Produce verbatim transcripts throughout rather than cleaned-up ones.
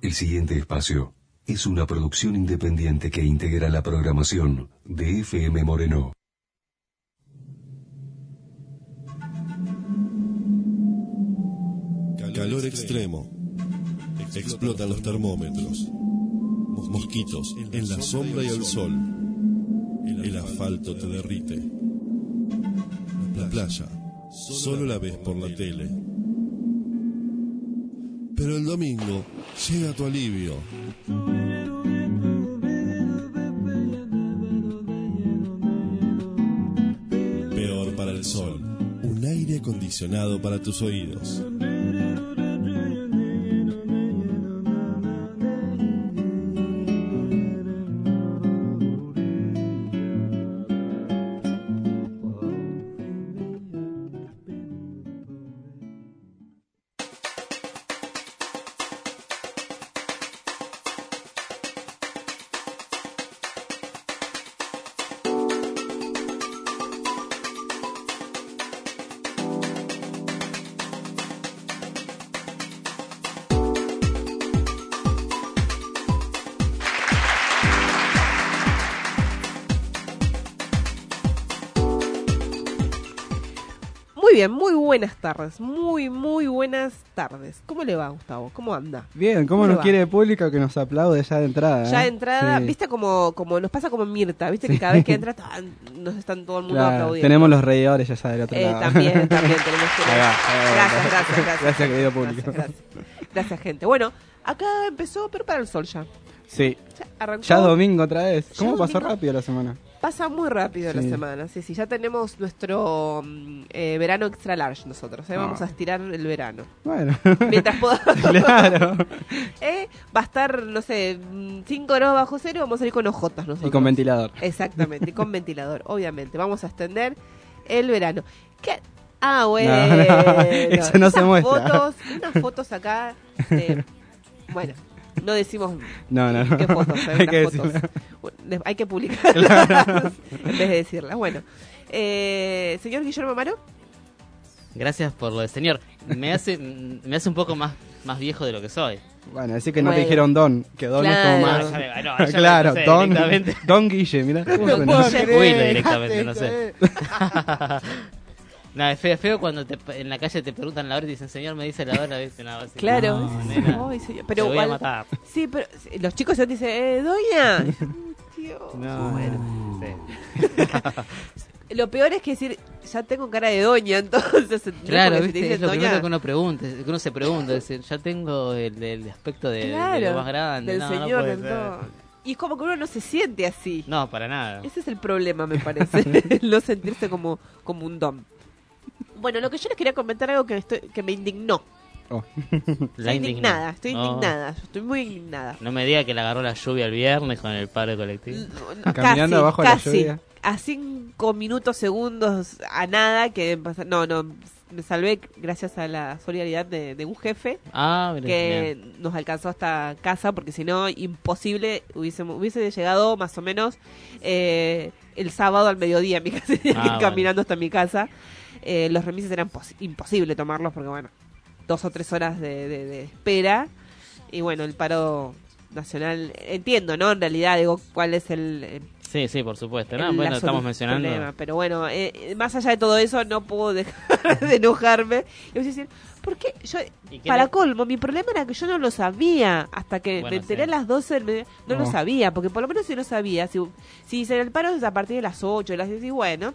El siguiente espacio es una producción independiente que integra la programación de F M Moreno. Calor extremo. Explotan los termómetros. Mosquitos en la sombra y el sol. El asfalto te derrite. La playa solo la ves por la tele. Pero el domingo llega tu alivio. Peor para el sol. Un aire acondicionado para tus oídos. Bien, muy buenas tardes, muy, muy buenas tardes. ¿Cómo le va, Gustavo? ¿Cómo anda? Bien, ¿cómo, ¿Cómo nos quiere el público que nos aplaude ya de entrada? Ya de ¿eh? entrada, Sí. Viste como, como nos pasa como en Mirta, viste Sí. que cada vez que entra nos están todo el mundo Claro, aplaudiendo. tenemos los reidores ya sabe del otro eh, lado. También, también tenemos que... Ahí va, ahí va, Gracias, gracias, gracias. Gracias, querido público. Gracias, gracias. Gracias, gente. Bueno, acá empezó, pero para el sol ya. Sí. Ya arrancó. Ya domingo otra vez. Ya ¿Cómo pasó domingo. rápido la semana? Pasa muy rápido Sí. la semana, sí, sí, ya tenemos nuestro mm, eh, verano extra large nosotros, ¿eh? Vamos Ah. a estirar el verano. Bueno. Mientras podamos. Claro. ¿Eh? Va a estar, no sé, cinco grados bajo cero, vamos a ir con ojotas nosotros. Y con ventilador. Exactamente, y con ventilador, obviamente. Vamos a extender el verano. ¿Qué? Ah, bueno. No, no, eso no se Esas muestra. Fotos, unas fotos acá, eh, bueno, no decimos No, no, no. qué fotos, ¿eh? Hay que Unas fotos. decirlo. Bueno, hay que publicarlas en vez de decirlas. Bueno, eh, señor Guillermo Amaro. Gracias por lo de señor. Me hace me hace un poco más, más viejo de lo que soy. Bueno, así que no Bueno. te dijeron Don, que Don Claro. es como Ah, más. ya me- no, ya me Claro, pasé Don, directamente. Don Guille, mirá. ¿Cómo No suena? puedo Se creer, jubila directamente, no sé. joder. No, es feo, feo cuando te, en la calle te preguntan la hora y dicen, señor, me dice la hora, ¿viste? No, así, Claro. no, nena, Ay, señor, te pero voy a igual- matar. Sí, pero los chicos ya dicen, eh, doña. Dios, No, bueno. sí. Lo peor es que decir, ya tengo cara de doña, entonces. ¿no? Claro, Porque si te viste, es dicen lo doña, primero que uno pregunta, que uno se pregunta, es decir, ya tengo el, el aspecto de, claro, de lo más grande, del no, no señor. puede del ser. don. Y es como que uno no se siente así. No, para nada. Ese es el problema, me parece. No sentirse como, como un don. Bueno, lo que yo les quería comentar algo que, estoy, que me indignó. Oh. Estoy La indignada, estoy No. indignada, estoy muy indignada. No me diga que le agarró la lluvia el viernes con el paro colectivo. No, no, Caminando casi, abajo de la casi. lluvia. A cinco minutos, segundos, a nada que pasa- no, no, me salvé gracias a la solidaridad de, de un jefe Ah, mira, que bien. nos alcanzó hasta casa, porque si no, imposible, hubiésemos, hubiese llegado más o menos eh, el sábado al mediodía a mi casa, Ah, caminando hasta mi casa. Eh, los remises eran pos- imposible tomarlos porque, bueno, dos o tres horas de, de- de espera. Y bueno, el paro nacional, entiendo, ¿no? En realidad, digo, cuál es el... eh, Sí, sí, por supuesto. ¿no? el- Bueno, la estamos solu- mencionando. problema. Pero bueno, eh, más allá de todo eso, no puedo dejar de enojarme. Y voy a decir, ¿por qué? Yo, ¿Y qué para le- colmo, mi problema era que yo no lo sabía. Hasta que Bueno, me enteré sí. a las doce del mediodía, no, lo No. sabía. Porque por lo menos si no sabía, si, si se- el paro es a partir de las ocho, de las diez, y bueno,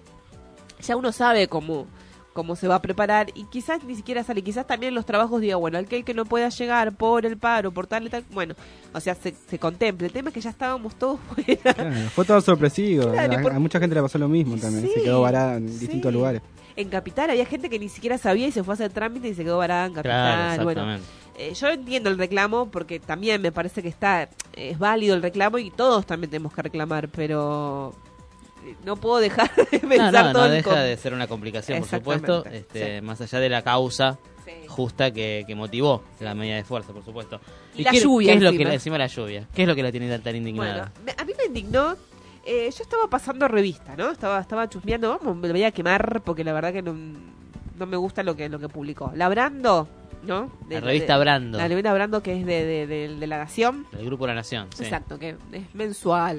ya uno sabe cómo cómo se va a preparar, y quizás ni siquiera sale, quizás también los trabajos diga, bueno, aquel que no pueda llegar por el paro, por tal y tal, bueno, o sea, se, se contemple. El tema es que ya estábamos todos fuera. Claro, fue todo sorpresivo. Claro, a, por- a mucha gente le pasó lo mismo también. Sí, se quedó varada en sí. distintos lugares. En Capital había gente que ni siquiera sabía y se fue a hacer trámite y se quedó varada en Capital. Claro, bueno, exactamente. eh, yo entiendo el reclamo porque también me parece que está es válido el reclamo y todos también tenemos que reclamar, pero eh, no puedo dejar de No, pensar no, todo no el deja com- de ser una complicación, por Exactamente, supuesto, este, sí. más allá de la causa Sí. justa que, que motivó la medida de fuerza, por supuesto. Y la qué, lluvia ¿qué es lo que encima. la- encima la lluvia? ¿Qué es lo que la tiene tan, tan indignada? Bueno, me- a mí me indignó. eh, yo estaba pasando revista, ¿no? Estaba estaba chusmeando, vamos, me lo voy a quemar porque la verdad que no, no me gusta lo que lo que publicó. Labrando, ¿no? De, La revista de- Brando. La revista Brando, que es de, de, de- de La Nación. Del Grupo La Nación, sí. Exacto, que es mensual.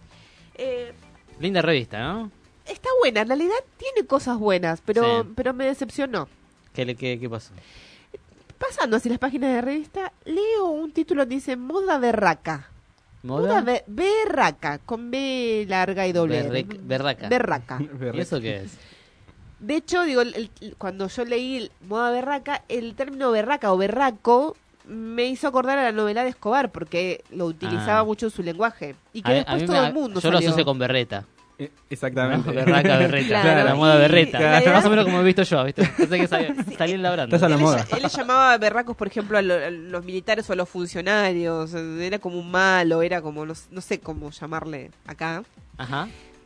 Eh, Linda revista, ¿no? está buena, en realidad tiene cosas buenas, pero, Sí. pero me decepcionó. ¿Qué, le- qué, qué pasó? Pasando así las páginas de revista, leo un título que dice Moda Berraca. Moda ¿Moda? be- Berraca, con B larga y doble. Berrec- berraca. Berraca. ¿Y eso qué es? De hecho, digo, el- el- cuando yo leí el Moda Berraca, el término berraca o berraco me hizo acordar a la novela de Escobar, porque lo utilizaba Ah. mucho en su lenguaje. Y que A- a después mí todo me- el mundo Yo lo salió. asocio con berreta. Eh, Exactamente. ¿No? Berraca, berreta. Claro. La moda Y- berreta. Claro. Más o menos como he visto yo, ¿viste? Pensé que salía, salía en la Brando. Estás a la Él, moda. él le llamaba berracos, por ejemplo, a, lo- a los militares o a los funcionarios. Era como un malo, era como, no, no sé cómo llamarle acá. Ajá.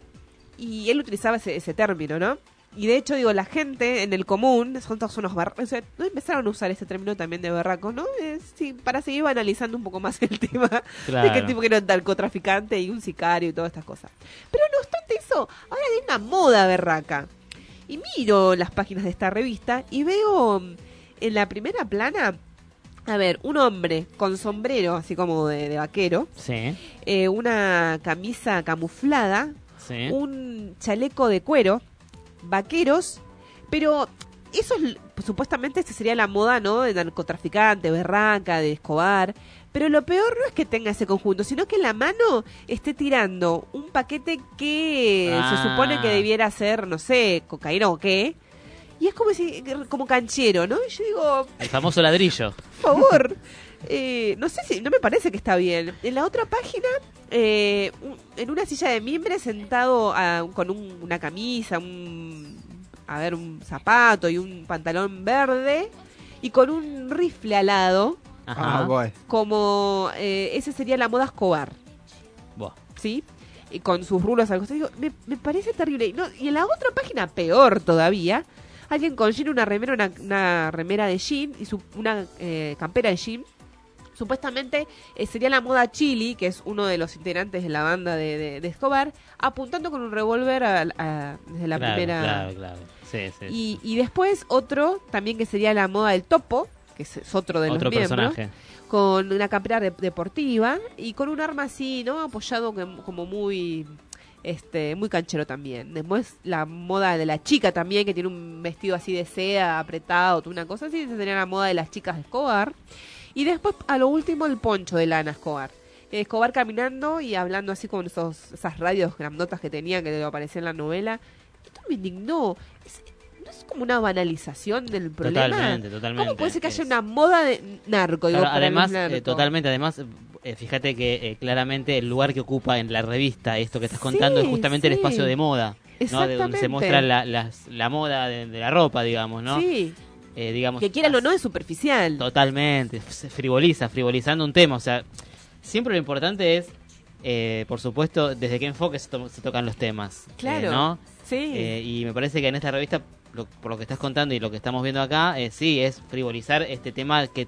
Y él utilizaba ese, ese término, ¿no? Y de hecho, digo, la gente en el común son todos unos barracos. O sea, no empezaron a usar ese término también de berraco, ¿no? Eh, sí, para seguir analizando un poco más el tema de que Claro. el tipo que era un narcotraficante y un sicario y todas estas cosas. Pero no obstante eso, ahora hay una moda berraca. Y miro las páginas de esta revista y veo mm, en la primera plana, a ver, un hombre con sombrero, así como de, de vaquero, Sí, eh, una camisa camuflada, sí. un chaleco de cuero, vaqueros, pero eso es, supuestamente esta sería la moda, ¿no? De narcotraficante, berraca, de Escobar. Pero lo peor no es que tenga ese conjunto, sino que en la mano esté tirando un paquete que Ah. se supone que debiera ser, no sé, cocaína o qué. Y es como si, como canchero, ¿no? Y yo digo, El famoso ladrillo. por favor. Eh, no sé si, no me parece que está bien. En la otra página, eh, un- en una silla de mimbre sentado ah, con un- una camisa, un, a ver, un zapato y un pantalón verde y con un rifle al lado, Ajá. Ah, boy. como eh, ese sería la moda Escobar, Buah. ¿sí? Y con sus rulos al costado. Digo, me, me parece terrible. Y, no, y en la otra página, peor todavía, alguien con jean, una remera, una, una remera de jean y su, una eh, campera de jean. Supuestamente eh, sería la moda Chili, que es uno de los integrantes de la banda de, de- de Escobar, apuntando con un revólver a- a- desde la Claro, primera. Claro, claro. Sí, sí. Y, y después otro, también que sería la moda del Topo, que es, es otro de Otro los miembros, personaje. con una campera de- deportiva y con un arma así, ¿no? Apoyado que- como muy este muy canchero también. Después la moda de la chica también, que tiene un vestido así de seda, apretado, una cosa así. Esa sería la moda de las chicas de Escobar. Y después, a lo último, el poncho de lana Escobar. Eh, Escobar caminando y hablando así con esos, esas radios grandotas que tenía, que le aparecía en la novela. Esto me indignó. Es, ¿no es como una banalización del problema? Totalmente, totalmente. ¿Cómo puede ser que haya Es- una moda de narco? Digo, Claro, para además, los eh, narcos? totalmente, además, eh, fíjate que eh, claramente el lugar que ocupa en la revista, esto que estás contando, Sí, es justamente el sí. espacio de moda, ¿no? De donde se Exactamente. muestra la, las- la moda de, de la ropa, digamos, ¿no? Sí, Eh, digamos, que quieran o no es superficial. Totalmente, se frivoliza, frivolizando un tema, o sea, siempre lo importante es, eh, por supuesto, desde qué enfoque se, to- se tocan los temas, Claro. eh, ¿no? Sí. Eh, y me parece que en esta revista, lo- por lo que estás contando y lo que estamos viendo acá, eh, sí, es frivolizar este tema que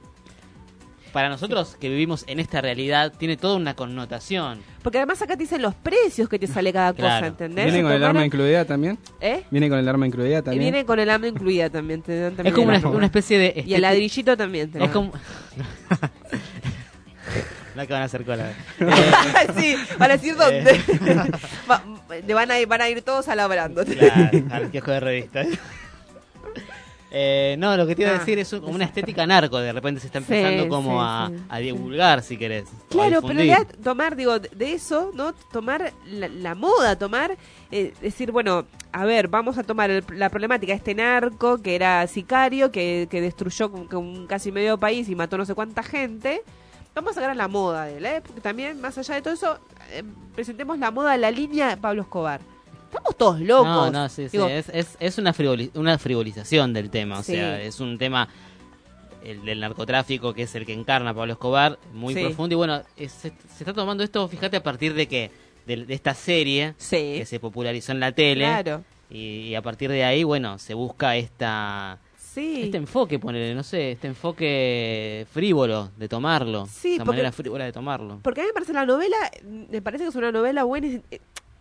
para nosotros que vivimos en esta realidad tiene toda una connotación. Porque además acá te dicen los precios que te sale cada cosa, Claro. ¿entendés? ¿Viene con el Tomar- arma incluida también? ¿Eh? ¿Viene con el arma incluida Y también? viene con el arma incluida también. Te dan también Es como el una, arma. una especie de... Y el estética- ladrillito también. Te Es dan. como... No que van a hacer cola. Sí, para decir dónde. Va- le van a ir, van a ir todos alabrando. Claro, al kiosco de revista. Eh, no, lo que te iba a Ah, decir es un- como una estética narco, de repente se está Sí, empezando como sí, a, sí, a sí. divulgar, si querés. o a Claro, pero en difundir. realidad tomar, digo, de de eso, ¿no? Tomar la, la moda, tomar, eh, decir, bueno, a ver, vamos a tomar el- la problemática de este narco que era sicario, que, que destruyó con, con casi medio país y mató no sé cuánta gente. Vamos a sacar la moda de él, ¿eh? Porque también, más allá de todo eso, eh, presentemos la moda de la línea de Pablo Escobar. Estamos todos locos. No, no, sí, sí, Digo, es, es, es una, frivoli- una frivolización del tema, o Sí. sea, es un tema, el del narcotráfico, que es el que encarna Pablo Escobar, muy Sí. profundo, y bueno, es- se, se está tomando esto, fíjate, a partir de que, de, de esta serie, Sí. que se popularizó en la tele, Claro. y, y a partir de ahí, bueno, se busca esta... Sí. Este enfoque, ponele, no sé, este enfoque frívolo de tomarlo. Sí, esta porque- manera frívola de tomarlo. Porque a mí me parece la novela, me parece que es una novela buena y eh,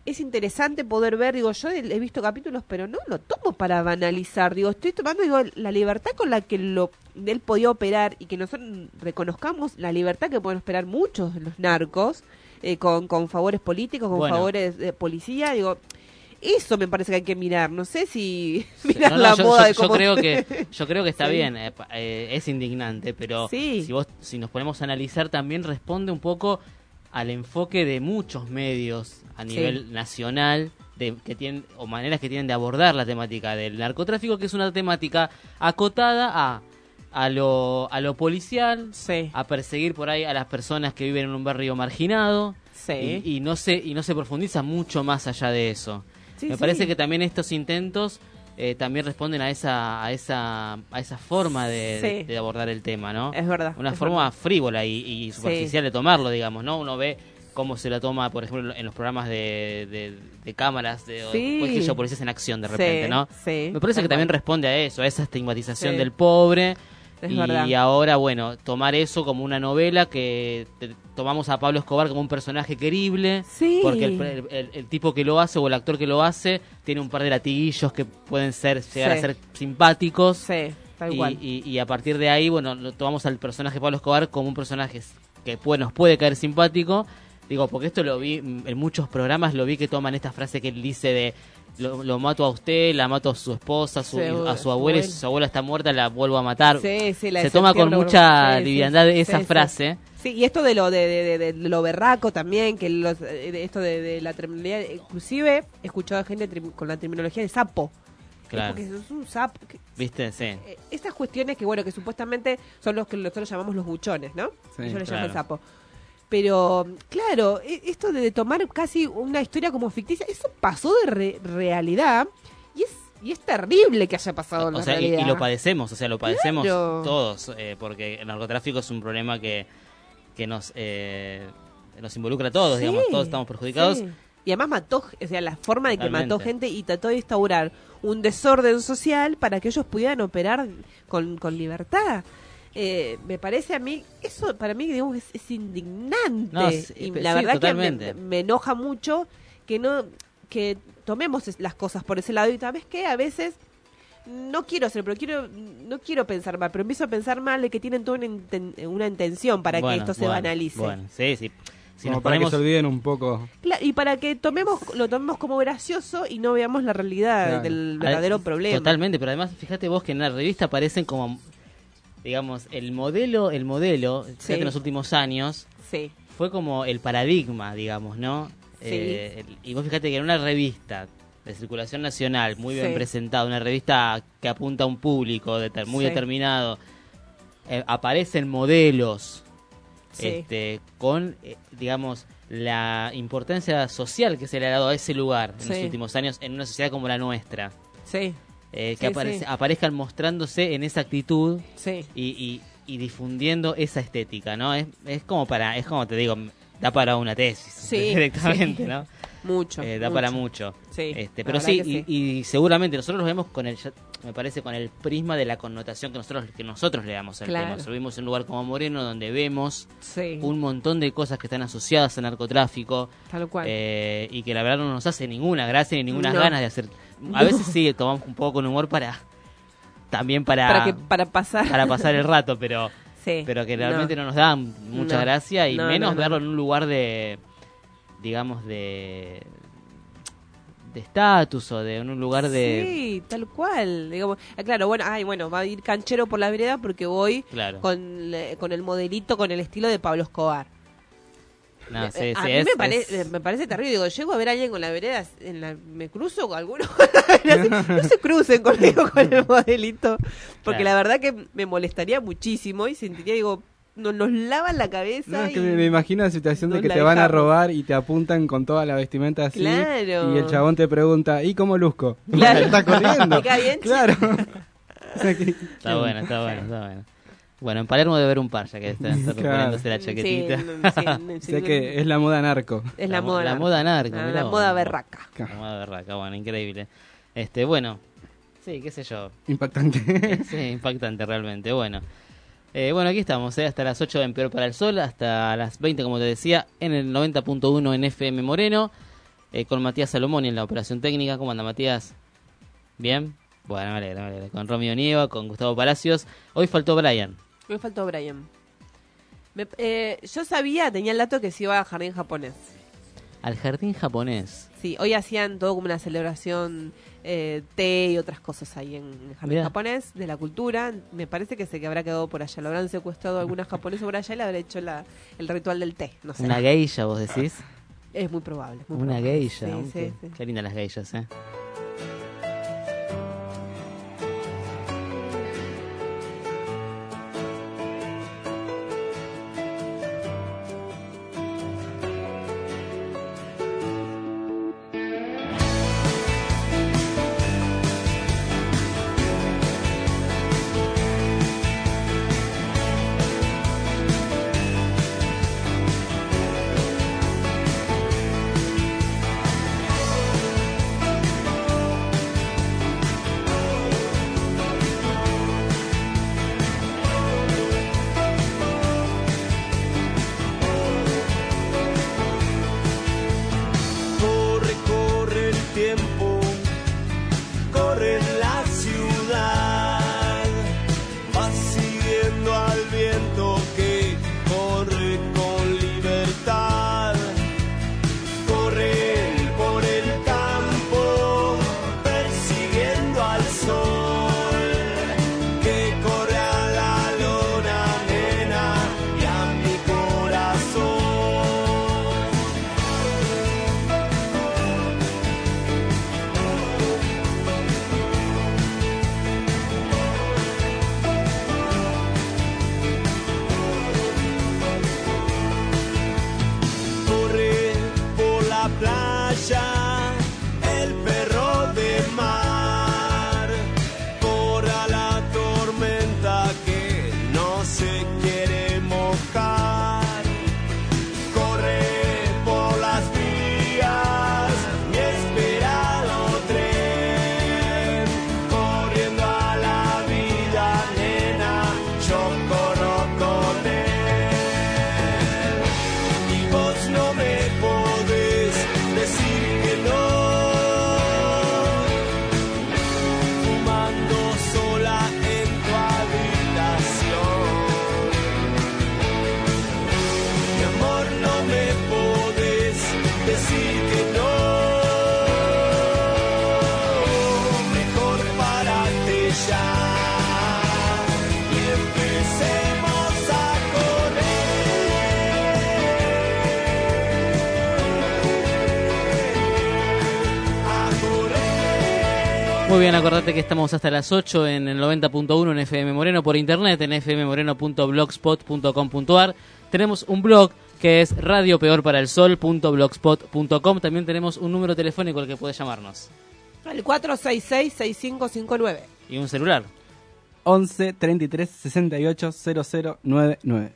es interesante poder ver, digo, yo he, he visto capítulos, pero no lo tomo para banalizar, digo, estoy tomando, digo, la libertad con la que lo él podía operar y que nosotros reconozcamos la libertad que pueden esperar muchos de los narcos, eh, con, con favores políticos, con Bueno. favores de policía, digo, eso me parece que hay que mirar, no sé si mirar No, no, la yo, moda yo- de yo cómo... creo que yo creo que está Sí. bien, eh, pa- eh, es indignante, pero Sí. si vos si nos ponemos a analizar también responde un poco al enfoque de muchos medios a nivel nacional de que tienen o maneras que tienen de abordar la temática del narcotráfico, que es una temática acotada a a lo a lo policial, Sí, a perseguir por ahí a las personas que viven en un barrio marginado sí. y, y no se y no se profundiza mucho más allá de eso. Sí, Me sí. parece que también estos intentos eh, también responden a esa a esa a esa forma de, Sí. de- de abordar el tema, ¿no? Es verdad. Una es forma verdad. frívola y, y superficial de tomarlo, digamos, ¿no? Uno ve cómo se la toma, por ejemplo, en los programas de, de, de cámaras, de o- Sí. qué sé yo, policías en acción de repente, Sí, ¿no? sí, Me parece tal que también cual. responde a eso, a esa estigmatización Sí. del pobre. Es y, verdad. y ahora, bueno, tomar eso como una novela que te- tomamos a Pablo Escobar como un personaje querible, Sí. porque el, el- el- el tipo que lo hace o el actor que lo hace tiene un par de latiguillos que pueden ser llegar Sí. a ser simpáticos. Sí, tal Y, cual. y- y a partir de ahí, bueno, lo tomamos al personaje de Pablo Escobar como un personaje que puede, nos puede caer simpático. Digo, porque esto lo vi mm, en muchos programas, lo vi que toman esta frase que él dice de lo, lo mato a usted, la mato a su esposa, a su, Seguro, a su abuela, y si bueno. su abuela está muerta, la vuelvo a matar. Sí, sí, la Se toma con desentierro, mucha sí, sí, liviandad sí, esa sí, sí. frase. Sí, y esto de lo de, de, de- de lo berraco también, que los, eh, de esto de, de la terminología, inclusive he escuchado a gente trim- con la terminología de sapo. Claro. Es porque es un sapo. que- ¿Viste? Sí. eh, estas cuestiones que, bueno, que supuestamente son los que nosotros llamamos los buchones, ¿no? Sí, Ellos le claro. llaman sapo. Pero, claro, e- esto de tomar casi una historia como ficticia, eso pasó de re- realidad y es y es terrible que haya pasado en O la sea, y, realidad. y lo padecemos, o sea, lo padecemos Claro. todos, eh, porque el narcotráfico es un problema que, que nos eh, nos involucra a todos, Sí, digamos, todos estamos perjudicados. sí. Y además mató, o sea, la forma de que mató Totalmente. gente y trató de instaurar un desorden social para que ellos pudieran operar con, con libertad. Eh, me parece a mí, eso para mí, digamos, es, es indignante. No, sí, y sí, la verdad totalmente. que me, me enoja mucho que no que tomemos es- las cosas por ese lado y sabes que a veces no quiero hacer, pero quiero no quiero pensar mal, pero empiezo a pensar mal de que tienen toda una, inten- una intención para Bueno, que esto se bueno, banalice. Bueno, sí, sí. Si Como nos para ponemos, que se olviden un poco. Claro, y para que tomemos lo tomemos como gracioso y no veamos la realidad Claro. del Ah, verdadero problema. Totalmente, pero además fíjate vos que en la revista aparecen como, digamos, el modelo, el modelo, fíjate Sí. en los últimos años, Sí, fue como el paradigma, digamos, ¿no? Sí. Eh, el- y vos fíjate que en una revista de circulación nacional, muy bien Sí. presentada, una revista que apunta a un público deter- muy Sí. determinado, eh, aparecen modelos sí, este, con, eh, digamos, la importancia social que se le ha dado a ese lugar en los Sí. últimos años en una sociedad como la nuestra. sí, Eh, Sí, que aparece- sí. aparezcan mostrándose en esa actitud sí. y, y, y difundiendo esa estética, ¿no? Es, es como para, es como te digo, da para una tesis Sí, directamente, sí. ¿no? Mucho. Eh, da mucho. para mucho. Sí, Este, la pero verdad sí, que y, y seguramente nosotros lo vemos con el, ya- me parece, con el prisma de la connotación que nosotros que nosotros le damos al Claro. tema. Nosotros vivimos en un lugar como Moreno donde vemos Sí, un montón de cosas que están asociadas al narcotráfico tal cual. eh, y que la verdad no nos hace ninguna gracia ni ninguna No. ganas de hacer. A No. veces sí tomamos un poco con humor para también para para que para pasar. para pasar el rato, pero Sí, pero que no. realmente no, nos da mucha No. gracia y No, menos no, no. verlo en un lugar de, digamos, de de estatus o de en un lugar de Sí, tal cual. Digamos, ah, claro, bueno, ay, bueno, va a ir canchero por la vereda porque voy claro. con, eh, con el modelito, con el estilo de Pablo Escobar. No, Eh, sí, a sí, mí es- me, pare- es- eh, me parece terrible. Digo, llego a ver a alguien con la vereda, en la, me cruzo con alguno. No se crucen conmigo con el modelito. Porque Claro. la verdad que me molestaría muchísimo y sentiría, digo, no, nos lavan la cabeza. No, es que y- me, me imagino la situación de nos que la te van a dejamos. robar y te apuntan con toda la vestimenta así. Claro. Y el chabón te pregunta, ¿y cómo luzco? Claro. Está corriendo. ¿Te cae bien? Claro. O sea que- Está bueno, está bueno, está bueno. Bueno, en Palermo debe haber un par ya que está, está Claro. poniéndose la Sí, chaquetita. no, sí, no, sí, sé no, que es la moda narco. es la, la moda mo- la narco. moda narco, La, mirá la vos. moda berraca. La moda berraca, bueno, increíble. Este, bueno, sí, qué sé yo. Impactante. Sí, impactante realmente. Bueno, eh, bueno, aquí estamos, eh, hasta las ocho en Peor para el Sol, hasta las veinte, como te decía, en el noventa punto uno en F M Moreno. eh, con Matías Salomoni en la operación técnica. ¿Cómo anda, Matías? ¿Bien? Bueno, me alegra, me alegra. Con Romeo Nieva, con Gustavo Palacios. Hoy faltó Brian. Me faltó Brian. Me, eh, yo sabía, tenía el dato que se iba al jardín japonés. Al jardín japonés. Sí, hoy hacían todo como una celebración, eh, té y otras cosas ahí en el jardín Mirá. japonés, de la cultura. Me parece que se que habrá quedado por allá. Lo habrán secuestrado algunas japonesas por allá y le habrá hecho la, el ritual del té. No sé. Una geisha, vos decís. Es muy probable. muy Una probable. geisha. Sí, ¿no? sí, qué, sí. qué lindas las geishas, ¿eh? Corre, corre el tiempo, corre en la ciudad, va siguiendo al viento que corre con libertad. Corre él por el campo, persiguiendo al sol, que corre a la luna, nena, y a mi corazón. Corre por la playa el perro de mar, corre a la tormenta que no se quiere mojar. Corre por las vías mi esperado tren, corriendo a la vida, nena, yo corro con él. Y vos no me podés decir que no, fumando sola en tu habitación. Mi amor, no me podés decir que no, mejor párate ya y empecemos a correr. Muy bien, acordate que estamos hasta las ocho en el noventa punto uno en F M Moreno por internet, en f m moreno punto blogspot punto com punto a r. Tenemos un blog que es radio peor para el sol punto blogspot punto com. También tenemos un número telefónico al que puedes llamarnos. Al cuatro seis seis, seis cinco cinco nueve. Y un celular. once, treinta y tres, sesenta y ocho, cero cero nueve nueve.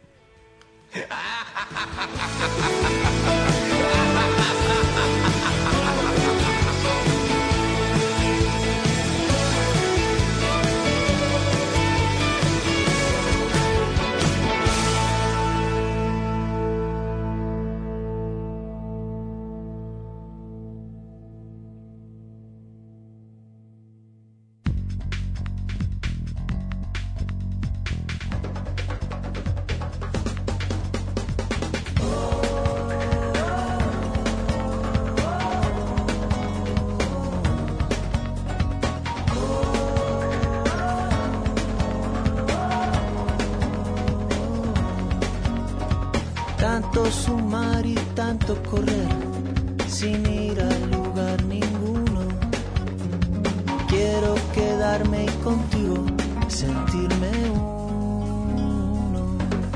Tanto sumar y tanto correr sin ir a lugar ninguno. Quiero quedarme y contigo sentirme uno.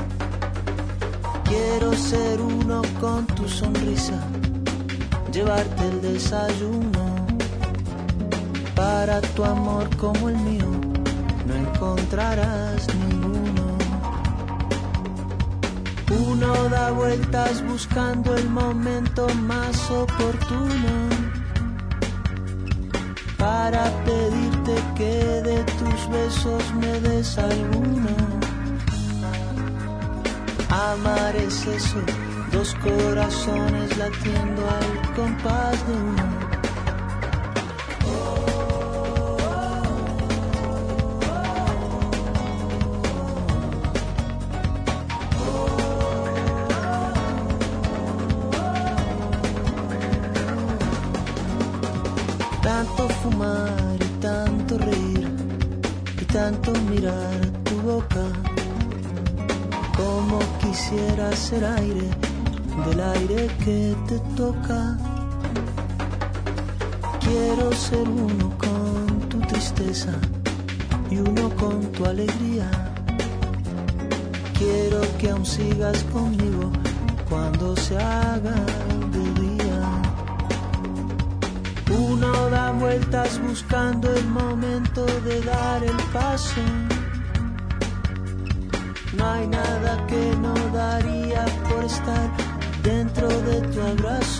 Quiero ser uno con tu sonrisa, llevarte el desayuno. Para tu amor como el mío no encontrarás ninguno. Uno da vueltas buscando el momento más oportuno para pedirte que de tus besos me des alguno. Amar es eso, dos corazones latiendo al compás de uno. Tanto fumar y tanto reír y tanto mirar tu boca. Como quisiera ser aire del aire que te toca. Quiero ser uno con tu tristeza y uno con tu alegría. Quiero que aún sigas conmigo cuando se haga de día. Uno da vueltas buscando el momento de dar el paso. No hay nada que no daría por estar dentro de tu abrazo.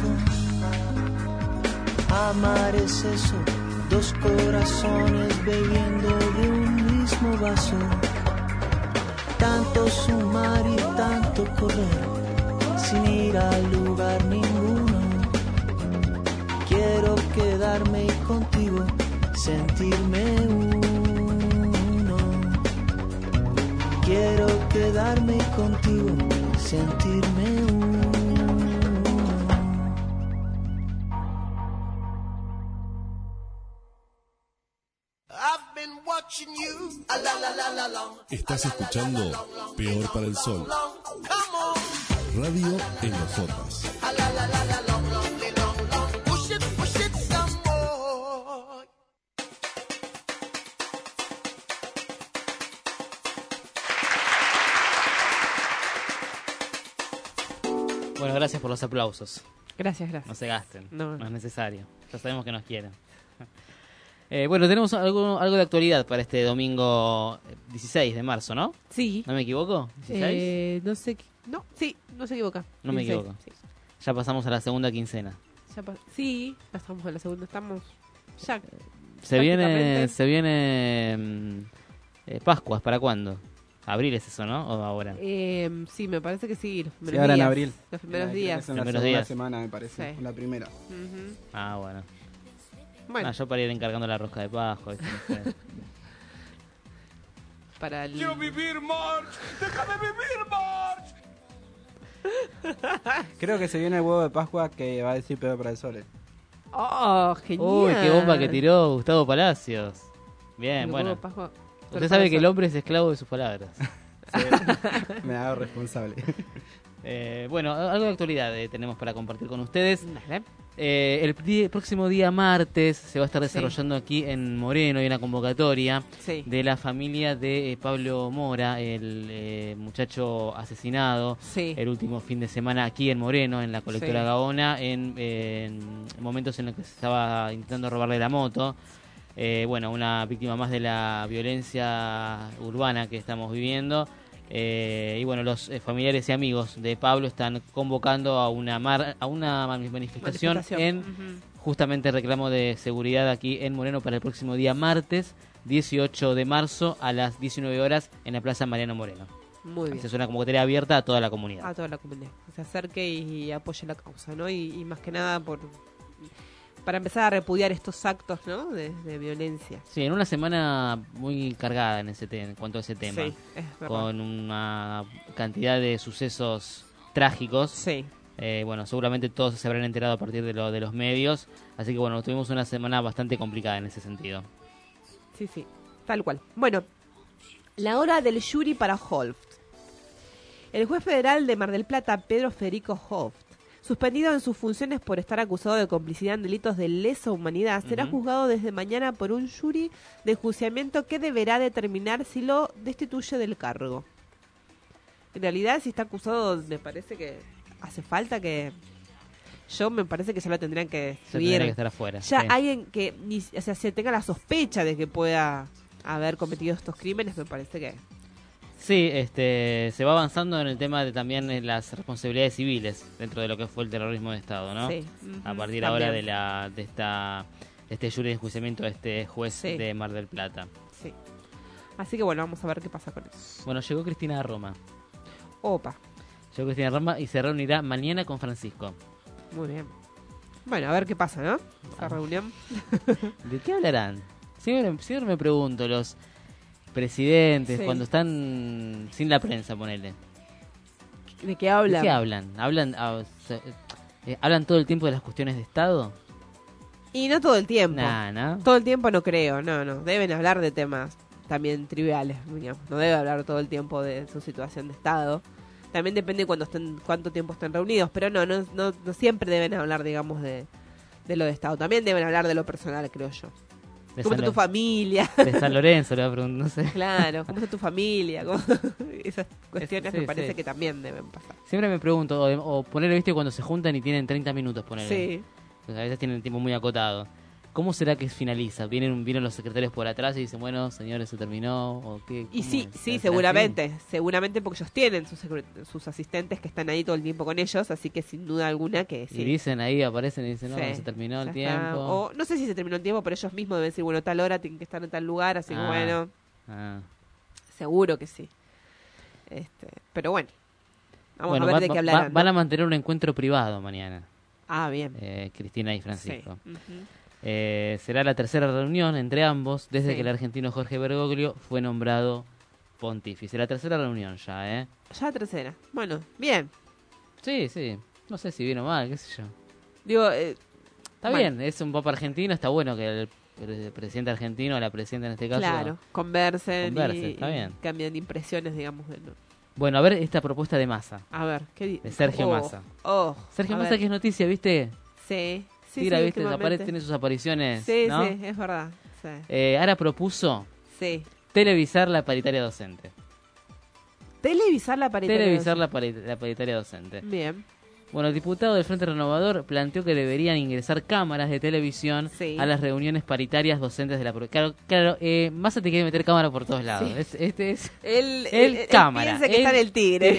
Amar es eso, dos corazones bebiendo de un mismo vaso. Tanto sumar y tanto correr, sin ir a lugar ninguno. Quiero quedarme y contigo sentirme uno. Quiero quedarme contigo, sentirme uno. Estás escuchando Peor para el Sol. Radio en los Jotas. Bueno, gracias por los aplausos. Gracias, gracias. No se gasten, No. no, es necesario. Ya sabemos que nos quieren. Eh, bueno, tenemos algo, algo de actualidad para este domingo dieciséis de marzo, ¿no? Sí. ¿No me equivoco? ¿dieciséis? Eh, no sé. qué- No, sí, no se equivoca. No me dieciséis, equivoco. sí. Ya pasamos a la segunda quincena. Ya pa- sí, ya estamos en la segunda. Estamos. Ya. Se viene, Prácticamente. se viene mm, eh, Pascuas, ¿para cuándo? Abril es eso, ¿no? ¿O ahora? Eh, sí, me parece que sí. Los Sí, primeros ahora en días. abril. Los primeros La- días. es en la Primeros segunda días. semana, me parece. Sí. La primera. Ujú. Ah, bueno. Bueno, Ah, yo para ir encargando la rosca de Pascua. ¿viste? No sé. para el. Creo que se viene el huevo de Pascua que va a decir peor para el sol. eh. ¡Oh, genial! Uy, qué bomba que tiró Gustavo Palacios. Bien, El bueno. huevo de Pascua. Usted sabe que el hombre es esclavo de sus palabras. Me hago responsable. Eh, bueno, algo de actualidad eh, tenemos para compartir con ustedes. Dale. Eh, el di- próximo día martes se va a estar Sí. desarrollando aquí en Moreno, hay una convocatoria Sí. de la familia de eh, Pablo Mora, el eh, muchacho asesinado Sí. el último fin de semana aquí en Moreno, en la colectora Sí. Gaona, en, eh, en momentos en los que se estaba intentando robarle la moto. Eh, bueno, una víctima más de la violencia urbana que estamos viviendo. Eh, y bueno, los eh, familiares y amigos de Pablo están convocando a una mar- a una manifestación, Manifestación. en Ujú. justamente reclamo de seguridad aquí en Moreno para el próximo día martes dieciocho de marzo a las diecinueve horas en la Plaza Mariano Moreno. Muy bien. Es una convocatoria abierta a toda la comunidad. A toda la comunidad. Que se acerque y, y apoye la causa, ¿no? Y, y más que nada por para empezar a repudiar estos actos, ¿no? De, de violencia. Sí, en una semana muy cargada en ese te- en cuanto a ese tema, Sí, es verdad. con una cantidad de sucesos trágicos. Sí. Eh, bueno, seguramente todos se habrán enterado a partir de, lo, de los medios, así que bueno, tuvimos una semana bastante complicada en ese sentido. Sí, sí, tal cual. Bueno, la hora del jury para Holft. El juez federal de Mar del Plata, Pedro Federico Holft, suspendido en sus funciones por estar acusado de complicidad en delitos de lesa humanidad, será Ujú. juzgado desde mañana por un jury de enjuiciamiento que deberá determinar si lo destituye del cargo. En realidad, si está acusado, me parece que hace falta que... Yo me parece que ya lo tendrían que Se tendría subir. que estar afuera. Ya sí. alguien que ni, o sea, se tenga la sospecha de que pueda haber cometido estos crímenes, me parece que... Sí, este, se va avanzando en el tema de también eh, las responsabilidades civiles dentro de lo que fue el terrorismo de Estado, ¿no? Sí. A Ujú, partir también. ahora de la de esta de este jury de enjuiciamiento de este juez Sí. de Mar del Plata. Sí. Así que bueno, vamos a ver qué pasa con eso. Bueno, llegó Cristina Roma. Opa. Yo Cristina Rama y se reunirá mañana con Francisco. Muy bien. Bueno, a ver qué pasa, ¿no? Esa reunión. ¿De qué hablarán? Siempre, siempre me pregunto, los presidentes, Sí. cuando están sin la prensa, ponele. ¿De qué hablan? ¿De qué hablan? ¿Hablan, ah, o sea, eh, ¿hablan todo el tiempo de las cuestiones de Estado? Y no todo el tiempo. Nah, ¿no? Todo el tiempo no creo, no, no. Deben hablar de temas también triviales, digamos. No debe hablar todo el tiempo de su situación de Estado. También depende cuando estén, cuánto tiempo estén reunidos, pero no, no, no, no siempre deben hablar, digamos, de, de lo de Estado. También deben hablar de lo personal, creo yo. De ¿Cómo San está tu Lo- familia? De San Lorenzo, le voy a preguntar, no sé. Claro, ¿cómo está tu familia? ¿Cómo- Esas cuestiones Sí, me parece sí. que también deben pasar. Siempre me pregunto, o, o ponerle, viste, cuando se juntan y tienen treinta minutos, ponerle. Sí. Pues a veces tienen el tiempo muy acotado. ¿Cómo será que finaliza? ¿Vienen, vienen los secretarios por atrás y dicen, bueno, señores, se terminó? ¿O qué? Y ¿Cómo sí, es? sí, ¿Será seguramente, seguramente porque ellos tienen sus, secre- sus asistentes que están ahí todo el tiempo con ellos, así que sin duda alguna que así? sí. Y dicen ahí, aparecen y dicen, no, Sí, se terminó el ya tiempo. está. O no sé si se terminó el tiempo, pero ellos mismos deben decir, bueno, tal hora tienen que estar en tal lugar, así que Ah. bueno, Ah. seguro que sí. Este, pero bueno, vamos Bueno, a ver va- de qué va- hablarán. van ¿no? a mantener un encuentro privado mañana, Ah, bien. eh, Cristina y Francisco. Sí. Ujú. Eh, será la tercera reunión entre ambos desde Sí. que el argentino Jorge Bergoglio fue nombrado pontífice. La tercera reunión ya, ¿eh? Ya tercera. Bueno, bien. Sí, sí. No sé si bien o mal, qué sé yo. Digo, eh, Está Bueno. bien, es un papa argentino, está bueno que el, el presidente argentino, o la presidenta en este caso... claro, conversen, Conversen, y, está y bien. cambian impresiones, digamos. De, no. Bueno, a ver esta propuesta de Massa. A ver, ¿qué di- De Sergio oh, Massa. Oh, Sergio a Massa ver. que es noticia, ¿viste? Sí, sí, Tira, sí, ¿viste? últimamente. Aparece, tiene sus apariciones, Sí, ¿no? sí, es verdad. Sí. Eh, ahora propuso sí. televisar la paritaria docente. Televisar la paritaria. Televisar la, pari- la paritaria docente. Bien. Bueno, el diputado del Frente Renovador planteó que deberían ingresar cámaras de televisión Sí. a las reuniones paritarias docentes de la... pro- Claro, claro eh, Massa te quiere meter cámara por todos lados. Sí. Es- este es... Él, El él- él cámara. piensa que Él- está en el tigre.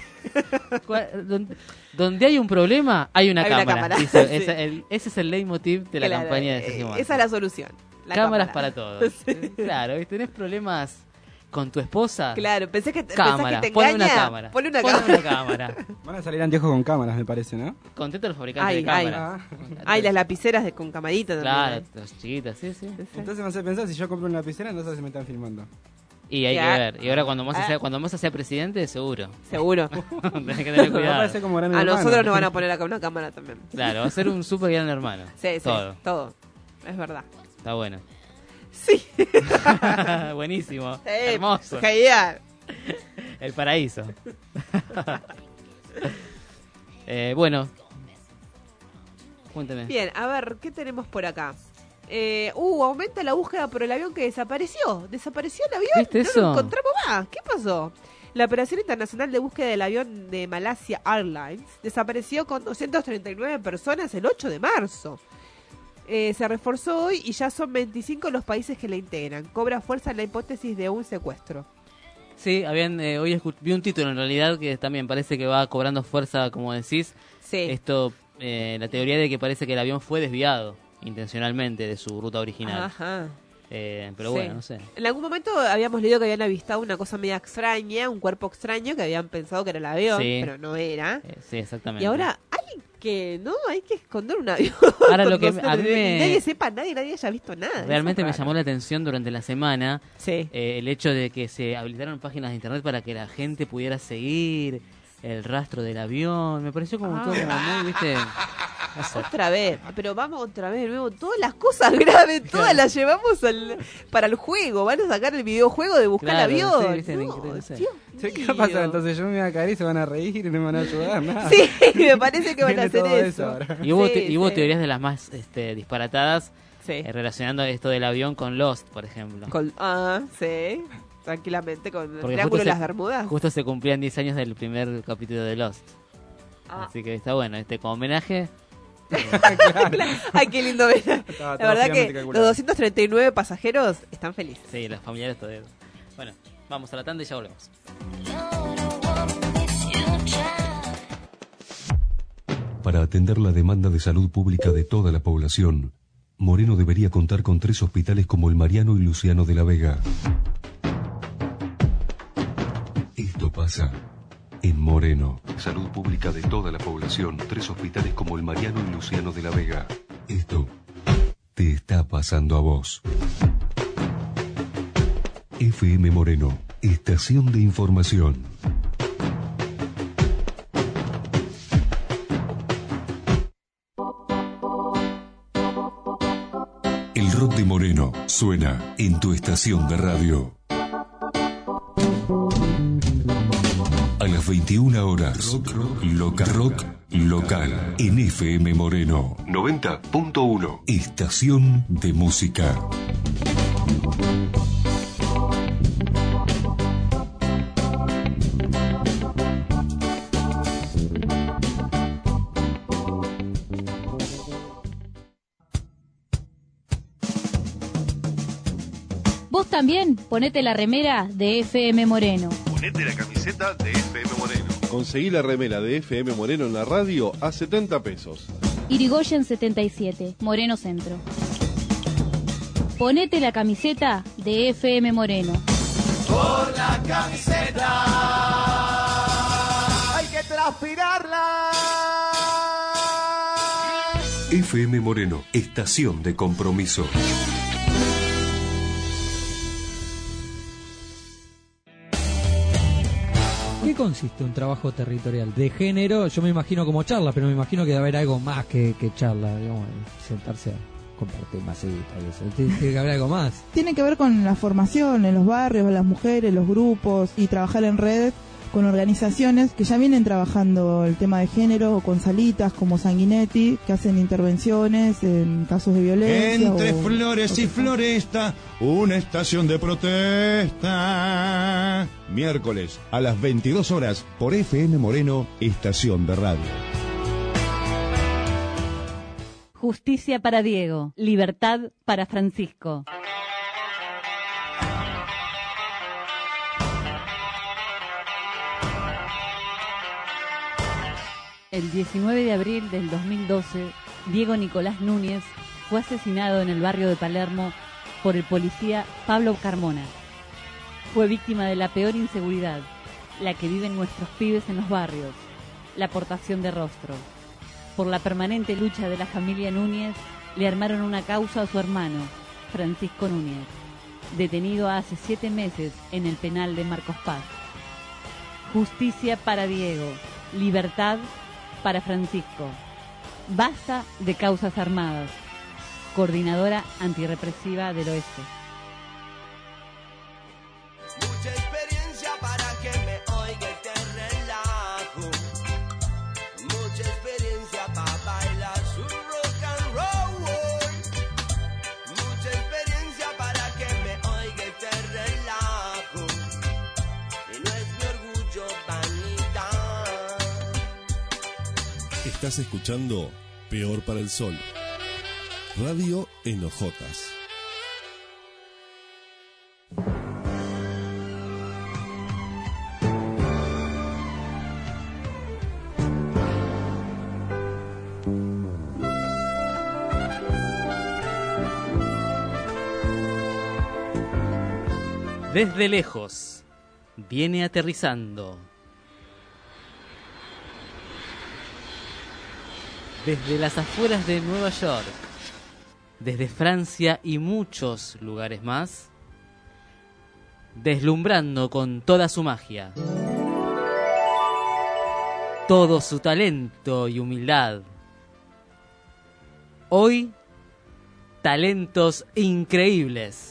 Cua- donde, donde hay un problema, hay una Hay una cámara. cámara, Dice, sí. ese, el- ese es el leitmotiv de la Claro, campaña de eh, Sergio Massa. Esa es la solución. la Cámaras cámara. para todos. Claro, ¿viste? ¿Tenés problemas con tu esposa? Claro, pensé que, pensás Cámara, que te ponle engaña. una cámara. Ponle una Ponle cámara. una cámara. Van a salir anteojos con cámaras, me parece, ¿no? Contento los fabricantes Ay, de ay. cámaras. Ay, las lapiceras de, con camarita también. Claro, ¿eh? las chiquitas, sí, sí. Sí, sí. Entonces me hace pensar, si yo compro una lapicera, no sé si me están filmando. Y hay Ya. que ver. Y ahora cuando Massa Ah. sea, cuando Massa sea presidente, seguro. Seguro. Tenés que tener Va a cuidado. parecer como gran A hermano. nosotros nos van a poner acá una cámara también. Claro, va a ser un super gran hermano. Sí, sí. Todo. Todo. Es verdad. Está bueno. Sí. Buenísimo. Eh, Hermoso. Genial. El paraíso. eh, bueno. Cuénteme. Bien, a ver, ¿qué tenemos por acá? Eh, uh, aumenta la búsqueda por el avión que desapareció. ¿Desapareció el avión? ¿Viste no eso? lo encontramos más. ¿Qué pasó? La operación internacional de búsqueda del avión de Malaysia Airlines desapareció con doscientas treinta y nueve personas el ocho de marzo. Eh, se reforzó hoy y ya son veinticinco los países que la integran. Cobra fuerza la hipótesis de un secuestro. Sí, habían, eh, hoy escu- vi un título en realidad que también parece que va cobrando fuerza, como decís. Sí. Esto, eh, la teoría de que parece que el avión fue desviado intencionalmente de su ruta original. Ajá. Eh, pero Sí. bueno, no sé. En algún momento habíamos leído que habían avistado una cosa media extraña, un cuerpo extraño, que habían pensado que era el avión, Sí. pero no era. Eh, sí, exactamente. Y ahora hay que, ¿no? Hay que esconder un avión. Ahora lo que No sé, a mí y me- nadie sepa, nadie, nadie haya visto nada. Realmente Eso me es llamó raro. la atención durante la semana Sí. eh, el hecho de que se habilitaron páginas de internet para que la gente pudiera seguir el rastro del avión. Me pareció como Ah. todo como muy, viste... no sé. Otra vez, pero vamos otra vez de nuevo. Todas las cosas graves, todas las llevamos al, para el juego. Van a sacar el videojuego de buscar Claro, el avión. sí, viste, No, increíble, no sé. Dios Sí, ¿qué mío. va a pasar? Entonces yo me voy a caer y se van a reír y no me van a ayudar, nada. Sí, me parece que van a Viene hacer todo eso. ahora. Y hubo, Sí, te- y hubo sí. teorías de las más este, disparatadas Sí. eh, relacionando esto del avión con Lost, por ejemplo. Con- ah, sí. Tranquilamente con el Porque Triángulo justo de se- las Bermudas. Justo se cumplían diez años del primer capítulo de Lost. Ah. Así que está bueno, este como homenaje. Ay, qué lindo ver. Estaba La todo verdad que fríamente los calculado. doscientos treinta y nueve pasajeros están felices. Sí, los familiares todavía. Bueno, vamos a la tanda y ya volvemos. Para atender la demanda de salud pública de toda la población, Moreno debería contar con tres hospitales como el Mariano y Luciano de la Vega. Esto pasa en Moreno. Salud pública de toda la población. Tres hospitales como el Mariano y Luciano de la Vega. Esto te está pasando a vos. F M Moreno, estación de información. El rock de Moreno suena en tu estación de radio. A las veintiuna horas, rock, rock, local, rock local en F M Moreno noventa punto uno, estación de música. Vos también ponete la remera de F M Moreno. Ponete la camiseta de F M Moreno. Conseguí la remera de F M Moreno en la radio a setenta pesos. Irigoyen setenta y siete, Moreno Centro. Ponete la camiseta de F M Moreno. Por la camiseta hay que transpirarla. F M Moreno, estación de compromiso. ¿Qué consiste un trabajo territorial? De género, yo me imagino como charla, pero me imagino que debe haber algo más que, que charla, digamos, sentarse a compartir masita y eso. Tiene que haber algo más. Tiene que ver con la formación en los barrios, las mujeres, los grupos y trabajar en redes con organizaciones que ya vienen trabajando el tema de género, o con salitas como Sanguinetti, que hacen intervenciones en casos de violencia. Entre o, flores o y floresta, una estación de protesta. Miércoles a las veintidós horas por F M Moreno, estación de radio. Justicia para Diego, libertad para Francisco. El diecinueve de abril del dos mil doce, Diego Nicolás Núñez fue asesinado en el barrio de Palermo por el policía Pablo Carmona. Fue víctima de la peor inseguridad, la que viven nuestros pibes en los barrios, la aportación de rostro. Por la permanente lucha de la familia Núñez, le armaron una causa a su hermano, Francisco Núñez, detenido hace siete meses en el penal de Marcos Paz. Justicia para Diego, libertad para Francisco. Basta de causas armadas. Coordinadora Antirrepresiva del Oeste. Mucha experiencia para que me oiga este relajo. Mucha experiencia para bailar su rock and roll. Mucha experiencia para que me oiga este relajo. Y no es mi orgullo vanidad. Estás escuchando Peor para el Sol. Radio en Ojotas. Desde lejos, viene aterrizando. Desde las afueras de Nueva York, desde Francia y muchos lugares más, deslumbrando con toda su magia, todo su talento y humildad. Hoy, talentos increíbles.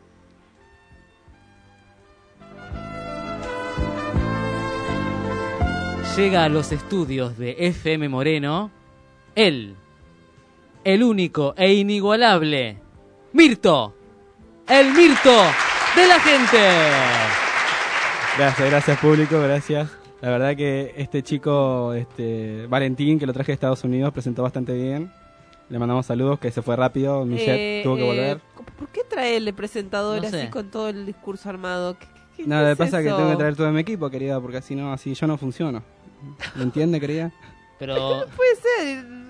Llega a los estudios de F M Moreno, él, el único e inigualable, Mirto, el Mirto de la gente. Gracias, gracias público, gracias. La verdad que este chico, este Valentín, que lo traje de Estados Unidos, presentó bastante bien. Le mandamos saludos, que se fue rápido, Michelle Eh, tuvo que volver. eh, ¿Por qué trae el presentador No sé. así con todo el discurso armado? ¿Qué, qué- Nada, qué me es pasa que eso? tengo que traer todo mi equipo, querida, porque así no, así yo no funciono. ¿Me entiende, querida? Pero Puede ser.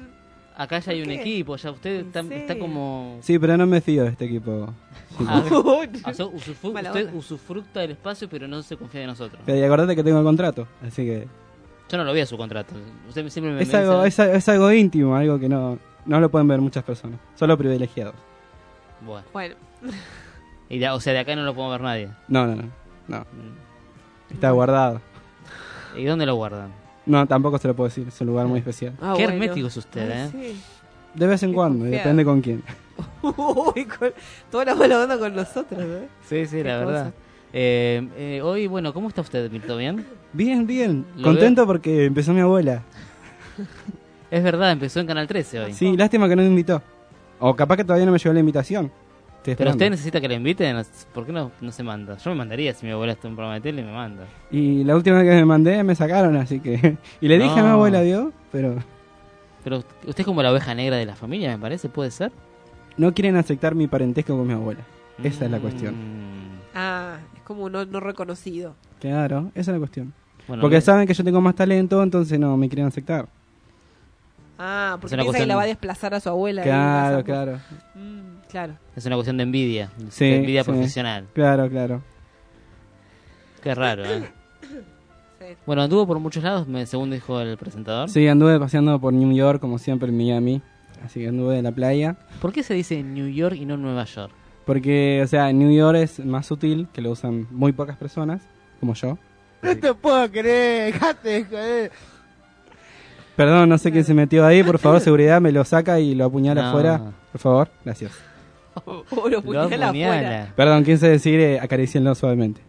acá ya hay un ¿Qué? equipo, ya usted está, ¿En está serio? como... Sí, pero no me fío de este equipo. Ah, Uy, o sea, usufru- mala usted onda. usufructa del espacio, pero no se confía de nosotros. Pero y acordate que tengo el contrato, así que... Yo no lo vi a su contrato. Usted siempre me, Es me algo, dice... es, es algo íntimo, algo que no, no lo pueden ver muchas personas. Solo privilegiados. Bueno, Bueno, y de- o sea, de acá no lo puedo ver nadie. No, no, no. no. Mm. Está guardado. ¿Y dónde lo guardan? No, tampoco se lo puedo decir. Es un lugar muy especial. ah, Qué bueno. hermético es usted, Ay, ¿eh? sí. De vez en Qué cuando, y confiado. depende con quién. Uy, con toda la mala onda con nosotros, ¿eh? Sí, sí, Qué la verdad. cosa. Eh, eh, hoy, bueno, ¿cómo está usted, Milton? ¿Bien? Bien, bien. Lo Contento porque empezó mi abuela. Es verdad, empezó en Canal trece hoy. Sí, lástima que no me invitó. O capaz que todavía no me llegó la invitación. Estoy Pero esperando. usted necesita que le inviten, ¿por qué no, no se manda? Yo me mandaría si mi abuela está en un programa de tele, me manda. Y la última vez que me mandé me sacaron, así que... y le dije a mi No. abuela, ¿vio? Pero Pero usted es como la oveja negra de la familia, me parece, ¿puede ser? no quieren aceptar mi parentesco con mi abuela. Esa es la Mm. cuestión. Ah, es como no, no reconocido. Claro, esa es la cuestión. Bueno, Porque bien. saben que yo tengo más talento, entonces no me quieren aceptar. Ah, Es porque una piensa que cuestión- la va a desplazar a su abuela. y Claro, pasa- claro. Mm, claro. Es una cuestión de envidia, Sí, de envidia sí. profesional. Claro, claro. Qué raro, ¿eh? Sí. Bueno, anduvo por muchos lados, me- según dijo el presentador. Sí, anduve paseando por New York, como siempre, en Miami. Así que anduve en la playa. ¿Por qué se dice New York y no Nueva York? Porque, o sea, New York es más sutil, que lo usan muy pocas personas, como yo. No te puedo creer, dejate, joder. Perdón, no sé quién se metió ahí. Por favor, seguridad, me lo saca y lo apuñala No. afuera. Por favor, gracias. Oh, lo Lo puñala afuera. apuñala. Perdón, quise decir eh, acaricienlo suavemente.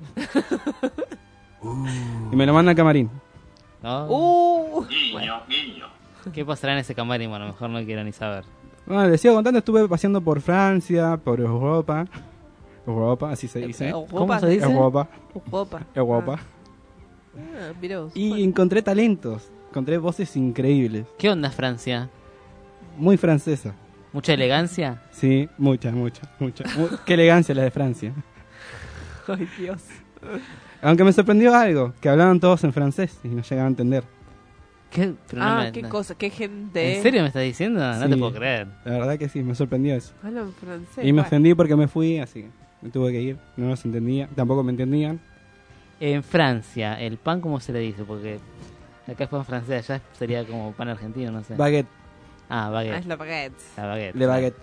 Y me lo manda al camarín. ¿No? Uh, ¿Qué pasará en ese camarín? Bueno, mejor no quiero ni saber. Bueno, les sigo contando, estuve paseando por Francia, por Europa. Europa, así se dice. Europa. ¿Cómo se dice? Europa, Europa. Europa. Ah, ah, mirá vos. Y Bueno. encontré talentos, encontré voces increíbles. ¿Qué onda Francia? Muy francesa. ¿Mucha elegancia? Sí, mucha, mucha, mucha. Mu- Qué elegancia la de Francia. Ay, Dios. Aunque me sorprendió algo, que hablaban todos en francés y no llegaba a entender. ¿Qué? Pero no Ah, me- qué no. cosa, qué gente. ¿En serio me estás diciendo? No Sí. te puedo creer. La verdad que sí, me sorprendió eso. Hablan francés. Y me bueno. ofendí porque me fui, así que me tuve que ir. No los entendía, tampoco me entendían. En Francia, ¿el pan cómo se le dice? Porque acá es pan francés, allá sería como pan argentino, no sé. Baguette, Ah, Ah, baguette. es la baguette. La baguette. le baguette,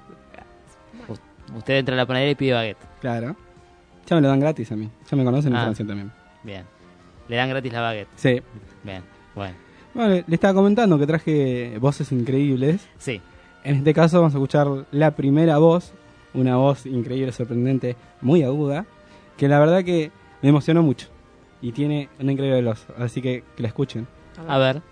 U- Usted entra a la panadería y pide baguette. claro. Ya me lo dan gratis a mí. Ya me conocen en Ah. Francia también. Bien. Le dan gratis la baguette. Sí. Bien, bueno. Bueno, le le estaba comentando que traje voces increíbles. Sí. En este caso vamos a escuchar la primera voz, una voz increíble, sorprendente, muy aguda, que la verdad que me emocionó mucho. Y tiene una increíble voz, así que que la escuchen. A ver.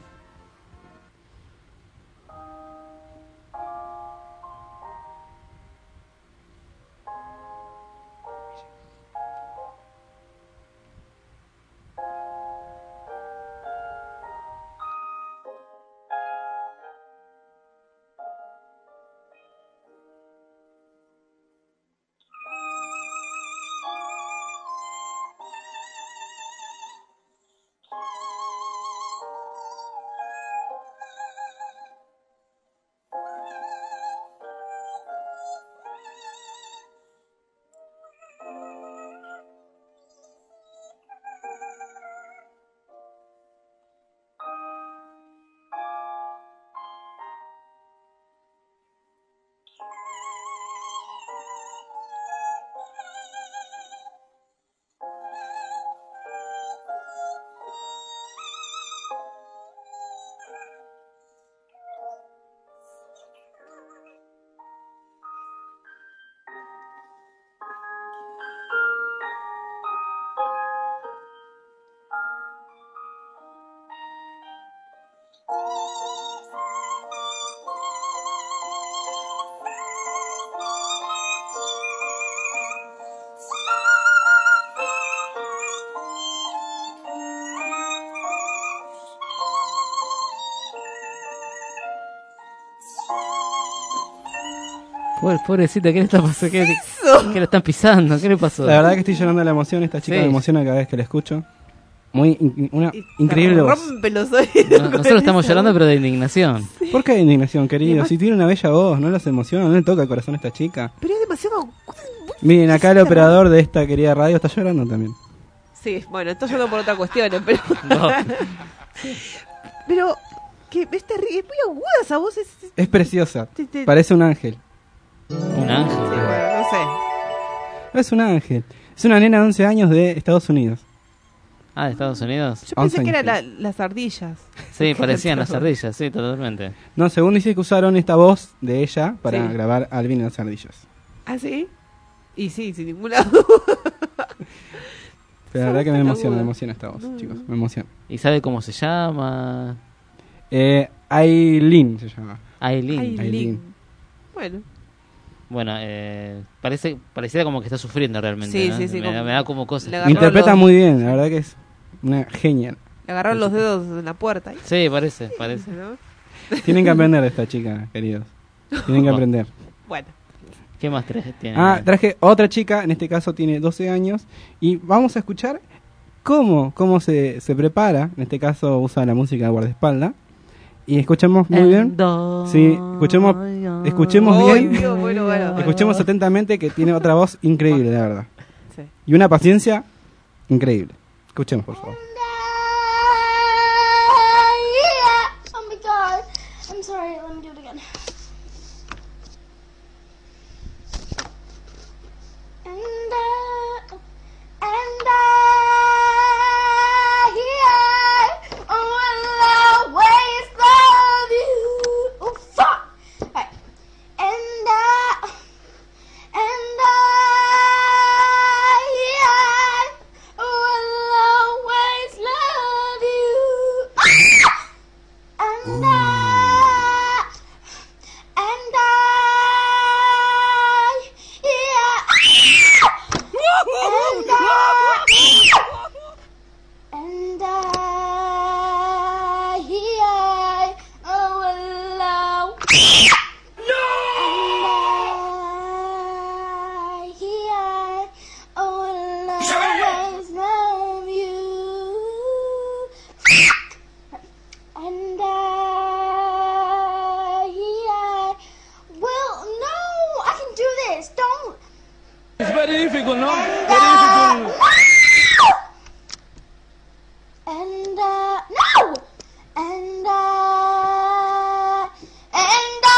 Pobre, pobrecita, ¿qué le está pasando? ¿Qué, ¿Qué lo están pisando? ¿Qué le pasó? La verdad que estoy llorando de la emoción, esta chica Sí. me emociona cada vez que la escucho. Muy in- una Y te increíble voz. rompe los oídos. No, con nosotros estamos esa llorando, voz. pero de indignación. Sí. ¿Por qué indignación, querido? Si tiene una bella voz, no las emociona, no le toca el corazón a esta chica. Pero es demasiado... Miren, acá el operador de esta querida radio está llorando también. Sí, bueno, esto llorando por otra cuestión, pero... No. Pero, que es, terri- es muy aguda esa voz. Es, es- Es preciosa, te- te- parece un ángel. Un ángel. Sí, bueno, no sé. No es un ángel, es una nena de once años de Estados Unidos. Ah, de Estados Unidos. Yo pensé que años eran la- las ardillas. Sí, parecían las ardillas, sí, totalmente. No, según dice que usaron esta voz de ella para Sí. grabar Alvin y las ardillas. ¿Ah, sí? Y sí, sin ninguna duda. Pero la verdad que me Esa emociona, aguda. me emociona esta voz, No, chicos, no. me emociona. ¿Y sabe cómo se llama? Eh, Aileen se llama. Aileen. Aileen. Aileen. Bueno, Bueno, eh, parece pareciera como que está sufriendo realmente. Sí, ¿no? sí, sí, Me, como- me da como cosas. le agarró Interpreta los- muy bien, la verdad que es una genial. le agarraron los dedos en la puerta. ¿eh? Sí, parece, parece. ¿No? Tienen que aprender de esta chica, queridos. Tienen que aprender. Bueno, ¿Qué más traje tiene? Ah, traje otra chica, en este caso tiene doce años, y vamos a escuchar cómo, cómo se, se prepara, en este caso usa la música de guardaespaldas, y escuchemos muy bien, sí, escuchemos, escuchemos Ay, bien, Dios, bueno, bueno. escuchemos atentamente que tiene otra voz increíble, la verdad, Sí. y una paciencia increíble. Escuchemos, por favor. Oh my god. I'm sorry, let me do it again. And uh, and I, yeah, will always love you. Oh fuck! Alright. And I, and I, yeah, will always love you. And I, and I, yeah. And I, and I, yeah, oh, love. No! And I, yeah, oh, always love you. And I, yeah, well, no, I can do this. Don't. It's very difficult, no? And, Very uh, difficult. and uh, no, and uh, and uh,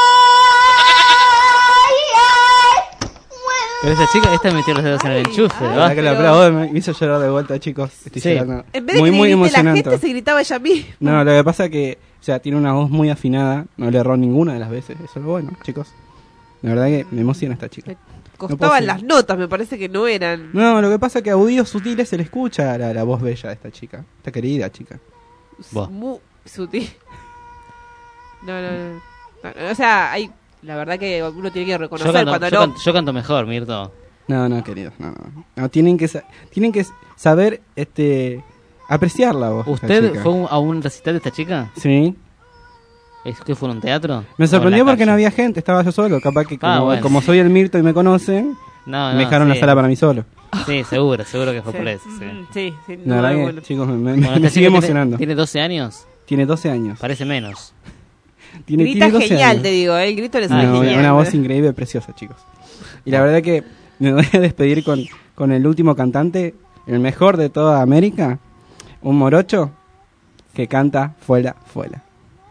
yeah. Pero esta chica, esta metió los dedos en el enchufe, La ¿va? verdad que la prueba me hizo llorar de vuelta, chicos. Estoy Sí. llorando. en vez de Muy, que muy grite la emocionante. gente, se gritaba ella misma. No, lo que pasa que, o sea, tiene una voz muy afinada, no le erró ninguna de las veces, eso es lo bueno, chicos. La verdad que me emociona esta chica. Costaban puedo seguir. las notas, me parece que no eran. No, lo que pasa es que a audíos sutiles se le escucha la, la voz bella de esta chica, esta querida chica. Buah. Muy sutil. No, no, no. No, no, o sea, hay. La verdad que uno tiene que Yo reconocer canto, cuando yo, no. canto, yo canto mejor, Mirto. No, no, queridos, no, no. No, tienen que sa- tienen que saber este apreciar la voz. de esta ¿Usted chica. fue un- a un recital de esta chica? Sí. ¿Es que fue en un teatro? Me ¿O sorprendió en la porque no calle? había gente, estaba yo solo, capaz que como, Ah, bueno. como soy el Mirto y me conocen, No, me no, dejaron sí. la sala para mí solo. Sí, seguro, seguro que fue Sí. por eso, sí. Mm, sí, sí, La no, verdad que, bueno. chicos, me, me- Bueno, me esta sigue chica emocionando. Tiene, tiene doce años, Tiene doce años. parece menos. Tiene, Grita tiene doce genial, años. te digo, ¿eh? El grito le Una, sale una- genial. una voz increíble, preciosa, chicos. Y la verdad que me voy a despedir con, con el último cantante, el mejor de toda América, un morocho que canta Fuera, Fuera.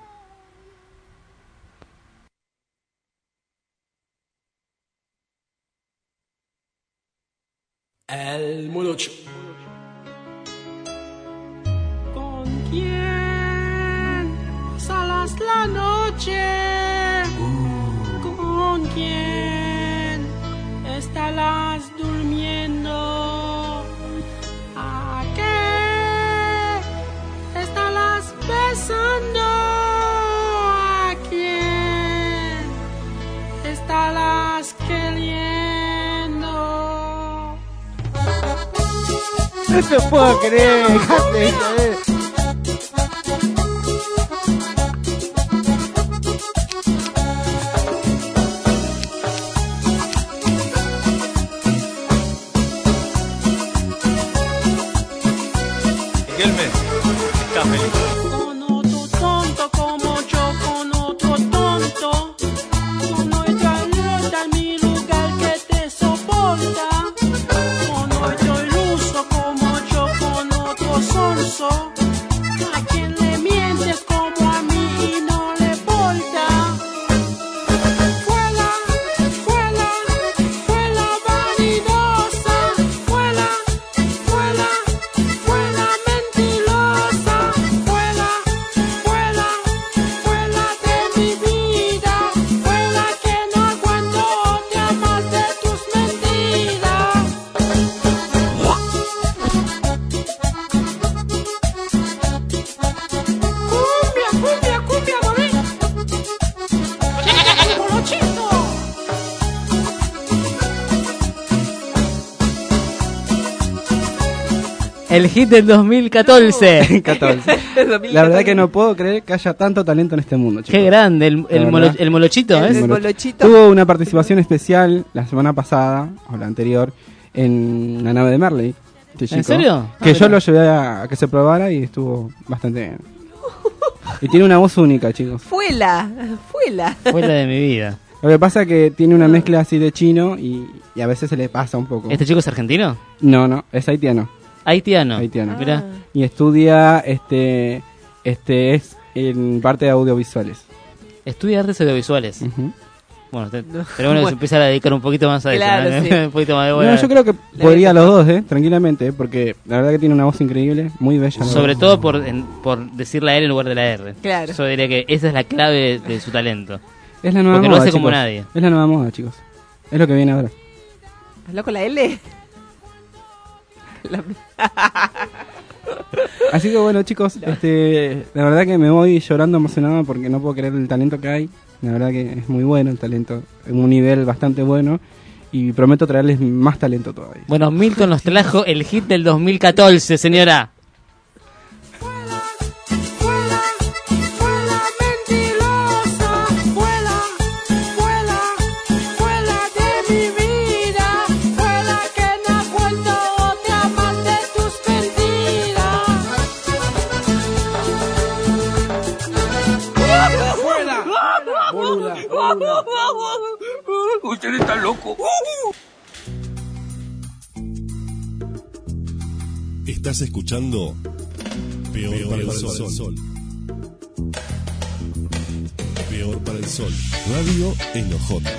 El morocho. ¿Con quién pasarás la noche? ¿Con quién estarás durmiendo? ¿A qué estarás besando? ¿A quién estarás queriendo? No te puedo creer, dejate de joder. Miguelme, está feliz. Con otro tonto como yo, con El hit del dos mil catorce. catorce. La verdad que no puedo creer que haya tanto talento en este mundo, chicos. Qué grande, el, el, molo, el molochito, ¿eh? El, el molochito. Tuvo una participación especial la semana pasada, o la anterior, en la nave de Marley. Este chico, ¿En serio? Que Ah, yo mirá. lo llevé a, a que se probara y estuvo bastante bien. Y tiene una voz única, chicos. Fuela, fuela. Fue la de mi vida. Lo que pasa es que tiene una mezcla así de chino y, y a veces se le pasa un poco. ¿Este chico es argentino? No, no, es haitiano. Haitiano. Haitiano. Mirá. Y estudia, este, este es en parte de audiovisuales. Estudia artes audiovisuales. Ujú. Bueno, te, pero bueno, se empieza a dedicar un poquito más a Claro, eso, ¿no? sí. Un poquito más de buena. No, yo creo que podría los dos, eh, tranquilamente, eh, porque la verdad que tiene una voz increíble, muy bella. la Sobre voz. todo por, en, por decir la L en lugar de la R. Claro. Yo diría que esa es la clave de, de su talento. Es la nueva Porque moda, lo hace como chicos. nadie. Es la nueva moda, chicos. Es lo que viene ahora. ¿Habló con la L? La- Así que bueno, chicos, este, la verdad que me voy llorando emocionado porque no puedo creer el talento que hay. La verdad que es muy bueno el talento, en un nivel bastante bueno. Y prometo traerles más talento todavía. Bueno, Milton nos trajo el hit del dos mil catorce, señora. Mentirosa, vuela, vuela, vuela de mi vida, vuela que no ha vuelto otra más de tus mentiras. ¡Fuera! ¡Boluda! Usted está loco. Estás escuchando Peor, Peor para, el sol. Sol. Sol. Peor para el Sol. Radio en Ojotas.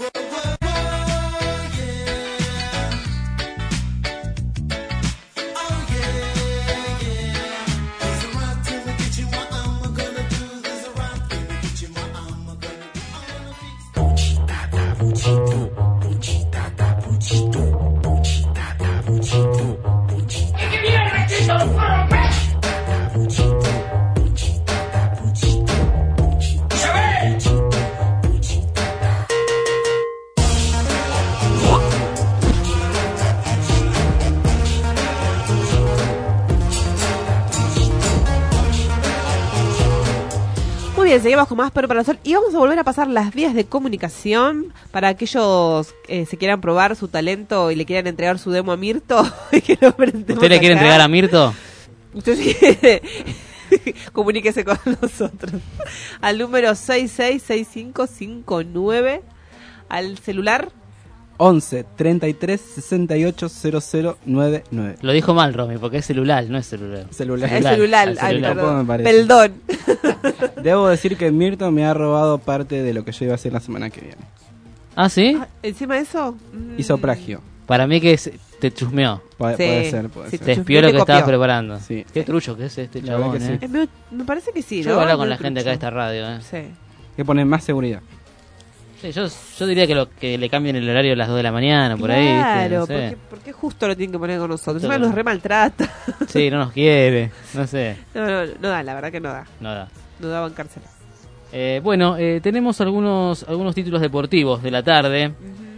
Muy bien, seguimos con más Pero para el Sol y vamos a volver a pasar las vías de comunicación para aquellos que eh, se quieran probar su talento y le quieran entregar su demo a Mirto. Que lo presentemos ¿Usted le quiere acá. entregar a Mirto? Usted sí quiere, comuníquese con nosotros al número seis seis seis cinco cinco nueve, al celular once, treinta y tres, sesenta y ocho, cero cero nueve nueve. Lo dijo mal, Romy, porque es celular, no es celular. Celular. el celular, al ay, celular. perdón. Me parece. Peldón. Debo decir que Mirto me ha robado parte de lo que yo iba a hacer la semana que viene. ¿Ah, sí? Ah, encima de eso, mm, Hizo plagio. Para mí que se- te chusmeó. Puede, Sí, puede ser, puede sí, ser. Te Te espió lo te que copió. estabas preparando. Sí. Qué trucho que es este La verdad chabón, que sí. ¿eh? eh, me, me parece que sí, Yo ¿no? voy a hablar con Muy la gente acá de trucho. esta radio, ¿eh? Sí. Hay que poner más seguridad. Sí, yo, yo diría que lo que le cambien el horario a las dos de la mañana, por ahí. ¿viste? Claro, No sé. porque, porque justo lo tienen que poner con nosotros. Justo Encima lo- nos re maltrata. Sí, no nos quiere, no sé, No, no, no da, la verdad que no da. nada. No da bancársela. Eh, bueno, eh, tenemos algunos algunos títulos deportivos de la tarde.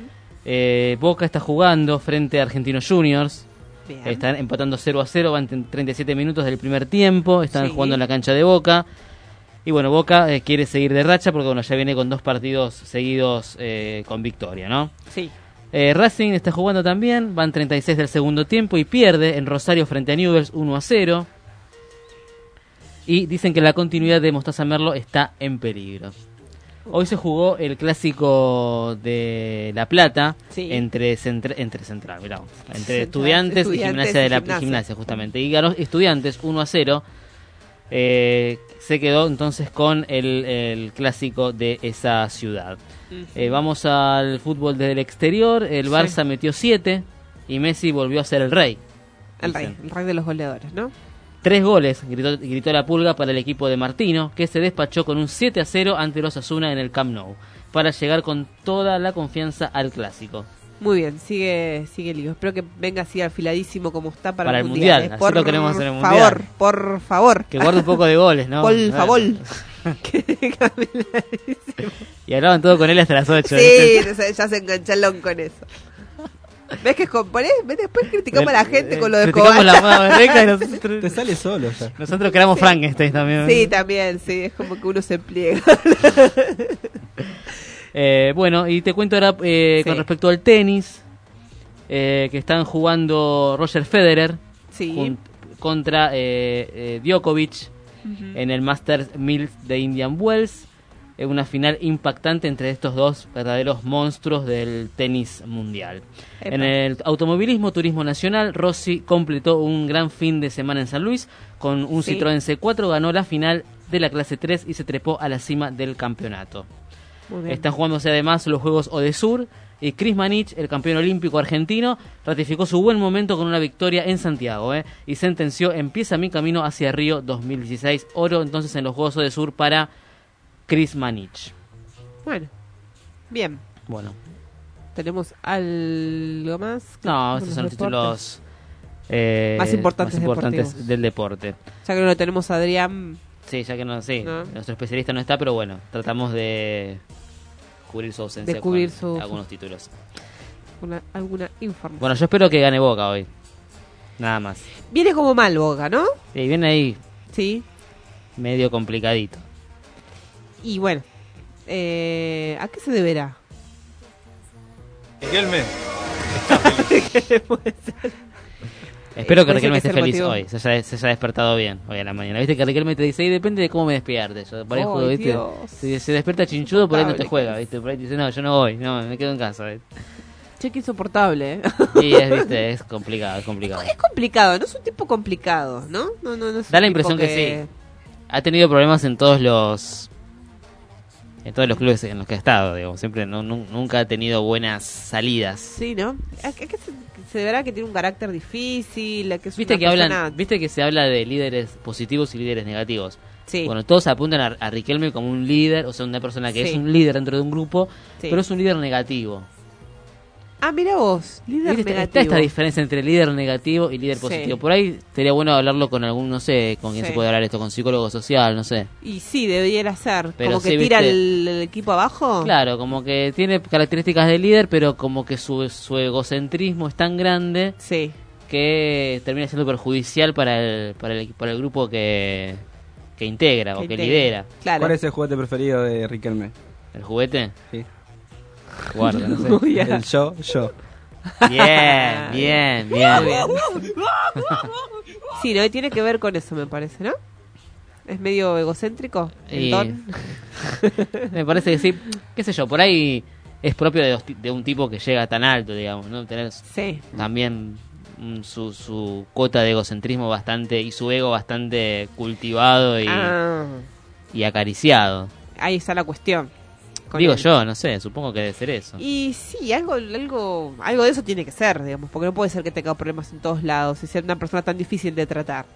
Eh, Boca está jugando frente a Argentinos Juniors. Bien. Están empatando cero a cero, van en treinta y siete minutos del primer tiempo. Están Sí. jugando en la cancha de Boca. Y bueno, Boca eh, quiere seguir de racha porque bueno, ya viene con dos partidos seguidos eh, con victoria, ¿no? Sí. Eh, Racing está jugando también, van treinta y seis del segundo tiempo y pierde en Rosario frente a Newell's uno a cero. Y dicen que la continuidad de Mostaza Merlo está en peligro. Hoy se jugó el clásico de La Plata Sí. entre, centra- entre Central, mirá, vos, entre Central, Estudiantes, Estudiantes y Gimnasia de y la Gimnasia. Gimnasia, justamente. Y ganó Estudiantes uno a cero. Eh, se quedó entonces con el, el clásico de esa ciudad. Eh, vamos al fútbol del exterior. El Sí. Barça metió siete y Messi volvió a ser el rey. El Dicen. rey, el rey de los goleadores, ¿no? Tres goles, gritó, gritó la pulga para el equipo de Martino, que se despachó con un siete a cero ante los Osasuna en el Camp Nou, para llegar con toda la confianza al clásico. Muy bien, sigue sigue el lío. Espero que venga así afiladísimo como está para, Para el el mundial. Mundial, eh. así Por lo queremos hacer en el favor, Mundial. por favor. Que guarde un poco de goles, ¿no? Por Bueno. favor. Que venga afiladísimo. Y hablaban todo con él hasta las ocho. Sí, ya se engancharon con eso. ¿Ves que componés? ¿Ves? Después criticamos a la gente con lo de Criticamos Escobar. la moda berreca y nosotros, Te sale solo ya. nosotros creamos Frankenstein también. Sí, también, sí, es como que uno se pliega. Eh, bueno, y te cuento ahora eh, Sí. con respecto al tenis, eh, que están jugando Roger Federer Sí. jun- contra eh, eh, Djokovic Ujú. en el Masters mil de Indian Wells. Es una final impactante entre estos dos verdaderos monstruos del tenis mundial. Epa. En el automovilismo, turismo nacional, Rossi completó un gran fin de semana en San Luis. Con un Sí. Citroën C cuatro ganó la final de la clase tres y se trepó a la cima del campeonato. Muy bien. Están jugándose además los Juegos Odesur y Chris Manich, el campeón olímpico argentino, ratificó su buen momento con una victoria en Santiago ¿eh? y sentenció: empieza mi camino hacia Río dos mil dieciséis. Oro entonces en los Juegos Odesur para Chris Manich. Bueno, bien. Bueno, ¿Tenemos algo más? no, Con estos los son los deportes. títulos eh, Más importantes más importantes deportivos. del deporte. Ya que no lo tenemos a Adrián. Sí, ya que no, sí, No. nuestro especialista no está, pero bueno, tratamos de cubrir su ausencia De cubrir con su- algunos títulos. Una, alguna información. Bueno, yo espero que gane Boca hoy. Nada más. Viene como mal Boca, ¿no? Sí, viene ahí Sí. medio complicadito. Y bueno, eh, ¿a qué se deberá? Riquelme. Espero que puede ser Riquelme que esté sea el feliz motivo. hoy, se haya, se haya despertado bien hoy a la mañana. Viste que Riquelme te dice, y depende de cómo me despierte. Yo, por ahí Ay, juego, ¿viste? Dios. Si se despierta chinchudo, por ahí no te Insoportable juega, que es. ¿viste? Por ahí te dice, no, yo no voy, no, me quedo en casa, ¿viste? Che, qué insoportable, ¿eh? Y es, ¿viste? Es complicado, es complicado. Es complicado, no es un tipo complicado, ¿no? No, no, no es Da un la tipo impresión que sí. Ha tenido problemas en todos los en todos los clubes en los que ha estado, digamos. Siempre no, nu- nunca ha tenido buenas salidas. Sí, ¿no? Es que se, se deberá que tiene un carácter difícil, que es Viste una que hablan, persona- viste que se habla de líderes positivos y líderes negativos. Sí. Bueno, todos apuntan a, a Riquelme como un líder, o sea, una persona que Sí. es un líder dentro de un grupo, Sí. pero es un líder negativo. Ah, mira vos, líder ¿Viste? Está negativo. esta diferencia entre líder negativo y líder Sí. positivo. Por ahí sería bueno hablarlo con algún, no sé, con quién Sí. se puede hablar esto, con psicólogo social, no sé. Y sí, debería ser. Pero como que sí, tira viste- el, el equipo abajo. Claro, como que tiene características de líder, pero como que su, su egocentrismo es tan grande Sí. que termina siendo perjudicial para el, para el, para el grupo que, que integra Que o que integra. lidera. Claro. ¿Cuál es el juguete preferido de Riquelme? ¿El juguete? Sí. Guarda, no sé. Uy, ya. El yo, yo. Bien, bien, bien. Muy bien. Sí, ¿no? Y tiene que ver con eso, me parece, ¿no? Es medio egocéntrico. El Y- don. Me parece que sí, qué sé yo, por ahí es propio de, dos ti- de un tipo que llega tan alto, digamos, ¿no? Tener Sí. también mm, su, su cuota de egocentrismo bastante y su ego bastante cultivado y, Ah, y acariciado. ahí está la cuestión. con Digo él. yo, no sé, supongo que debe ser eso. Y sí, algo, algo, algo de eso tiene que ser, digamos, porque no puede ser que tenga problemas en todos lados y sea una persona tan difícil de tratar.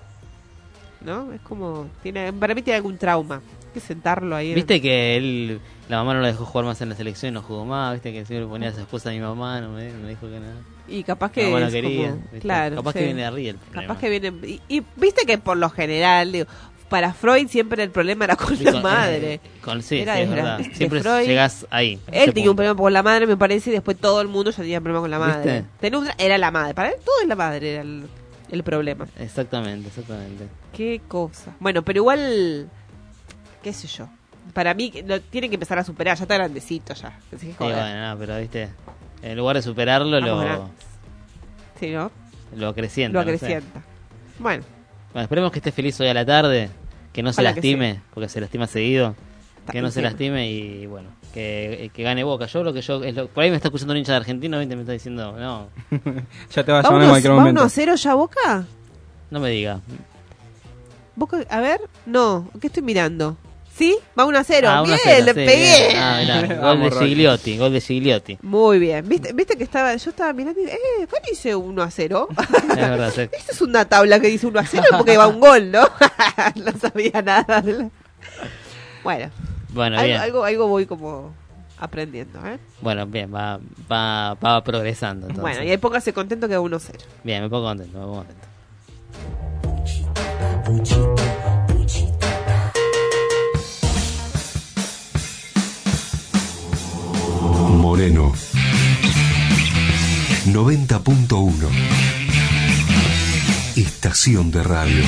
¿No? Es como, tiene, para mí tiene algún trauma. Hay que sentarlo ahí. en- Viste que él, la mamá no lo dejó jugar más en la selección, no jugó más, viste que siempre ponía a su esposa a mi mamá, no me, no me dijo que nada. Y capaz Mi que mamá no es quería, como- ¿viste? claro, Capaz sí. que viene de arriba el problema. Capaz que viene y, y viste que por lo general, digo, para Freud siempre el problema era con Sí, la con- madre. Con, sí, Era sí, es de- verdad. de Siempre Freud. llegás ahí. a Él ese tenía un punto. problema con la madre, me parece, y después todo el mundo ya tenía problema con la madre. ¿Viste? Tenía un dra- era la madre, para él todo es la madre era el, el problema. Exactamente, exactamente. Qué cosa. Bueno, pero igual, qué sé yo. Para mí que lo tienen que empezar a superar, ya está grandecito ya. Así que Sí, joder. bueno, no, pero viste, en lugar de superarlo, Vamos lo, grandes. Sí, ¿no? lo acrecienta. Lo no sé. acrecienta. Bueno, Bueno, esperemos que esté feliz hoy a la tarde, que no se Ojalá que lastime, porque se lastima seguido. Que no se encima. lastime y bueno, que, que gane Boca. Yo lo que yo, es lo- por ahí me está escuchando un hincha de Argentina, ¿viste? Me está diciendo, no, Ya te va a llamar en ¿Vamos cualquier momento. a cero ya, Boca? no me diga. Boca, a ver, no, ¿qué estoy mirando? ¿Sí? Va uno a cero. Ah, uno a Bien, cero, le sí, pegué. bien. Ah, mirá, gol de Vamos, Roy. Gigliotti, gol de Gigliotti. Muy bien. ¿Viste, viste que estaba, yo estaba mirando y dije, eh, ¿cuál dice uno a cero? Es verdad, sí. Esta es una tabla que dice uno a cero porque va un gol, ¿no? No sabía nada. de la- Bueno, Bueno, algo, bien. algo, algo voy como aprendiendo, ¿eh? Bueno, bien, va, va, va progresando entonces. Bueno, y ahí póngase contento que va uno a cero. Bien, me pongo contento, me pongo contento. Moreno. noventa punto uno. Estación de radio.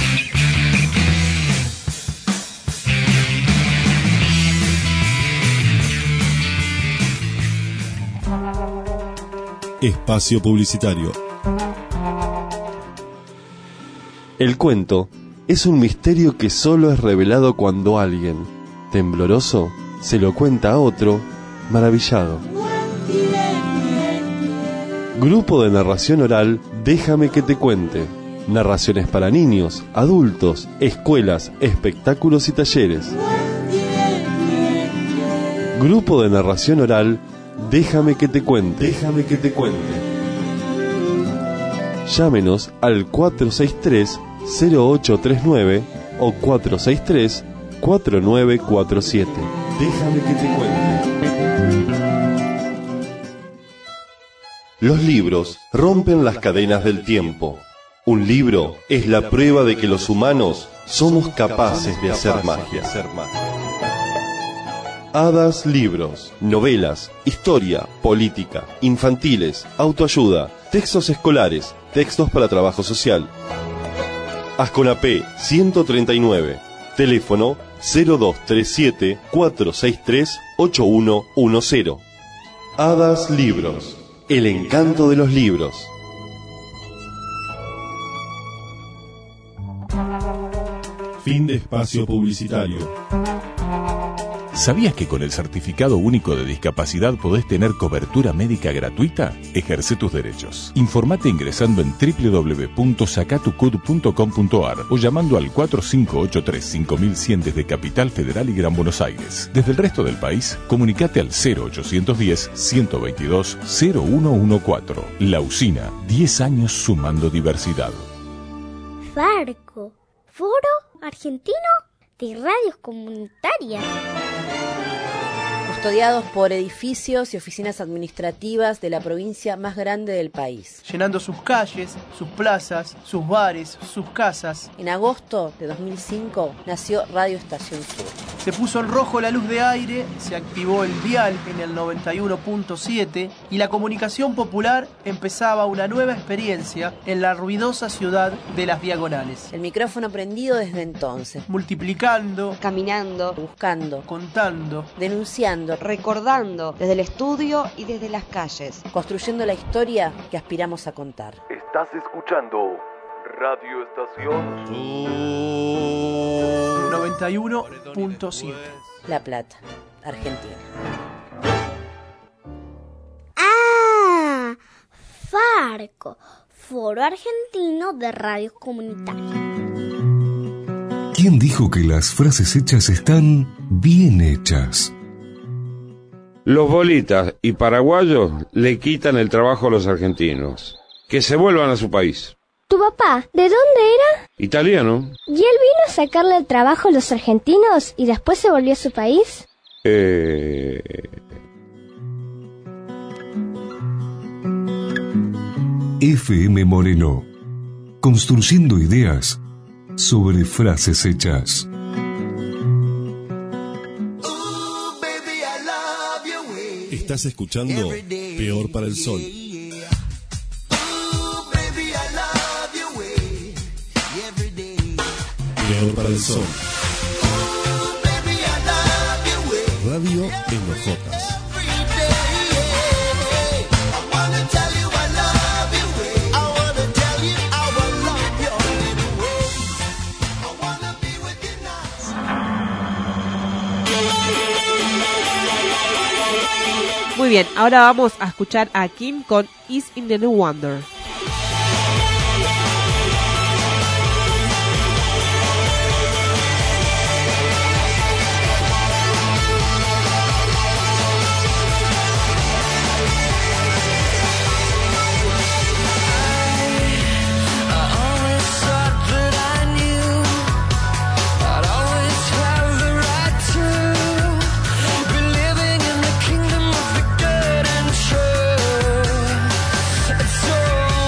Espacio publicitario. El cuento es un misterio que solo es revelado cuando alguien, tembloroso, se lo cuenta a otro, maravillado. Grupo de narración oral, Déjame que te cuente. Narraciones para niños, adultos, escuelas, espectáculos y talleres. Grupo de narración oral, Déjame que te cuente. Déjame que te cuente. Llámenos al cuatro seis tres, cero ocho tres nueve o cuatro seis tres, cuatro nueve cuatro siete. Déjame que te cuente. Los libros rompen las cadenas del tiempo. Un libro es la prueba de que los humanos somos capaces de hacer magia. Hadas Libros, novelas, historia, política, infantiles, autoayuda, textos escolares, textos para trabajo social. Asconapé ciento treinta y nueve, teléfono cero dos tres siete, cuatro seis tres, ocho uno uno cero. Hadas Libros, el encanto de los libros. Fin de espacio publicitario. ¿Sabías que con el Certificado Único de Discapacidad podés tener cobertura médica gratuita? Ejerce tus derechos. Informate ingresando en doble u doble u doble u punto sacatucud punto com punto ar o llamando al cuatro cinco ocho tres, cinco mil cien desde Capital Federal y Gran Buenos Aires. Desde el resto del país, comunicate al cero ochocientos diez, ciento veintidós, cero uno catorce. La Usina, diez años sumando diversidad. Farco, Foro Argentino de Radios Comunitarias. Custodiados por edificios y oficinas administrativas de la provincia más grande del país. Llenando sus calles, sus plazas, sus bares, sus casas. En agosto de dos mil cinco nació Radio Estación Sur. Se puso en rojo la luz de aire, se activó el dial en el noventa y uno punto siete y la comunicación popular empezaba una nueva experiencia en la ruidosa ciudad de Las Diagonales. El micrófono prendido desde entonces. Multiplicando, caminando, buscando, contando, denunciando, recordando desde el estudio y desde las calles, construyendo la historia que aspiramos a contar. Estás escuchando Radio Estación noventa y uno punto siete. La Plata, Argentina. Ah, Farco, Foro Argentino de Radios Comunitarias. ¿Quién dijo que las frases hechas están bien hechas? Los bolitas y paraguayos le quitan el trabajo a los argentinos. Que se vuelvan a su país. ¿Tu papá, de dónde era? Italiano. ¿Y él vino a sacarle el trabajo a los argentinos y después se volvió a su país? Eh... F M Moreno. Construyendo ideas sobre frases hechas. Estás escuchando Peor para el Sol. Peor para el Sol. Radio en Hojotas. Muy bien, ahora vamos a escuchar a Kim con Is in the New Wonder. So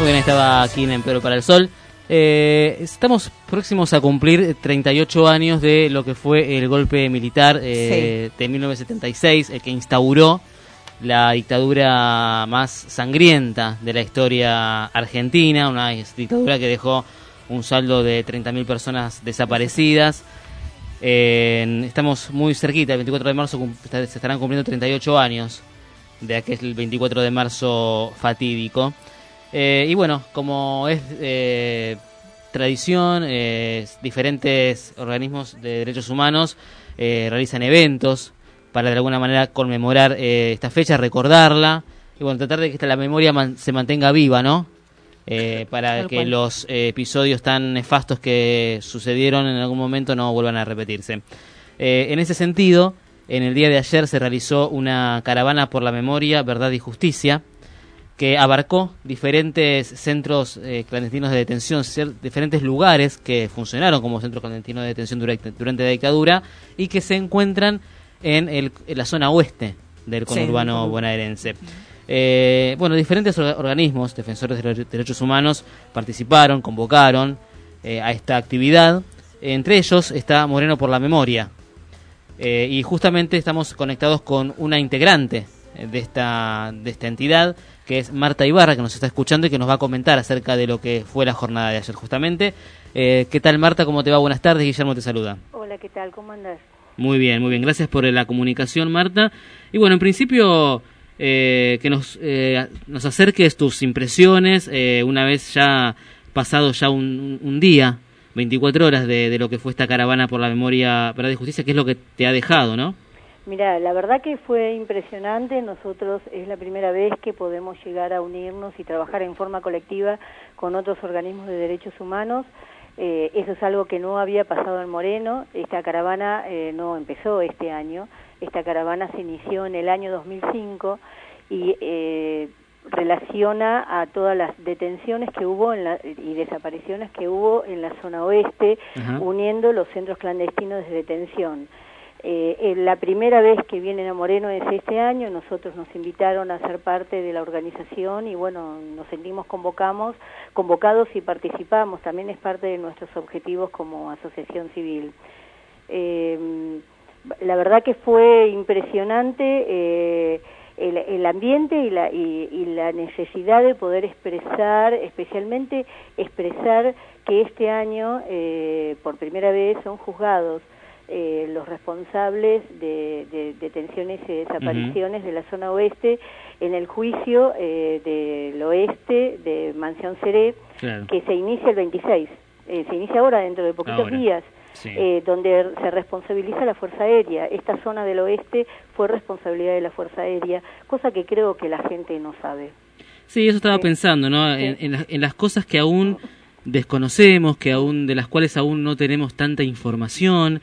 Muy bien, estaba aquí en Pedro para el Sol. Eh, estamos próximos a cumplir treinta y ocho años de lo que fue el golpe militar eh, sí. de mil novecientos setenta y seis, el que instauró la dictadura más sangrienta de la historia argentina, una dictadura que dejó un saldo de treinta mil personas desaparecidas. Eh, estamos muy cerquita, el veinticuatro de marzo se estarán cumpliendo treinta y ocho años de aquel veinticuatro de marzo fatídico. Eh, y bueno, como es eh, tradición, eh, diferentes organismos de derechos humanos eh, realizan eventos para de alguna manera conmemorar eh, esta fecha, recordarla y bueno, tratar de que esta, la memoria man, se mantenga viva, ¿no? Eh, para Tal que cual. los eh, episodios tan nefastos que sucedieron en algún momento no vuelvan a repetirse. Eh, en ese sentido, en el día de ayer se realizó una caravana por la memoria, verdad y justicia, que abarcó diferentes centros eh, clandestinos de detención, diferentes lugares que funcionaron como centros clandestinos de detención durante, durante la dictadura y que se encuentran en, el, en la zona oeste del conurbano sí. bonaerense. Eh, bueno, diferentes organismos, defensores de los derechos humanos, participaron, convocaron eh, a esta actividad. Entre ellos está Moreno por la Memoria. Eh, y justamente estamos conectados con una integrante de esta, de esta entidad, que es Marta Ibarra, que nos está escuchando y que nos va a comentar acerca de lo que fue la jornada de ayer justamente. Eh, ¿Qué tal, Marta? ¿Cómo te va? Buenas tardes. Guillermo te saluda. Hola, ¿qué tal? ¿Cómo andás? Muy bien, muy bien. Gracias por la comunicación, Marta. Y bueno, en principio, eh, que nos, eh, nos acerques tus impresiones eh, una vez ya pasado ya un, un día, veinticuatro horas de, de lo que fue esta caravana por la memoria, verdad y justicia, que es lo que te ha dejado, ¿no? Mira, la verdad que fue impresionante. Nosotros es la primera vez que podemos llegar a unirnos y trabajar en forma colectiva con otros organismos de derechos humanos. Eh, eso es algo que no había pasado en Moreno. Esta caravana eh, no empezó este año. Esta caravana se inició en el año dos mil cinco y eh, relaciona a todas las detenciones que hubo en la, y desapariciones que hubo en la zona oeste, Ajá. uniendo los centros clandestinos de detención. Eh, la primera vez que vienen a Moreno es este año. Nosotros nos invitaron a ser parte de la organización y bueno, nos sentimos convocamos, convocados y participamos. También es parte de nuestros objetivos como asociación civil. Eh, la verdad que fue impresionante eh, el, el ambiente y la, y, y la necesidad de poder expresar, especialmente expresar que este año eh, por primera vez son juzgados Eh, los responsables de, de detenciones y desapariciones uh-huh. de la zona oeste en el juicio eh, del oeste de Mansión Seré, claro. que se inicia el veintiséis, eh, se inicia ahora dentro de poquitos ahora. días, sí. eh, donde se responsabiliza la Fuerza Aérea. Esta zona del oeste fue responsabilidad de la Fuerza Aérea, cosa que creo que la gente no sabe. Sí, eso estaba sí. pensando, ¿no? Sí. En, en, las, en las cosas que aún desconocemos, que aún de las cuales aún no tenemos tanta información.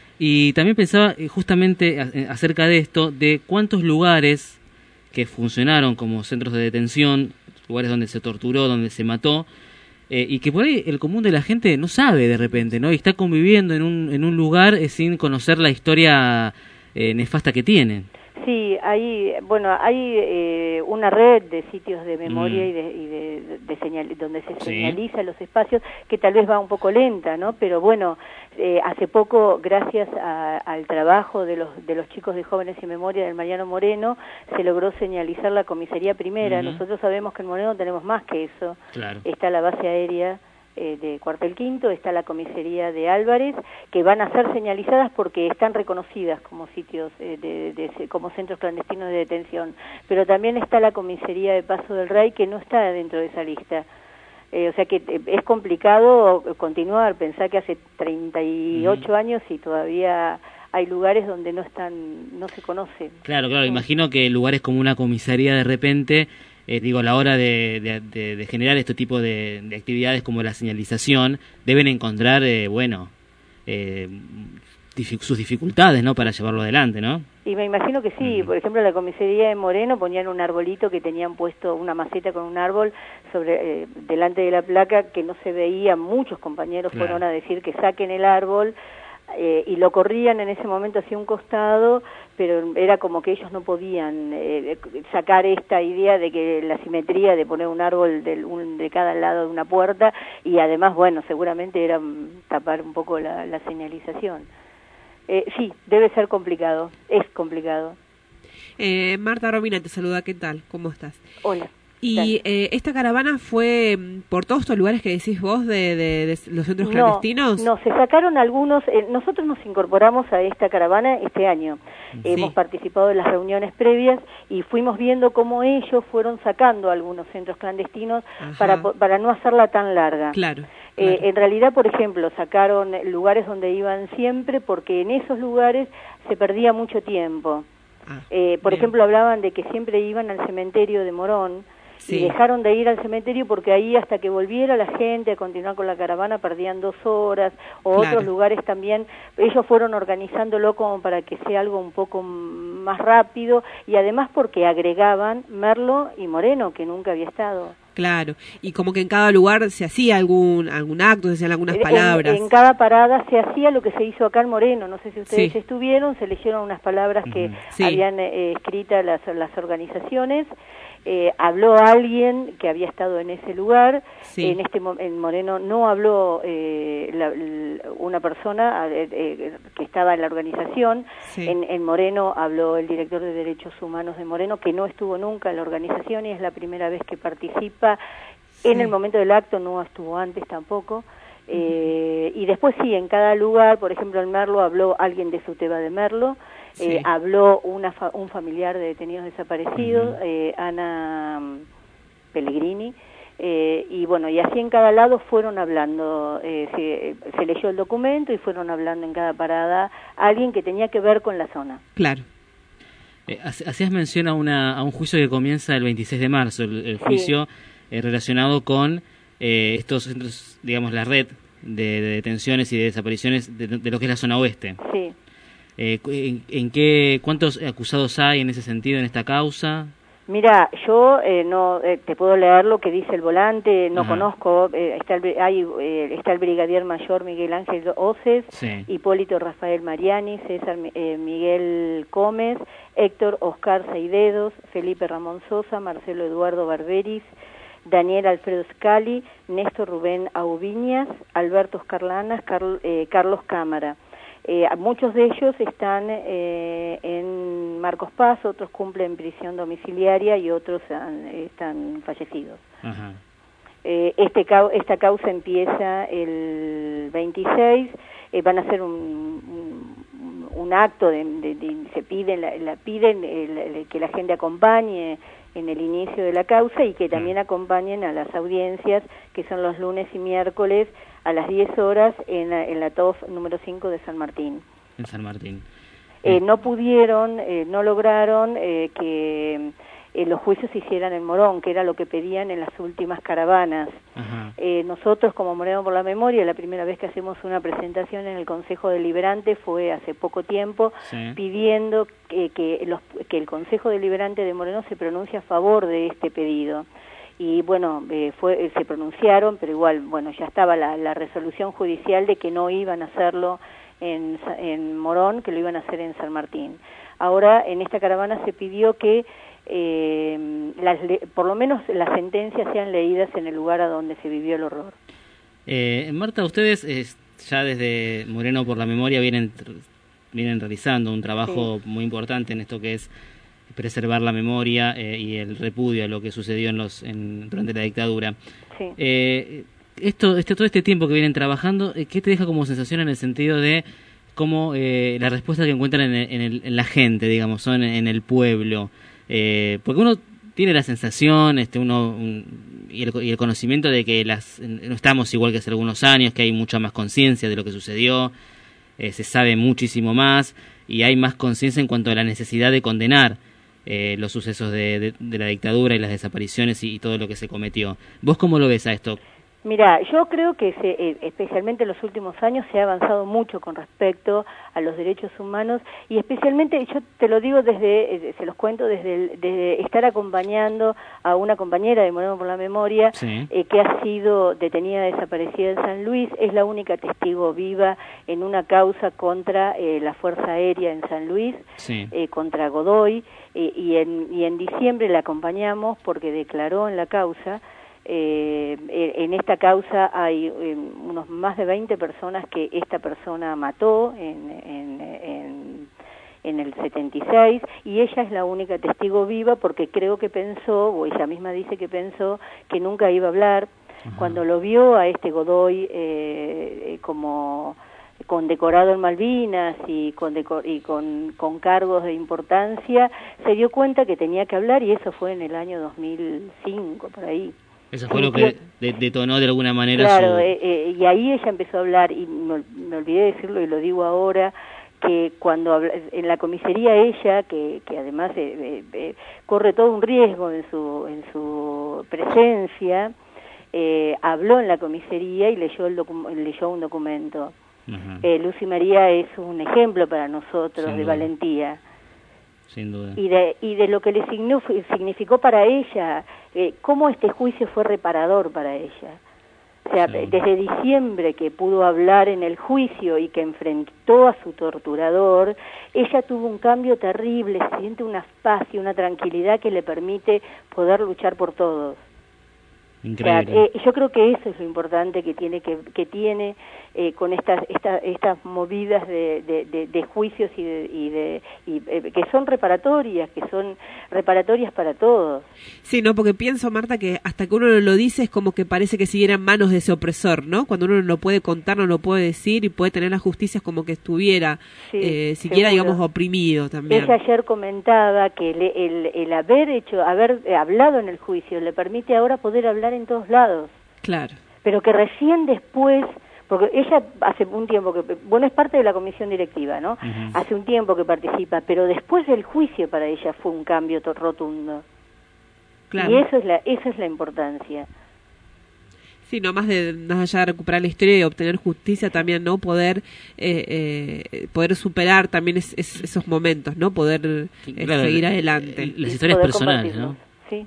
Y también pensaba justamente acerca de esto, de cuántos lugares que funcionaron como centros de detención, lugares donde se torturó, donde se mató, eh, y que por ahí el común de la gente no sabe de repente, ¿no? Y está conviviendo en un, en un lugar eh, sin conocer la historia eh, nefasta que tienen. Sí, hay, bueno, hay eh, una red de sitios de memoria mm. y, de, y de, de señal, donde se sí. señaliza los espacios, que tal vez va un poco lenta, ¿no? Pero bueno, eh, hace poco, gracias a, al trabajo de los de los chicos de Jóvenes y Memoria del Mariano Moreno, se logró señalizar la comisaría primera. Mm-hmm. Nosotros sabemos que en Moreno tenemos más que eso. Claro. Está la base aérea Eh, de Cuartel Quinto, está la comisaría de Álvarez, que van a ser señalizadas porque están reconocidas como sitios, eh, de, de, de, como centros clandestinos de detención, pero también está la comisaría de Paso del Rey, que no está dentro de esa lista. Eh, o sea que eh, es complicado continuar, pensar que hace treinta y ocho mm. años y todavía hay lugares donde no están, no se conocen. Claro, claro, mm. imagino que lugares como una comisaría de repente... Eh, digo, a la hora de, de, de, de generar este tipo de, de actividades como la señalización, deben encontrar, eh, bueno, eh, dific- sus dificultades, ¿no?, para llevarlo adelante, ¿no? Y me imagino que sí. Uh-huh. Por ejemplo, en la comisaría de Moreno ponían un arbolito que tenían puesto, una maceta con un árbol sobre eh, delante de la placa que no se veía. Muchos compañeros claro. fueron a decir que saquen el árbol. eh, y lo corrían en ese momento hacia un costado, pero era como que ellos no podían eh, sacar esta idea de que la simetría de poner un árbol de, un, de cada lado de una puerta, y además, bueno, seguramente era tapar un poco la, la señalización. Eh, sí, debe ser complicado, es complicado. Eh, Marta Romina te saluda, ¿qué tal? ¿Cómo estás? Hola. ¿Y eh, esta caravana fue por todos estos lugares que decís vos de, de, de los centros clandestinos? No, no, se sacaron algunos, eh, nosotros nos incorporamos a esta caravana este año, sí. Hemos participado en las reuniones previas y fuimos viendo cómo ellos fueron sacando algunos centros clandestinos para, para no hacerla tan larga. Claro. Eh, claro. En realidad, por ejemplo, sacaron lugares donde iban siempre porque en esos lugares se perdía mucho tiempo. Ah, eh, por bien. ejemplo, hablaban de que siempre iban al cementerio de Morón, sí. Y dejaron de ir al cementerio porque ahí hasta que volviera la gente a continuar con la caravana perdían dos horas, o claro. Otros lugares también, ellos fueron organizándolo como para que sea algo un poco más rápido, y además porque agregaban Merlo y Moreno, que nunca había estado. Claro, y como que en cada lugar se hacía algún algún acto, se hacían algunas palabras. En, en cada parada se hacía lo que se hizo acá en Moreno, no sé si ustedes sí. estuvieron, se leyeron unas palabras que sí. habían eh, escritas las, las organizaciones. Eh, habló alguien que había estado en ese lugar, sí. en este en Moreno no habló eh, la, la, una persona eh, eh, que estaba en la organización, sí. en, en Moreno habló el director de Derechos Humanos de Moreno, que no estuvo nunca en la organización y es la primera vez que participa, sí. en el momento del acto, no estuvo antes tampoco. Eh, uh-huh. Y después sí, en cada lugar, por ejemplo en Merlo habló alguien de Suteba de Merlo, sí. eh, habló una fa- un familiar de detenidos desaparecidos, uh-huh. eh, Ana Pellegrini, eh, y bueno, y así en cada lado fueron hablando, eh, se, se leyó el documento y fueron hablando en cada parada alguien que tenía que ver con la zona. Claro. Eh, hacías mención a, una, a un juicio que comienza el veintiséis de marzo, el, el juicio sí. eh, relacionado con eh, estos centros, digamos, la red de, de detenciones y de desapariciones de, de lo que es la zona oeste. Sí. Eh, en, ¿En qué, cuántos acusados hay en ese sentido en esta causa? Mira, yo eh, no eh, te puedo leer lo que dice el volante, no Ajá. conozco, eh, está, el, hay, eh, está el brigadier mayor Miguel Ángel Oces, sí. Hipólito Rafael Mariani, César eh, Miguel Gómez, Héctor Oscar Saidedos, Felipe Ramón Sosa, Marcelo Eduardo Barberis, Daniel Alfredo Scali, Néstor Rubén Aubiñas, Alberto Oscarlanas, Carl, eh, Carlos Cámara. Eh, muchos de ellos están eh, en Marcos Paz, otros cumplen prisión domiciliaria y otros han, están fallecidos. Ajá. Eh, este esta causa empieza el veintiséis, eh, van a hacer un, un, un acto, de, de, de, se piden, la, la piden el, el, que la gente acompañe en el inicio de la causa y que también acompañen a las audiencias, que son los lunes y miércoles a las diez horas en la, en la T O F número cinco de San Martín. En San Martín. Eh, no pudieron, eh, no lograron eh, que eh, los juicios se hicieran en Morón, que era lo que pedían en las últimas caravanas. Eh, nosotros, como Moreno por la Memoria, la primera vez que hacemos una presentación en el Consejo Deliberante fue hace poco tiempo, sí. pidiendo que, que, los, que el Consejo Deliberante de Moreno se pronuncie a favor de este pedido. Y bueno, eh, fue, se pronunciaron, pero igual, bueno, ya estaba la, la resolución judicial de que no iban a hacerlo en, en Morón, que lo iban a hacer en San Martín. Ahora, en esta caravana se pidió que eh, las, por lo menos las sentencias sean leídas en el lugar a donde se vivió el horror. Eh, Marta, ustedes eh, ya desde Moreno por la Memoria vienen, vienen realizando un trabajo sí. muy importante en esto que es preservar la memoria eh, y el repudio a lo que sucedió en los en, durante la dictadura. Sí. Eh, esto, este, todo este tiempo que vienen trabajando, ¿qué te deja como sensación en el sentido de cómo eh, la respuesta que encuentran en, el, en, el, en la gente, digamos, son en, en el pueblo? Eh, porque uno tiene la sensación, este, uno un, y, el, y el conocimiento de que las no estamos igual que hace algunos años, que hay mucha más conciencia de lo que sucedió, eh, se sabe muchísimo más y hay más conciencia en cuanto a la necesidad de condenar eh, los sucesos de, de, de la dictadura y las desapariciones y, y todo lo que se cometió. ¿Vos cómo lo ves a esto? Mira, yo creo que se, eh, especialmente en los últimos años se ha avanzado mucho con respecto a los derechos humanos y especialmente, yo te lo digo desde, eh, se los cuento desde, el, desde estar acompañando a una compañera de Moreno por la Memoria Sí. eh, que ha sido detenida desaparecida en San Luis, es la única testigo viva en una causa contra eh, la Fuerza Aérea en San Luis, Sí. eh, contra Godoy, eh, y, en, y en diciembre la acompañamos porque declaró en la causa. Eh, en esta causa hay eh, unos más de veinte personas que esta persona mató en, en, en, en el setenta y seis y ella es la única testigo viva porque creo que pensó, o ella misma dice que pensó que nunca iba a hablar. Ajá. Cuando lo vio a este Godoy eh, como condecorado en Malvinas y, con, decor y con, con cargos de importancia, se dio cuenta que tenía que hablar y eso fue en el año dos mil cinco, por ahí. Eso fue lo que de, detonó de alguna manera claro, su... eh, eh, y ahí ella empezó a hablar, y me, me olvidé de decirlo y lo digo ahora, que cuando habla, en la comisaría ella, que, que además eh, eh, eh, corre todo un riesgo en su, en su presencia, eh, habló en la comisaría y leyó, el docu leyó un documento. Uh-huh. eh, Lucy María es un ejemplo para nosotros Sin de duda. valentía. Sin duda. Y de, y de lo que le significó para ella, eh, cómo este juicio fue reparador para ella. O sea, sí. desde diciembre que pudo hablar en el juicio y que enfrentó a su torturador, ella tuvo un cambio terrible, siente una paz y una tranquilidad que le permite poder luchar por todos. Increíble. O sea, eh, yo creo que eso es lo importante que tiene que, que tiene eh, con estas esta, estas movidas de, de, de, de juicios y, de, y, de, y eh, que son reparatorias, que son reparatorias para todos. Sí, no, porque pienso, Marta, que hasta que uno lo dice es como que parece que siguiera en manos de ese opresor, ¿no? Cuando uno no lo puede contar, no lo puede decir y puede tener la justicia como que estuviera, sí, eh, siquiera, seguro. digamos, oprimido también. Ella ayer comentaba que le, el, el haber hecho, haber eh, hablado en el juicio le permite ahora poder hablar en todos lados. Claro. Pero que recién después, porque ella hace un tiempo que, bueno, es parte de la comisión directiva, ¿no? Uh-huh. Hace un tiempo que participa, pero después del juicio para ella fue un cambio rotundo. Claro. Y eso es la, esa es la importancia. Sí, no más de más allá de recuperar la historia y obtener justicia también, ¿no? Poder eh, eh, poder superar también es, es, esos momentos, ¿no? Poder eh, claro, seguir adelante. Las historias personales, ¿no? Sí.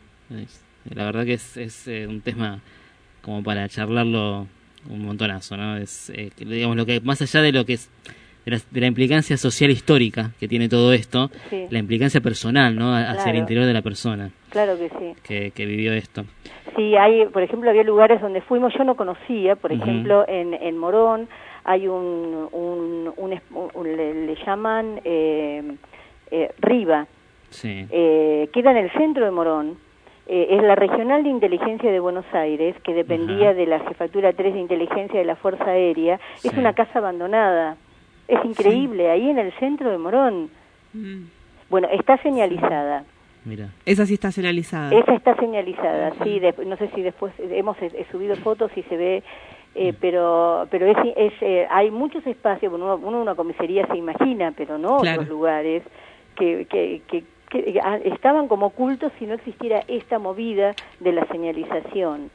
La verdad que es, es eh, un tema como para charlarlo un montonazo, ¿no? Es, eh, digamos, lo que más allá de lo que es de la, de la implicancia social histórica que tiene todo esto, sí. la implicancia personal, ¿no? Hacia claro. el interior de la persona. Claro que sí. Que, que vivió esto. Sí, hay, por ejemplo, había lugares donde fuimos, yo no conocía, por uh-huh. ejemplo, en, en Morón hay un, un, un, un, un le, le llaman eh, eh, Riva, sí. eh, queda en el centro de Morón. Eh, es la Regional de Inteligencia de Buenos Aires, que dependía uh-huh. de la Jefatura tres de Inteligencia de la Fuerza Aérea. Sí. Es una casa abandonada. Es increíble, sí. ahí en el centro de Morón. Mm. Bueno, está señalizada. Mira. Esa sí está señalizada. Esa está señalizada, uh-huh. sí. De, no sé si después hemos he, he subido fotos y se ve, eh, uh-huh. pero pero es, es eh, hay muchos espacios. Bueno, uno, uno una comisaría se imagina, pero no claro. otros lugares que que, que que estaban como ocultos si no existiera esta movida de la señalización.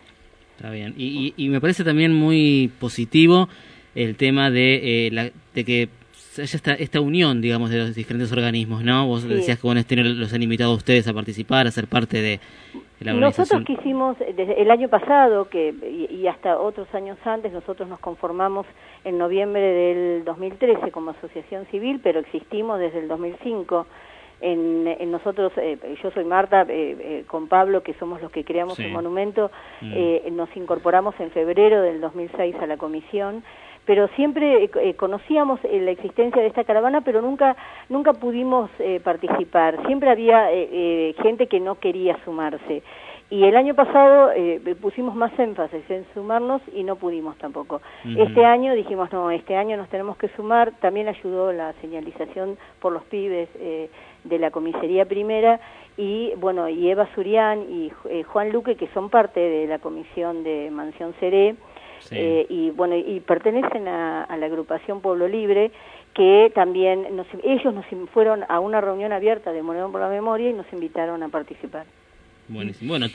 Está bien. Y, y, y me parece también muy positivo el tema de, eh, la, de que haya esta, esta unión, digamos, de los diferentes organismos, ¿no? Vos sí. decías que bueno, este los han invitado a ustedes a participar, a ser parte de, de la organización. Nosotros quisimos, desde el año pasado que y, y hasta otros años antes, nosotros nos conformamos en noviembre del dos mil trece como asociación civil, pero existimos desde el dos mil cinco. En, en nosotros, eh, yo soy Marta, eh, eh, con Pablo, que somos los que creamos sí. el monumento, mm. eh, nos incorporamos en febrero del dos mil seis a la comisión, pero siempre eh, conocíamos eh, la existencia de esta caravana, pero nunca nunca pudimos eh, participar. Siempre había eh, eh, gente que no quería sumarse. Y el año pasado eh, pusimos más énfasis en sumarnos y no pudimos tampoco. Uh-huh. Este año dijimos, no, este año nos tenemos que sumar. También ayudó la señalización por los pibes eh, de la comisaría primera y, bueno, y Eva Surián y eh, Juan Luque, que son parte de la comisión de Mansión Seré, sí. eh, y, bueno, y pertenecen a, a la agrupación Pueblo Libre, que también nos, ellos nos fueron a una reunión abierta de Moreno por la Memoria y nos invitaron a participar. Buenísimo. Bueno, ta-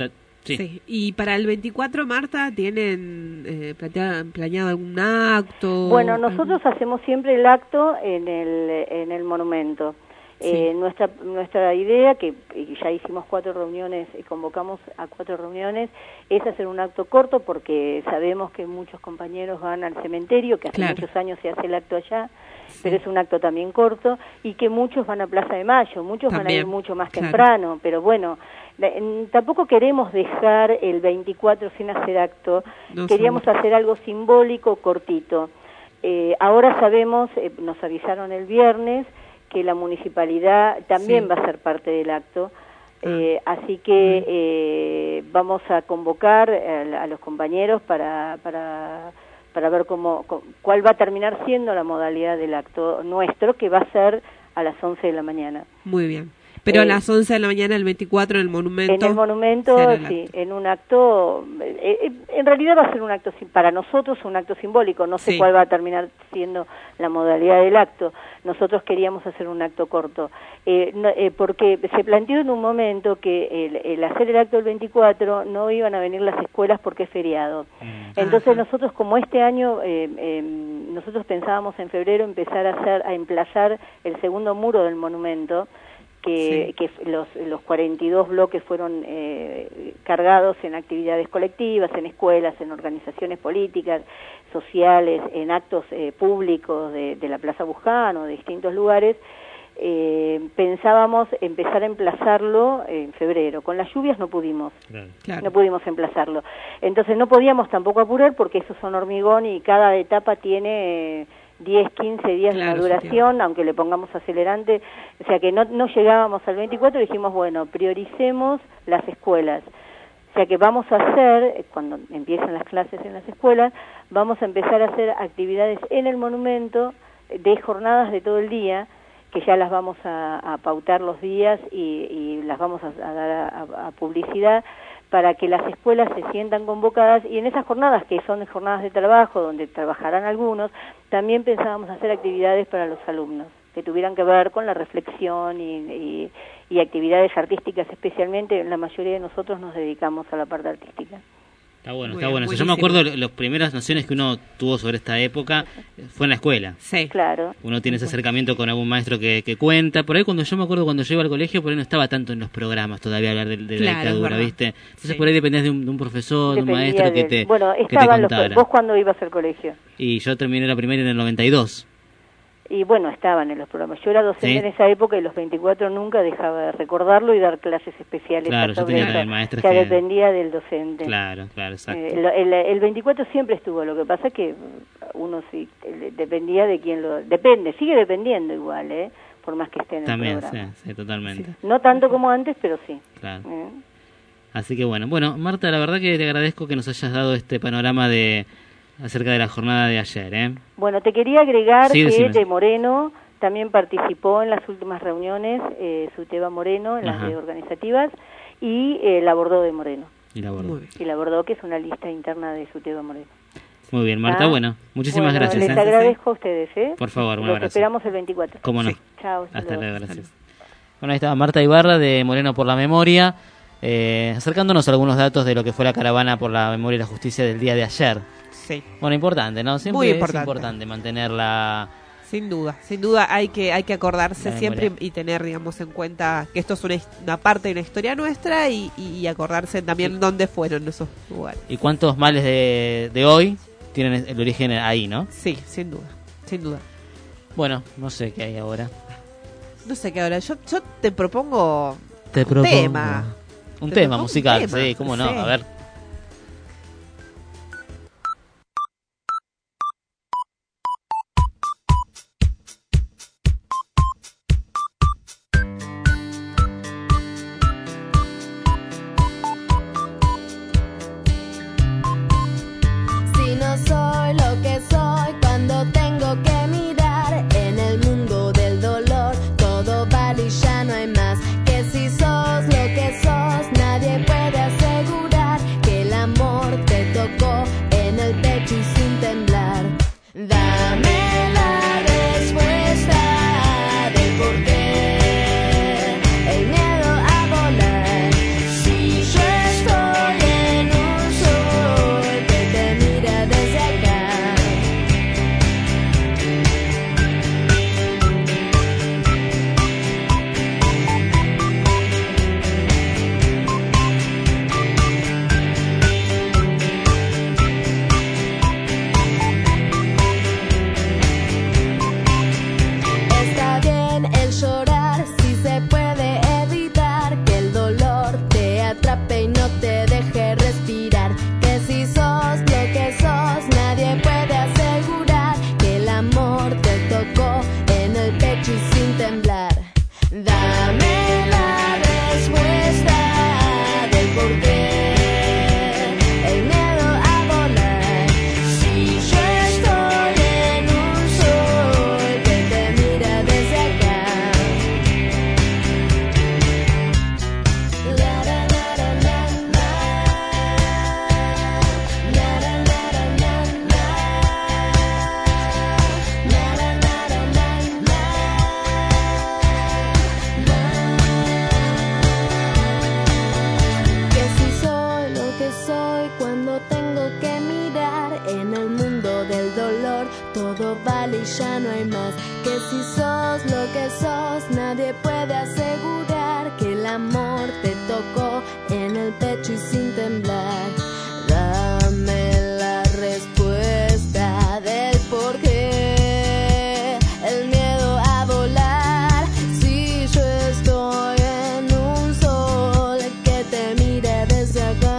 Sí. Sí. Y para el veinticuatro, Marta, ¿tienen eh, plantea- planeado algún acto? Bueno, nosotros hacemos siempre el acto en el, en el monumento. Sí. Eh, nuestra nuestra idea, que y ya hicimos cuatro reuniones y convocamos a cuatro reuniones, es hacer un acto corto porque sabemos que muchos compañeros van al cementerio, que hace Claro. muchos años se hace el acto allá, pero es un acto también corto, y que muchos van a Plaza de Mayo, muchos van a ir También, mucho más claro. temprano, pero bueno, la- en- tampoco queremos dejar el veinticuatro sin hacer acto, No, queríamos seguro. hacer algo simbólico, cortito. Eh, ahora sabemos, eh, nos avisaron el viernes, que la municipalidad también Sí. va a ser parte del acto, eh, así que eh, vamos a convocar a, a los compañeros para, para, para ver cómo, co- cuál va a terminar siendo la modalidad del acto nuestro, que va a ser a las once de la mañana. Muy bien. Pero a Eh, las once de la mañana, el veinticuatro, en el monumento. En el monumento, se hará el sí, acto. en un acto, eh, eh, en realidad va a ser un acto, sim- para nosotros un acto simbólico, no sé Sí. cuál va a terminar siendo la modalidad del acto. Nosotros queríamos hacer un acto corto, eh, no- eh, porque se planteó en un momento que el, el hacer el acto del veinticuatro no iban a venir las escuelas porque es feriado. Entonces Ajá. nosotros, como este año, eh, eh, nosotros pensábamos en febrero empezar a hacer, a emplazar el segundo muro del monumento, que, Sí. que los, los cuarenta y dos bloques fueron eh, cargados en actividades colectivas, en escuelas, en organizaciones políticas, sociales, en actos eh, públicos de, de la Plaza Buján o de distintos lugares. Eh, pensábamos empezar a emplazarlo en febrero. Con las lluvias no pudimos. Claro. No pudimos emplazarlo. Entonces no podíamos tampoco apurar porque esos son hormigón y cada etapa tiene eh, diez, quince días Claro, de su maduración, aunque le pongamos acelerante. O sea que no, no llegábamos al veinticuatro y dijimos, bueno, prioricemos las escuelas. O sea que vamos a hacer, eh, cuando empiezan las clases en las escuelas, vamos a empezar a hacer actividades en el monumento eh, de jornadas de todo el día, que ya las vamos a, a pautar los días y, y las vamos a, a dar a, a- a publicidad para que las escuelas se sientan convocadas, y en esas jornadas, que son jornadas de trabajo, donde trabajarán algunos, también pensábamos hacer actividades para los alumnos, que tuvieran que ver con la reflexión y, y, y actividades artísticas especialmente. La mayoría de nosotros nos dedicamos a la parte artística. Está bueno, Muy está bien, bueno. O sea, yo me buenísimo. acuerdo, las primeras nociones que uno tuvo sobre esta época eh, fue en la escuela. Sí. Claro. Uno tiene ese acercamiento con algún maestro que, que cuenta. Por ahí cuando yo me acuerdo cuando yo iba al colegio, por ahí no estaba tanto en los programas todavía hablar de, de Claro, la es dictadura, verdad. ¿viste? Entonces Sí. por ahí dependías de un, de un profesor, de un Dependía maestro que del- te, Bueno, que te estaban los... contara. ¿Vos cuándo ibas al colegio? Y yo terminé la primaria en el noventa y dos. Y bueno, estaban en los programas. Yo era docente Sí. en esa época y los veinticuatro nunca dejaba de recordarlo y dar clases especiales. Claro, yo sobre tenía eso. también maestras Ya que- dependía del docente. Claro, claro, exacto. Eh, el, el, el veinticuatro siempre estuvo, lo que pasa es que uno sí eh, dependía de quién lo... Depende, sigue dependiendo igual, ¿eh? Por más que esté en el También, programa. sí, sí, totalmente. No tanto como antes, pero sí. Claro. Eh. Así que bueno, bueno, Marta, la verdad que te agradezco que nos hayas dado este panorama de acerca de la jornada de ayer, ¿eh? Bueno, te quería agregar Sí, que decime. de Moreno también participó en las últimas reuniones, eh, Suteba Moreno, en las Ajá. de organizativas, y eh, la Bordó de Moreno. Y la abordó. Y la Bordó, que es una lista interna de Suteba Moreno. Muy bien, Marta, ¿Ah? bueno, muchísimas Bueno, gracias. Les ¿eh? agradezco a ustedes, ¿eh? Por favor, un Los abrazo. esperamos el veinticuatro. Cómo no. Chao. hasta Hasta luego. luego, gracias. Bueno, ahí estaba Marta Ibarra de Moreno por la Memoria, eh, acercándonos a algunos datos de lo que fue la caravana por la memoria y la justicia del día de ayer. Sí. Bueno, importante, ¿no? Siempre Muy es importante. importante mantener la... Sin duda, sin duda hay que hay que acordarse La siempre memoria. y tener, digamos, en cuenta que esto es una, his- una parte de una historia nuestra y, y- y acordarse también dónde fueron esos lugares. ¿Y cuántos males de, de hoy tienen el origen ahí, no? Sí, sin duda, sin duda. Bueno, no sé qué hay ahora. No sé qué ahora, yo, yo te propongo Te un propongo. tema. Un Te tema propongo un musical, tema, sí, cómo no, sí. a ver. Si no soy lo que soy cuando tengo que mirar en el mundo del dolor, todo vale y ya no hay más. Que si sos lo que sos, nadie puede asegurar sos lo que sos, nadie puede asegurar que el amor te tocó en el pecho y sin temblar. Dame la respuesta del por qué el miedo a volar. Si yo estoy en un sol que te mire desde acá.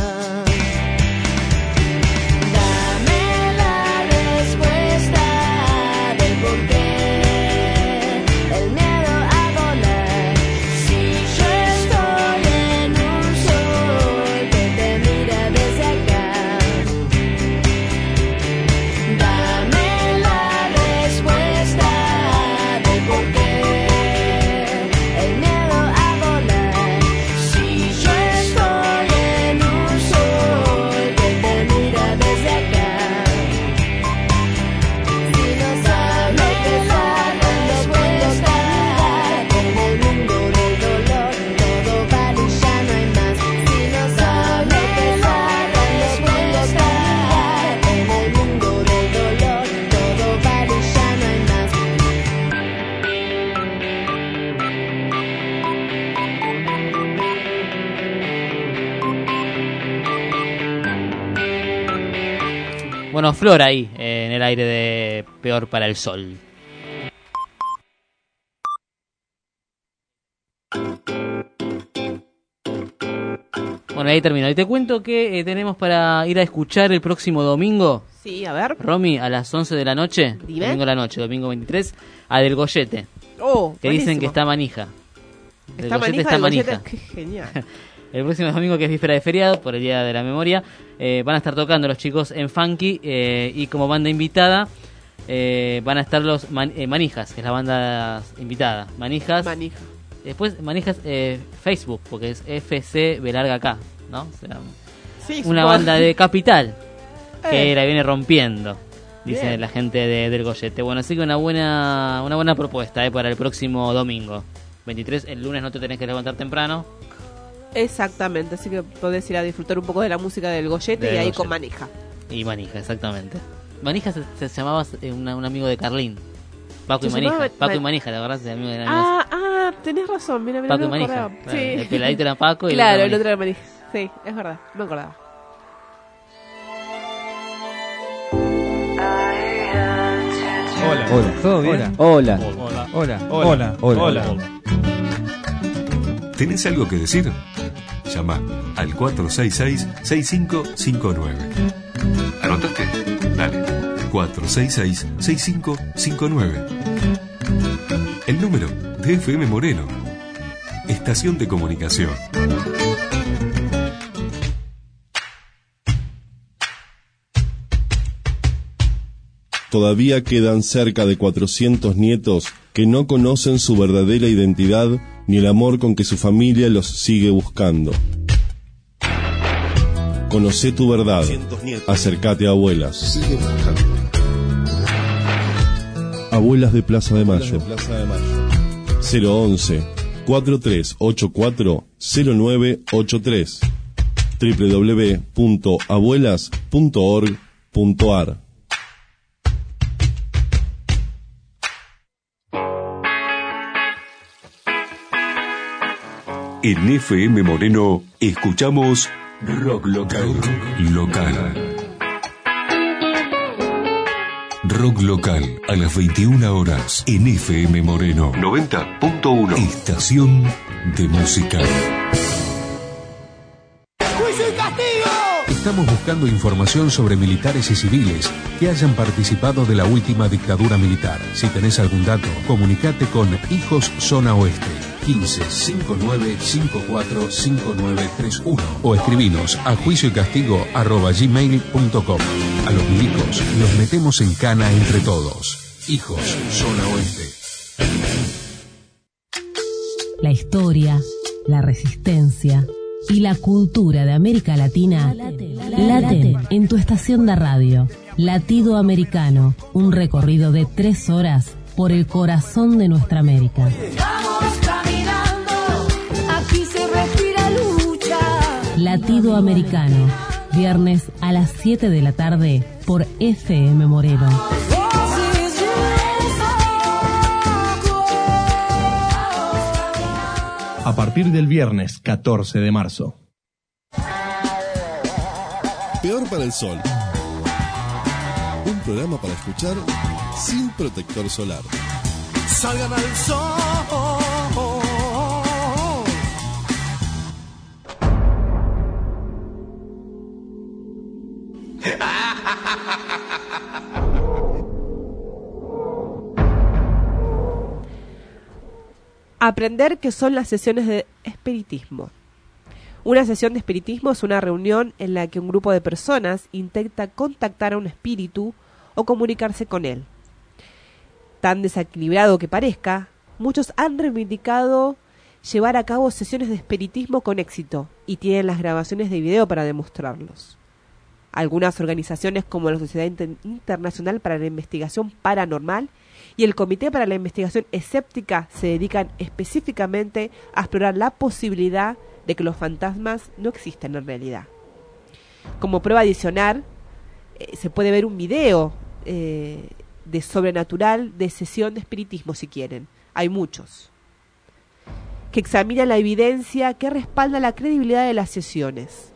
Bueno, Flor ahí, eh, en el aire de Peor para el Sol. Bueno, ahí terminó. Y te cuento que eh, tenemos para ir a escuchar el próximo domingo. Sí, a ver. Romy, a las once de la noche. Dime. Domingo de la noche, domingo veintitrés, a Del Goyete. Oh, que buenísimo. dicen que está manija. Del ¿Está Goyete manija? está Del manija. Goyete, qué genial. El próximo domingo, que es víspera de feriado, por el Día de la Memoria, eh, van a estar tocando los chicos en Funky, eh, y como banda invitada eh, van a estar los man- eh, Manijas, que es la banda invitada. Manijas. Manija. Después Manijas eh, Facebook, porque es F C B larga K, ¿no? O sea, Sí, una supongo. banda de Capital que Eh. la viene rompiendo, dice Bien. la gente de, del Goyete. Bueno, así que una buena una buena propuesta eh, para el próximo domingo veintitrés. El lunes no te tenés que levantar temprano. Exactamente, así que podés ir a disfrutar un poco de la música del Goyete Del y ahí Goyete. con Manija. Y Manija, exactamente. Manija se, se llamaba eh, una- un amigo de Carlín. Paco y Se Manija. llamaba Paco y Man- Manija, ¿te acordás? El amigo de la Ah, ah, tenés razón, mira, mira, Paco no y me Manija. acordaba. Claro, Sí. el peladito era Paco y el claro, otro el Manija. otro era Manija. Sí, es verdad, no me acordaba. Hola. Hola. ¿Todo bien? Hola. Hola. Hola. Hola. Hola. Hola. ¿Tenés algo que decir? Llama al cuatro seis seis, seis cinco cinco nueve. ¿Anotaste? Dale. cuatro seis seis, seis cinco cinco nueve. El número de F M Moreno. Estación de comunicación. Todavía quedan cerca de cuatrocientos nietos que no conocen su verdadera identidad ni el amor con que su familia los sigue buscando. Conocé tu verdad. Acércate a Abuelas. Abuelas de Plaza de Mayo. cero once, cuatro tres ocho cuatro, cero nueve ocho tres. doble u doble u doble u punto abuelas punto org punto a r. En F M Moreno escuchamos Rock Local. Local. Rock Local a las veintiuna horas en F M Moreno noventa punto uno. Estación de música. ¡Juicio y castigo! Estamos buscando información sobre militares y civiles que hayan participado de la última dictadura militar. Si tenés algún dato, comunicate con Hijos Zona Oeste quince, cincuenta y nueve, cincuenta y cuatro, cincuenta y nueve treinta y uno o escribinos a juicio y castigo arroba gmail punto com. A los milicos los metemos en cana entre todos. Hijos Zona Oeste. La historia, la resistencia y la cultura de América Latina laten en tu estación de radio. Latido Americano, un recorrido de tres horas por el corazón de nuestra América. Vamos caminando, aquí se respira lucha. Latido Americano, viernes a las siete de la tarde por F M Moreno. A partir del viernes catorce de marzo. Peor para el sol. Un programa para escuchar sin protector solar. Salgan al sol. Aprender qué son las sesiones de espiritismo. Una sesión de espiritismo es una reunión en la que un grupo de personas intenta contactar a un espíritu o comunicarse con él. Tan desequilibrado que parezca, muchos han reivindicado llevar a cabo sesiones de espiritismo con éxito y tienen las grabaciones de video para demostrarlos. Algunas organizaciones como la Sociedad Inter- Internacional para la Investigación Paranormal y el Comité para la Investigación Escéptica se dedican específicamente a explorar la posibilidad de que los fantasmas no existen en realidad. Como prueba adicional, eh, se puede ver un video eh, de sobrenatural de sesión de espiritismo si quieren. Hay muchos. Que examinan la evidencia que respalda la credibilidad de las sesiones.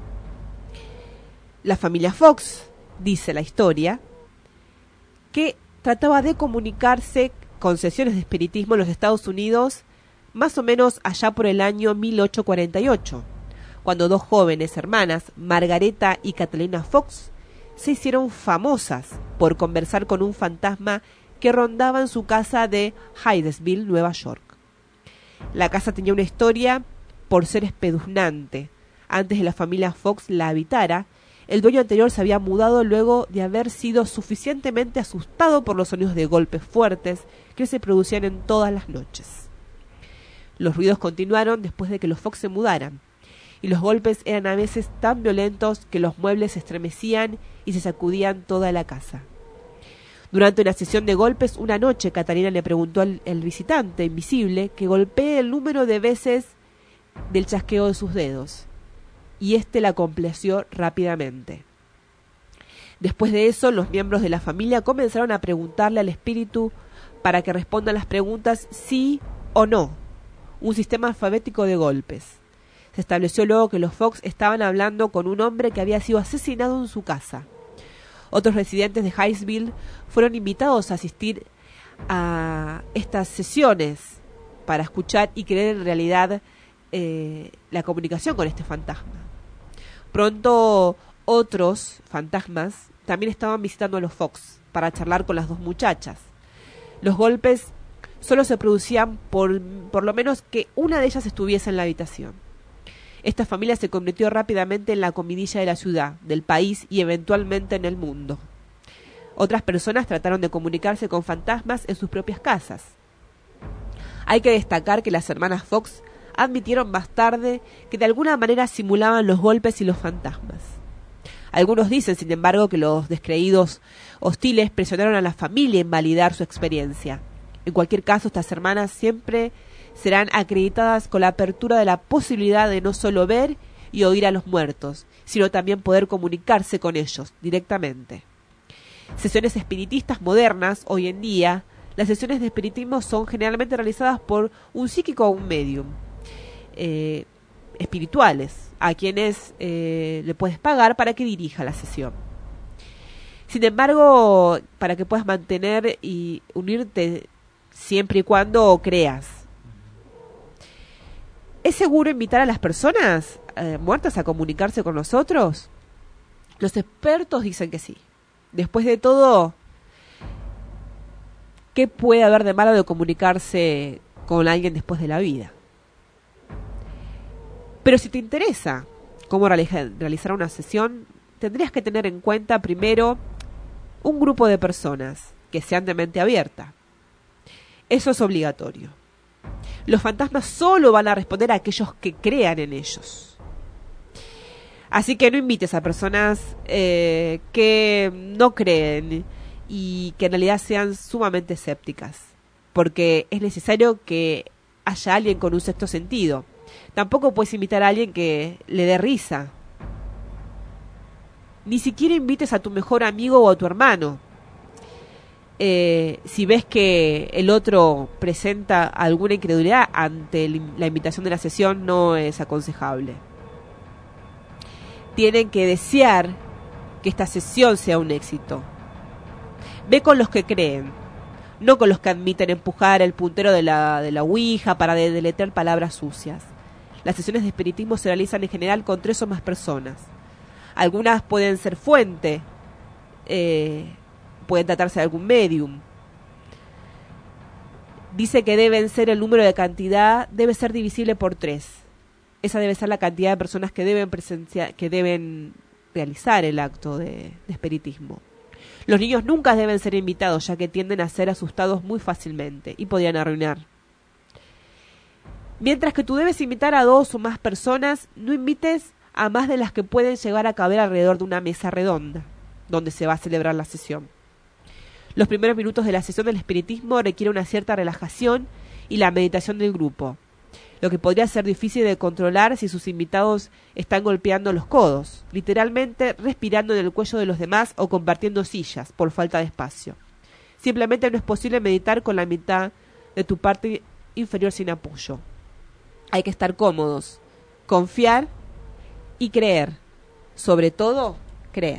La familia Fox, dice la historia, que trataba de comunicarse con sesiones de espiritismo en los Estados Unidos más o menos allá por el año mil ochocientos cuarenta y ocho, cuando dos jóvenes hermanas, Margareta y Catalina Fox, se hicieron famosas por conversar con un fantasma que rondaba en su casa de Hydesville, Nueva York. La casa tenía una historia por ser espeluznante. Antes de la familia Fox la habitara, el dueño anterior se había mudado luego de haber sido suficientemente asustado por los sonidos de golpes fuertes que se producían en todas las noches. Los ruidos continuaron después de que los Fox se mudaran, y los golpes eran a veces tan violentos que los muebles se estremecían y se sacudían toda la casa. Durante una sesión de golpes, una noche, Catalina le preguntó al, al visitante invisible que golpee el número de veces del chasqueo de sus dedos, y éste la complació rápidamente. Después de eso, los miembros de la familia comenzaron a preguntarle al espíritu para que responda las preguntas sí o no, un sistema alfabético de golpes. Se estableció luego que los Fox estaban hablando con un hombre que había sido asesinado en su casa. Otros residentes de Hydesville fueron invitados a asistir a estas sesiones para escuchar y creer en realidad eh, la comunicación con este fantasma. Pronto otros fantasmas también estaban visitando a los Fox para charlar con las dos muchachas. Los golpes solo se producían por, por lo menos que una de ellas estuviese en la habitación. Esta familia se convirtió rápidamente en la comidilla de la ciudad, del país y eventualmente en el mundo. Otras personas trataron de comunicarse con fantasmas en sus propias casas. Hay que destacar que las hermanas Fox admitieron más tarde que de alguna manera simulaban los golpes y los fantasmas. Algunos dicen, sin embargo, que los descreídos hostiles presionaron a la familia en validar su experiencia. En cualquier caso, estas hermanas siempre serán acreditadas con la apertura de la posibilidad de no solo ver y oír a los muertos, sino también poder comunicarse con ellos directamente. Sesiones espiritistas modernas, hoy en día, las sesiones de espiritismo son generalmente realizadas por un psíquico o un medium eh, espirituales, a quienes eh, le puedes pagar para que dirija la sesión. Sin embargo, para que puedas mantener y unirte siempre y cuando creas. ¿Es seguro invitar a las personas eh, muertas a comunicarse con nosotros? Los expertos dicen que sí. Después de todo, ¿qué puede haber de malo de comunicarse con alguien después de la vida? Pero si te interesa cómo realiza, realizar una sesión, tendrías que tener en cuenta primero un grupo de personas que sean de mente abierta. Eso es obligatorio. Los fantasmas solo van a responder a aquellos que crean en ellos. Así que no invites a personas eh, que no creen y que en realidad sean sumamente escépticas, porque es necesario que haya alguien con un sexto sentido. Tampoco puedes invitar a alguien que le dé risa. Ni siquiera invites a tu mejor amigo o a tu hermano. Eh, si ves que el otro presenta alguna incredulidad ante la invitación de la sesión, no es aconsejable. Tienen que desear que esta sesión sea un éxito. Ve con los que creen, no con los que admiten empujar el puntero de la, de la ouija para de- deletrear palabras sucias. Las sesiones de espiritismo se realizan en general con tres o más personas. Algunas pueden ser fuente, eh, pueden tratarse de algún medium. Dice que deben ser el número de cantidad, debe ser divisible por tres. Esa debe ser la cantidad de personas que deben presenciar, que deben realizar el acto de, de espiritismo. Los niños nunca deben ser invitados, ya que tienden a ser asustados muy fácilmente y podrían arruinar. Mientras que tú debes invitar a dos o más personas, no invites a más de las que pueden llegar a caber alrededor de una mesa redonda, donde se va a celebrar la sesión. Los primeros minutos de la sesión del espiritismo requieren una cierta relajación y la meditación del grupo, lo que podría ser difícil de controlar si sus invitados están golpeando los codos, literalmente respirando en el cuello de los demás o compartiendo sillas por falta de espacio. Simplemente no es posible meditar con la mitad de tu parte inferior sin apoyo. Hay que estar cómodos, confiar y creer. Sobre todo, creer.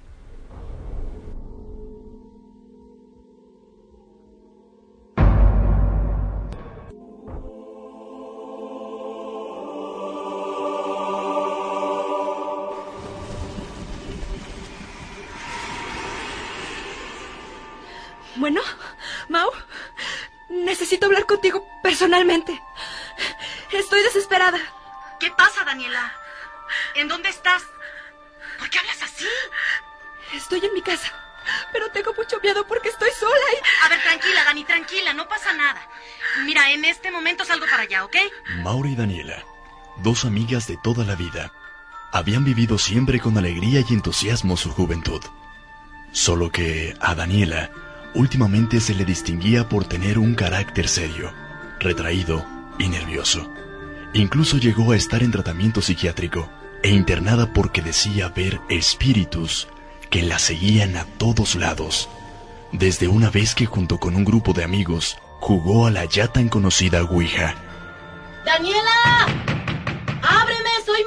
Bueno, Mau, necesito hablar contigo personalmente. Estoy desesperada. ¿Qué pasa, Daniela? ¿En dónde estás? ¿Por qué hablas así? Estoy en mi casa, pero tengo mucho miedo porque estoy sola y... A ver, tranquila, Dani, tranquila, no pasa nada. Mira, en este momento salgo para allá, ¿ok? Maura y Daniela, dos amigas de toda la vida, habían vivido siempre con alegría y entusiasmo su juventud. Solo que a Daniela últimamente se le distinguía por tener un carácter serio, retraído y nervioso. Incluso llegó a estar en tratamiento psiquiátrico e internada porque decía ver espíritus que la seguían a todos lados, desde una vez que junto con un grupo de amigos jugó a la ya tan conocida ouija. ¡Daniela! ¡Ábreme! ¡Soy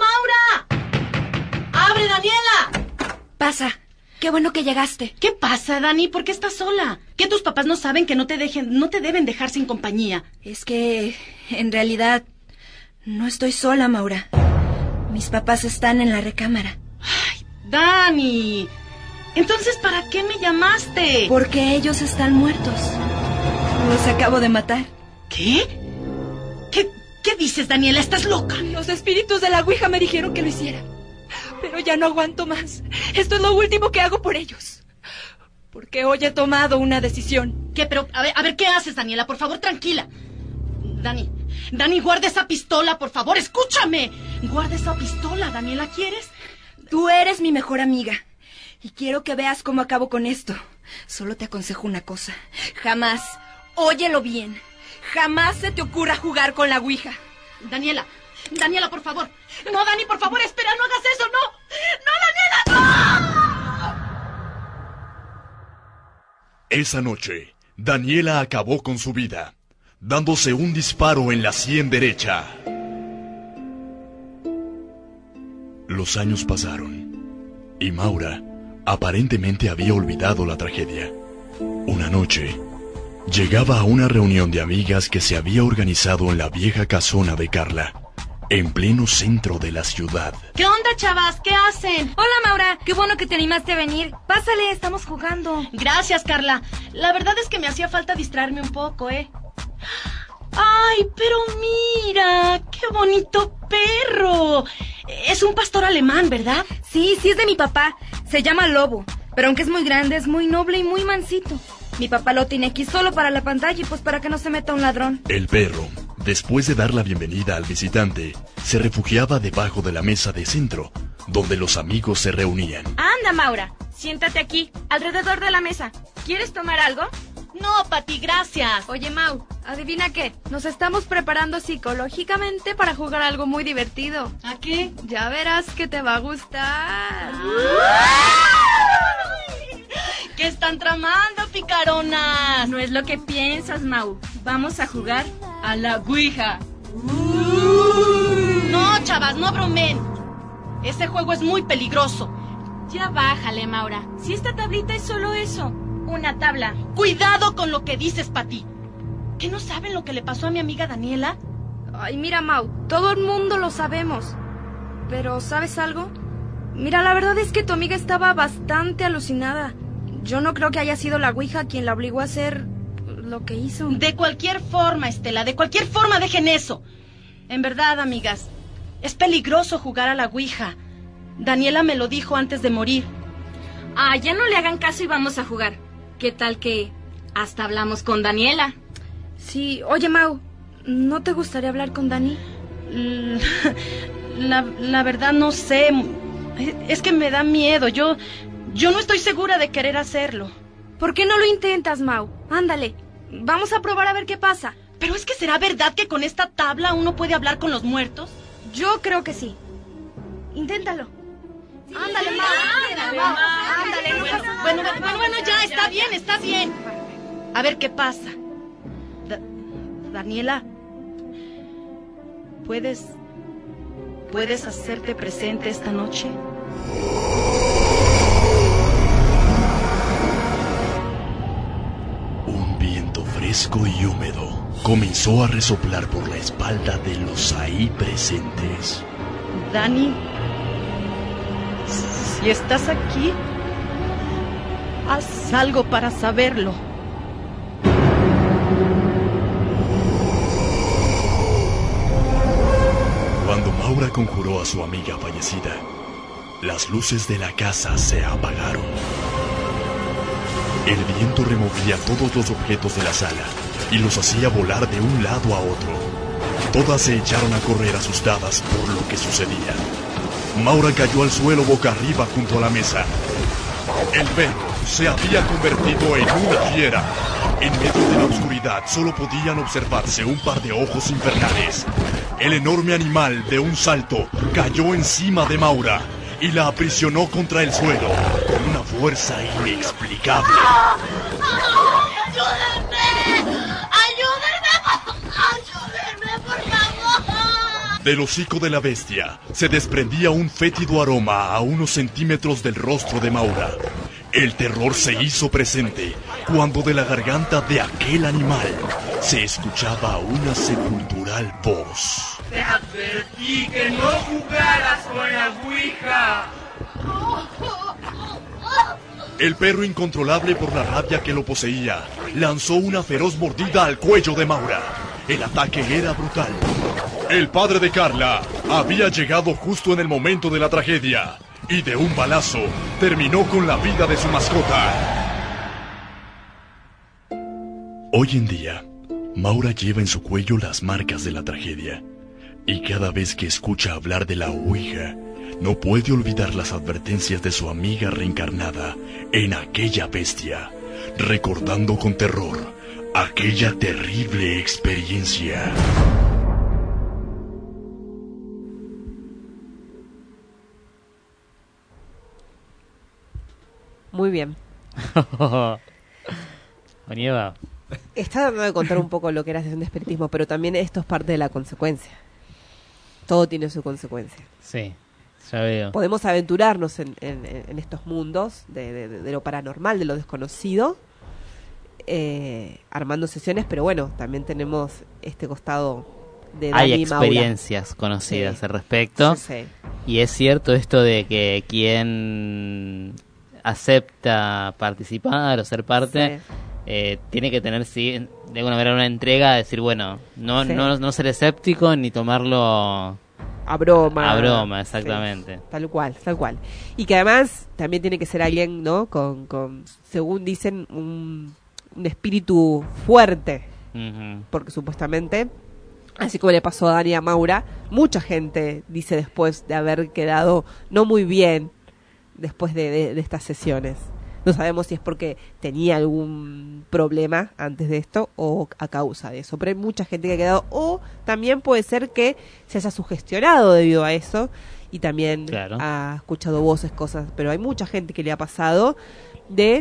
Maura! ¡Abre, Daniela! Pasa. Qué bueno que llegaste. ¿Qué pasa, Dani? ¿Por qué estás sola? ¿Que tus papás no saben que no te dejen, no te deben dejar sin compañía? Es que, en realidad, no estoy sola, Maura. Mis papás están en la recámara. Ay, Dani. Entonces, ¿para qué me llamaste? Porque ellos están muertos. Los acabo de matar. ¿Qué? ¿Qué, qué dices, Daniela? ¿Estás loca? Los espíritus de la ouija me dijeron que lo hiciera. Pero ya no aguanto más. Esto es lo último que hago por ellos. Porque hoy he tomado una decisión. ¿Qué? Pero, a ver, a ver, ¿qué haces, Daniela? Por favor, tranquila. Dani, Dani, guarda esa pistola, por favor, escúchame. Guarda esa pistola, Daniela, ¿quieres? Tú eres mi mejor amiga. Y quiero que veas cómo acabo con esto. Solo te aconsejo una cosa. Jamás, óyelo bien, jamás se te ocurra jugar con la ouija. Daniela, Daniela, por favor. No, Dani, por favor, espera, no hagas eso, no. ¡No, Daniela, no! Esa noche, Daniela acabó con su vida, dándose un disparo en la sien derecha. Los años pasaron, y Maura aparentemente había olvidado la tragedia. Una noche, llegaba a una reunión de amigas que se había organizado en la vieja casona de Carla, en pleno centro de la ciudad. ¿Qué onda, chavas? ¿Qué hacen? Hola, Maura. Qué bueno que te animaste a venir. Pásale, estamos jugando. Gracias, Carla. La verdad es que me hacía falta distraerme un poco, ¿eh? ¡Ay, pero mira! ¡Qué bonito perro! Es un pastor alemán, ¿verdad? Sí, sí es de mi papá. Se llama Lobo. Pero aunque es muy grande, es muy noble y muy mansito. Mi papá lo tiene aquí solo para la pantalla y pues para que no se meta un ladrón. El perro, después de dar la bienvenida al visitante, se refugiaba debajo de la mesa de centro, donde los amigos se reunían. Anda, Maura, siéntate aquí, alrededor de la mesa. ¿Quieres tomar algo? No, Pati, gracias. Oye, Mau, ¿adivina qué? Nos estamos preparando psicológicamente para jugar algo muy divertido. ¿A qué? Ya verás que te va a gustar. ¡Qué ¿Qué están tramando, picaronas? No es lo que piensas, Mau. Vamos a jugar a la Ouija. No, chavas, no bromen. Ese juego es muy peligroso. Ya bájale, Maura. Si esta tablita es solo eso, una tabla. Cuidado con lo que dices, Pati. ¿Qué no saben lo que le pasó a mi amiga Daniela? Ay, mira, Mau, todo el mundo lo sabemos. Pero, ¿sabes algo? Mira, la verdad es que tu amiga estaba bastante alucinada. Yo no creo que haya sido la Ouija quien la obligó a hacer lo que hizo. De cualquier forma, Estela, de cualquier forma dejen eso. En verdad, amigas, es peligroso jugar a la Ouija. Daniela me lo dijo antes de morir. Ah, ya no le hagan caso y vamos a jugar. ¿Qué tal que hasta hablamos con Daniela? Sí, oye, Mau, ¿no te gustaría hablar con Dani? La, la verdad no sé. Es que me da miedo. Yo, yo no estoy segura de querer hacerlo. ¿Por qué no lo intentas, Mau? Ándale, vamos a probar a ver qué pasa. ¿Pero es que será verdad que con esta tabla uno puede hablar con los muertos? Yo creo que sí. Inténtalo. Sí, ándale, sí, Mau. Ándale, Mau. Ándale. No bueno, pasa bueno, nada. bueno, bueno, ya, está bien, está bien. A ver qué pasa. Da- Daniela, ¿puedes... ¿Puedes hacerte presente esta noche? Un viento fresco y húmedo comenzó a resoplar por la espalda de los ahí presentes. Dani, si estás aquí, haz algo para saberlo. Cuando Maura conjuró a su amiga fallecida, las luces de la casa se apagaron. El viento removía todos los objetos de la sala y los hacía volar de un lado a otro. Todas se echaron a correr asustadas por lo que sucedía. Maura cayó al suelo boca arriba junto a la mesa. El perro se había convertido en una fiera. En medio de la oscuridad solo podían observarse un par de ojos infernales. El enorme animal, de un salto, cayó encima de Maura y la aprisionó contra el suelo con una fuerza inexplicable. ¡Ayúdenme! ¡Ayúdenme! ¡Ayúdenme, por favor! Del hocico de la bestia se desprendía un fétido aroma a unos centímetros del rostro de Maura. El terror se hizo presente cuando de la garganta de aquel animal se escuchaba una sepultural voz. Te advertí que no jugaras con la Ouija. El perro, incontrolable por la rabia que lo poseía, lanzó una feroz mordida al cuello de Maura. El ataque era brutal. El padre de Carla había llegado justo en el momento de la tragedia y de un balazo terminó con la vida de su mascota. Hoy en día, Maura lleva en su cuello las marcas de la tragedia y cada vez que escucha hablar de la Ouija, no puede olvidar las advertencias de su amiga reencarnada en aquella bestia, recordando con terror aquella terrible experiencia. Muy bien. Onieva. Está tratando de contar un poco lo que era sesión de espiritismo, pero también esto es parte de la consecuencia. Todo tiene su consecuencia. Sí, ya veo. Podemos aventurarnos en, en, en estos mundos de, de, de lo paranormal, de lo desconocido, eh, armando sesiones, pero bueno, también tenemos este costado de Dani Hay y Maura. experiencias conocidas Sí. al respecto. Sí, sí. Y es cierto esto de que quien acepta participar o ser parte, Sí. eh, tiene que tener, sí, de alguna manera una entrega, de decir, bueno, no, Sí. no, no ser escéptico ni tomarlo A broma. a broma, exactamente. Sí, tal cual, tal cual. Y que además también tiene que ser alguien, ¿no? Con, con según dicen, un, un espíritu fuerte. Ujú. Porque supuestamente, así como le pasó a Dani y a Maura, mucha gente dice después de haber quedado no muy bien después de, de, de estas sesiones. No sabemos si es porque tenía algún problema antes de esto o a causa de eso. Pero hay mucha gente que ha quedado, o también puede ser que se haya sugestionado debido a eso y también Claro. ha escuchado voces, cosas. Pero hay mucha gente que le ha pasado de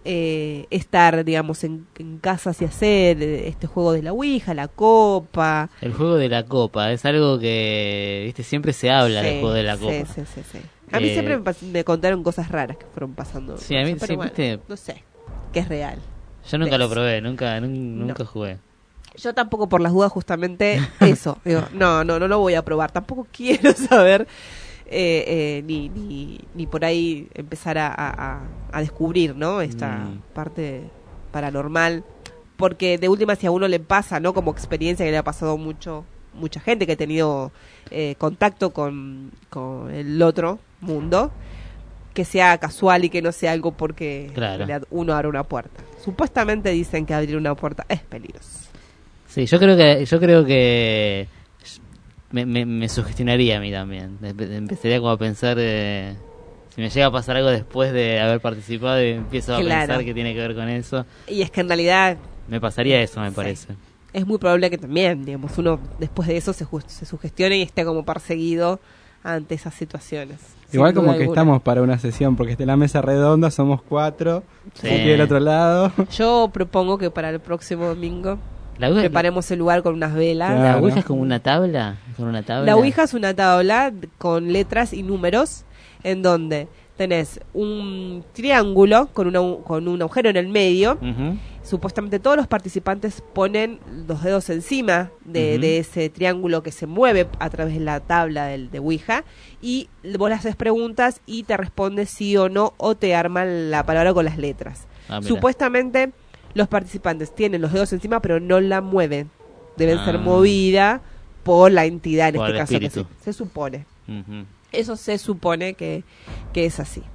eh, estar, digamos, en, en casas y hacer este juego de la Ouija, la copa. El juego de la copa es algo que, viste, siempre se habla Sí, del juego de la copa. Sí, sí, sí, sí. A mí Eh, siempre me, pas- me contaron cosas raras que fueron pasando. Sí, a mí pero sí, bueno, viste. no sé, que es real. Yo nunca ¿Ves? lo probé, nunca, nun- nunca No. jugué. Yo tampoco, por las dudas, justamente eso. Digo, no, no, no lo voy a probar. Tampoco quiero saber eh, eh, ni, ni, ni por ahí empezar a, a, a descubrir, ¿no? Esta Mm. parte paranormal. Porque de última, si a uno le pasa, ¿no? Como experiencia que le ha pasado mucho, mucha gente que ha tenido eh, contacto con, con el otro mundo, que sea casual y que no sea algo porque Claro. en realidad uno abre una puerta. Supuestamente dicen que abrir una puerta es peligroso. Sí, yo creo que yo creo que me, me, me sugestionaría a mí también. Empe- Empezaría como a pensar eh, si me llega a pasar algo después de haber participado y empiezo a Claro. pensar que tiene que ver con eso. Y es que en realidad Me pasaría eso, me Sí. parece. es muy probable que también, digamos, uno después de eso se, ju- se sugestione y esté como perseguido ante esas situaciones. Igual sin como duda que alguna. estamos para una sesión, porque está en la mesa redonda, somos cuatro, Sí. aquí del otro lado. Yo propongo que para el próximo domingo La Ouija, preparemos el lugar con unas velas. Claro. la Ouija es como una tabla, con una tabla. La Ouija es una tabla con letras y números en donde tenés un triángulo con, una, con un agujero en el medio. Ujú. Supuestamente todos los participantes ponen los dedos encima de, Ujú. de ese triángulo que se mueve a través de la tabla del, de Ouija y vos le haces preguntas y te responde sí o no o te arman la palabra con las letras. Ah, mira. Supuestamente los participantes tienen los dedos encima pero no la mueven. Deben Ah. ser movida por la entidad en Por este el caso. Que espíritu. se, se supone. Ujú. Eso se supone que, que es así.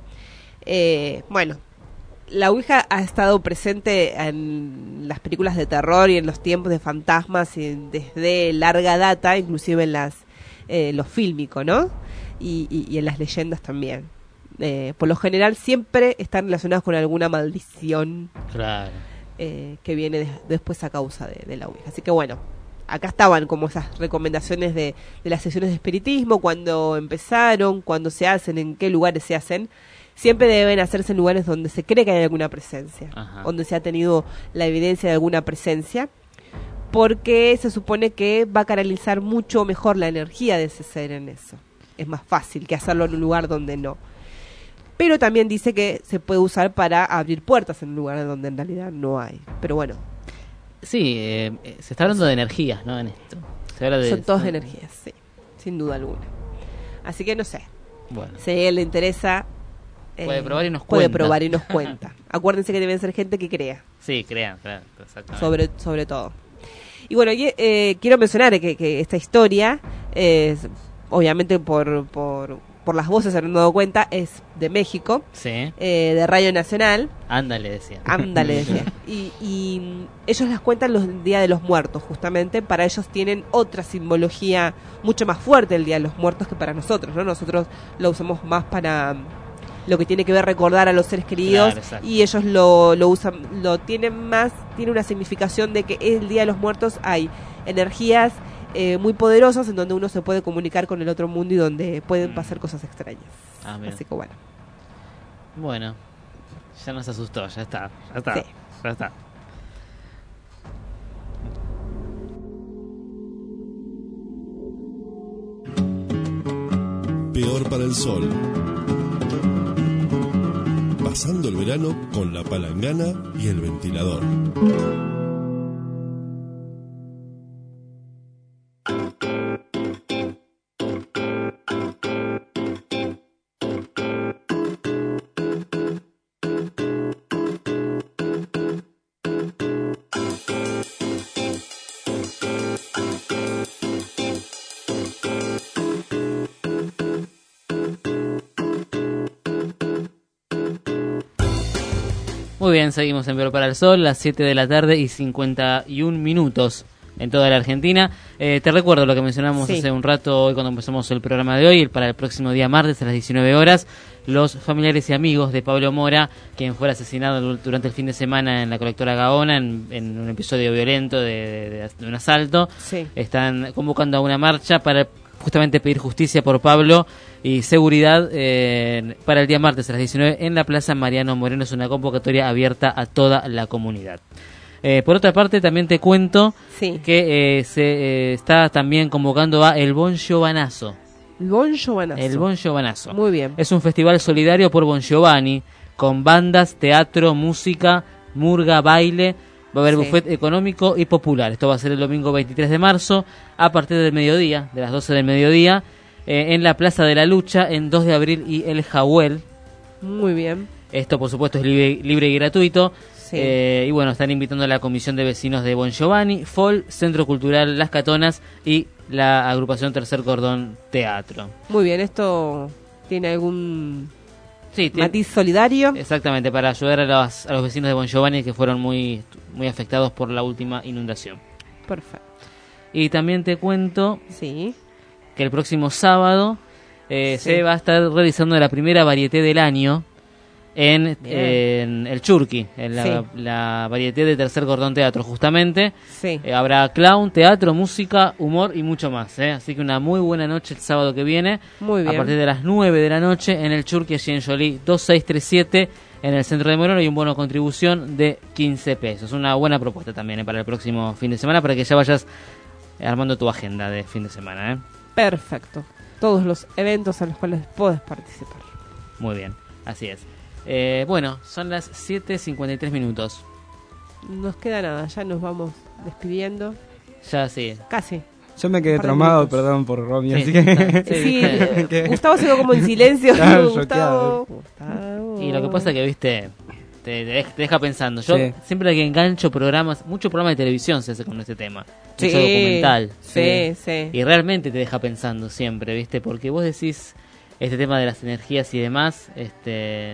Eh, bueno, la Ouija ha estado presente en las películas de terror y en los tiempos de fantasmas y desde larga data, inclusive en las eh, los fílmicos, ¿no? Y, y, y en las leyendas también. Eh, por lo general siempre están relacionados con alguna maldición Claro. eh, que viene de- después a causa de, de la Ouija. Así que bueno, acá estaban como esas recomendaciones de, de las sesiones de espiritismo, cuando empezaron, cuándo se hacen, en qué lugares se hacen. Siempre deben hacerse en lugares donde se cree que hay alguna presencia, Ajá. donde se ha tenido la evidencia de alguna presencia, porque se supone que va a canalizar mucho mejor la energía de ese ser en eso. Es más fácil que hacerlo en un lugar donde no. Pero también dice que se puede usar para abrir puertas en un lugar donde en realidad no hay. Pero bueno, Sí, eh, eh, se está hablando de energías, ¿no? En esto. Se habla de, son todas energías, sí, sin duda alguna. Así que no sé, Bueno. si a él le interesa, eh, Puede probar y nos puede cuenta. probar y nos cuenta. Acuérdense que deben ser gente que crea, Sí, crean, claro, exactamente. sobre, sobre todo. Y bueno, y, eh, quiero mencionar que, que esta historia, es, obviamente por, por, por las voces se han dado cuenta, es de México, Sí. eh, de Radio Nacional. Ándale, decía. Ándale, decía. Y, y mm, ellos las cuentan los Día de los Muertos, justamente. Para ellos tienen otra simbología mucho más fuerte el Día de los Muertos que para nosotros, ¿no? Nosotros lo usamos más para mm, lo que tiene que ver recordar a los seres queridos, Claro, exacto. y ellos lo, lo usan, lo tienen más, tiene una significación de que el Día de los Muertos hay energías eh, muy poderosas en donde uno se puede comunicar con el otro mundo y donde pueden pasar cosas extrañas. Ah, mira. Así que bueno. Bueno, ya nos asustó, ya está, ya está, Sí. ya está. Peor para el sol. Pasando el verano con la palangana y el ventilador. Muy bien, seguimos en Peor para el Sol, las siete de la tarde y cincuenta y un minutos en toda la Argentina. Eh, te recuerdo lo que mencionamos Sí. hace un rato hoy cuando empezamos el programa de hoy, para el próximo día martes a las diecinueve horas, los familiares y amigos de Pablo Mora, quien fue asesinado du- durante el fin de semana en la colectora Gaona en, en un episodio violento de, de- de un asalto, Sí. están convocando a una marcha para justamente pedir justicia por Pablo y seguridad eh, para el día martes a las diecinueve en la Plaza Mariano Moreno. Es una convocatoria abierta a toda la comunidad. Eh, por otra parte, también te cuento sí. que eh, se eh, está también convocando a el Bon Giovanazo. Bon Giovanazo. El Bon Giovanazo. Muy bien. Es un festival solidario por Bon Giovanni, con bandas, teatro, música, murga, baile. Va a haber Sí. buffet económico y popular. Esto va a ser el domingo veintitrés de marzo, a partir del mediodía, de las doce del mediodía, eh, en la Plaza de la Lucha, en dos de abril y El Jahuel. Muy bien. Esto, por supuesto, es libre, libre y gratuito. Sí. Eh, y bueno, están invitando a la Comisión de Vecinos de Bon Giovanni, F O L, Centro Cultural Las Catonas y la agrupación Tercer Cordón Teatro. Muy bien, esto tiene algún Sí, tiene- matiz solidario. Exactamente, para ayudar a los, a los vecinos de Bon Giovanni que fueron muy, muy afectados por la última inundación. Perfecto. Y también te cuento sí. que el próximo sábado eh, Sí. se va a estar realizando la primera varieté del año en, en el Churqui, en la, Sí. la varieté de Tercer Cordón Teatro, justamente. Sí. Eh, habrá clown, teatro, música, humor y mucho más. ¿eh? Así que una muy buena noche el sábado que viene. Muy bien. A partir de las nueve de la noche en el Churqui, allí en Jolie dos seis tres siete, en el centro de Moreno, y un bono contribución de quince pesos. Una buena propuesta también ¿eh? para el próximo fin de semana, para que ya vayas armando tu agenda de fin de semana. ¿eh? Perfecto. Todos los eventos a los cuales puedes participar. Muy bien, así es. Eh, bueno, son las siete cincuenta y tres minutos. Nos queda nada, ya nos vamos despidiendo. Ya sí. Casi. Yo me quedé Un par de traumado, minutos. perdón por Romy, Sí, así que... sí, Sí, viste. eh, Gustavo se quedó como en silencio. Estaba Gustavo, choqueado. Gustavo. Y lo que pasa que, viste, te, te deja, te deja pensando. Yo Sí. siempre que engancho programas, mucho programa de televisión se hace con este tema. Sí, Mucho documental. sí, sí. Y realmente te deja pensando siempre, ¿viste? Porque vos decís, este tema de las energías y demás, este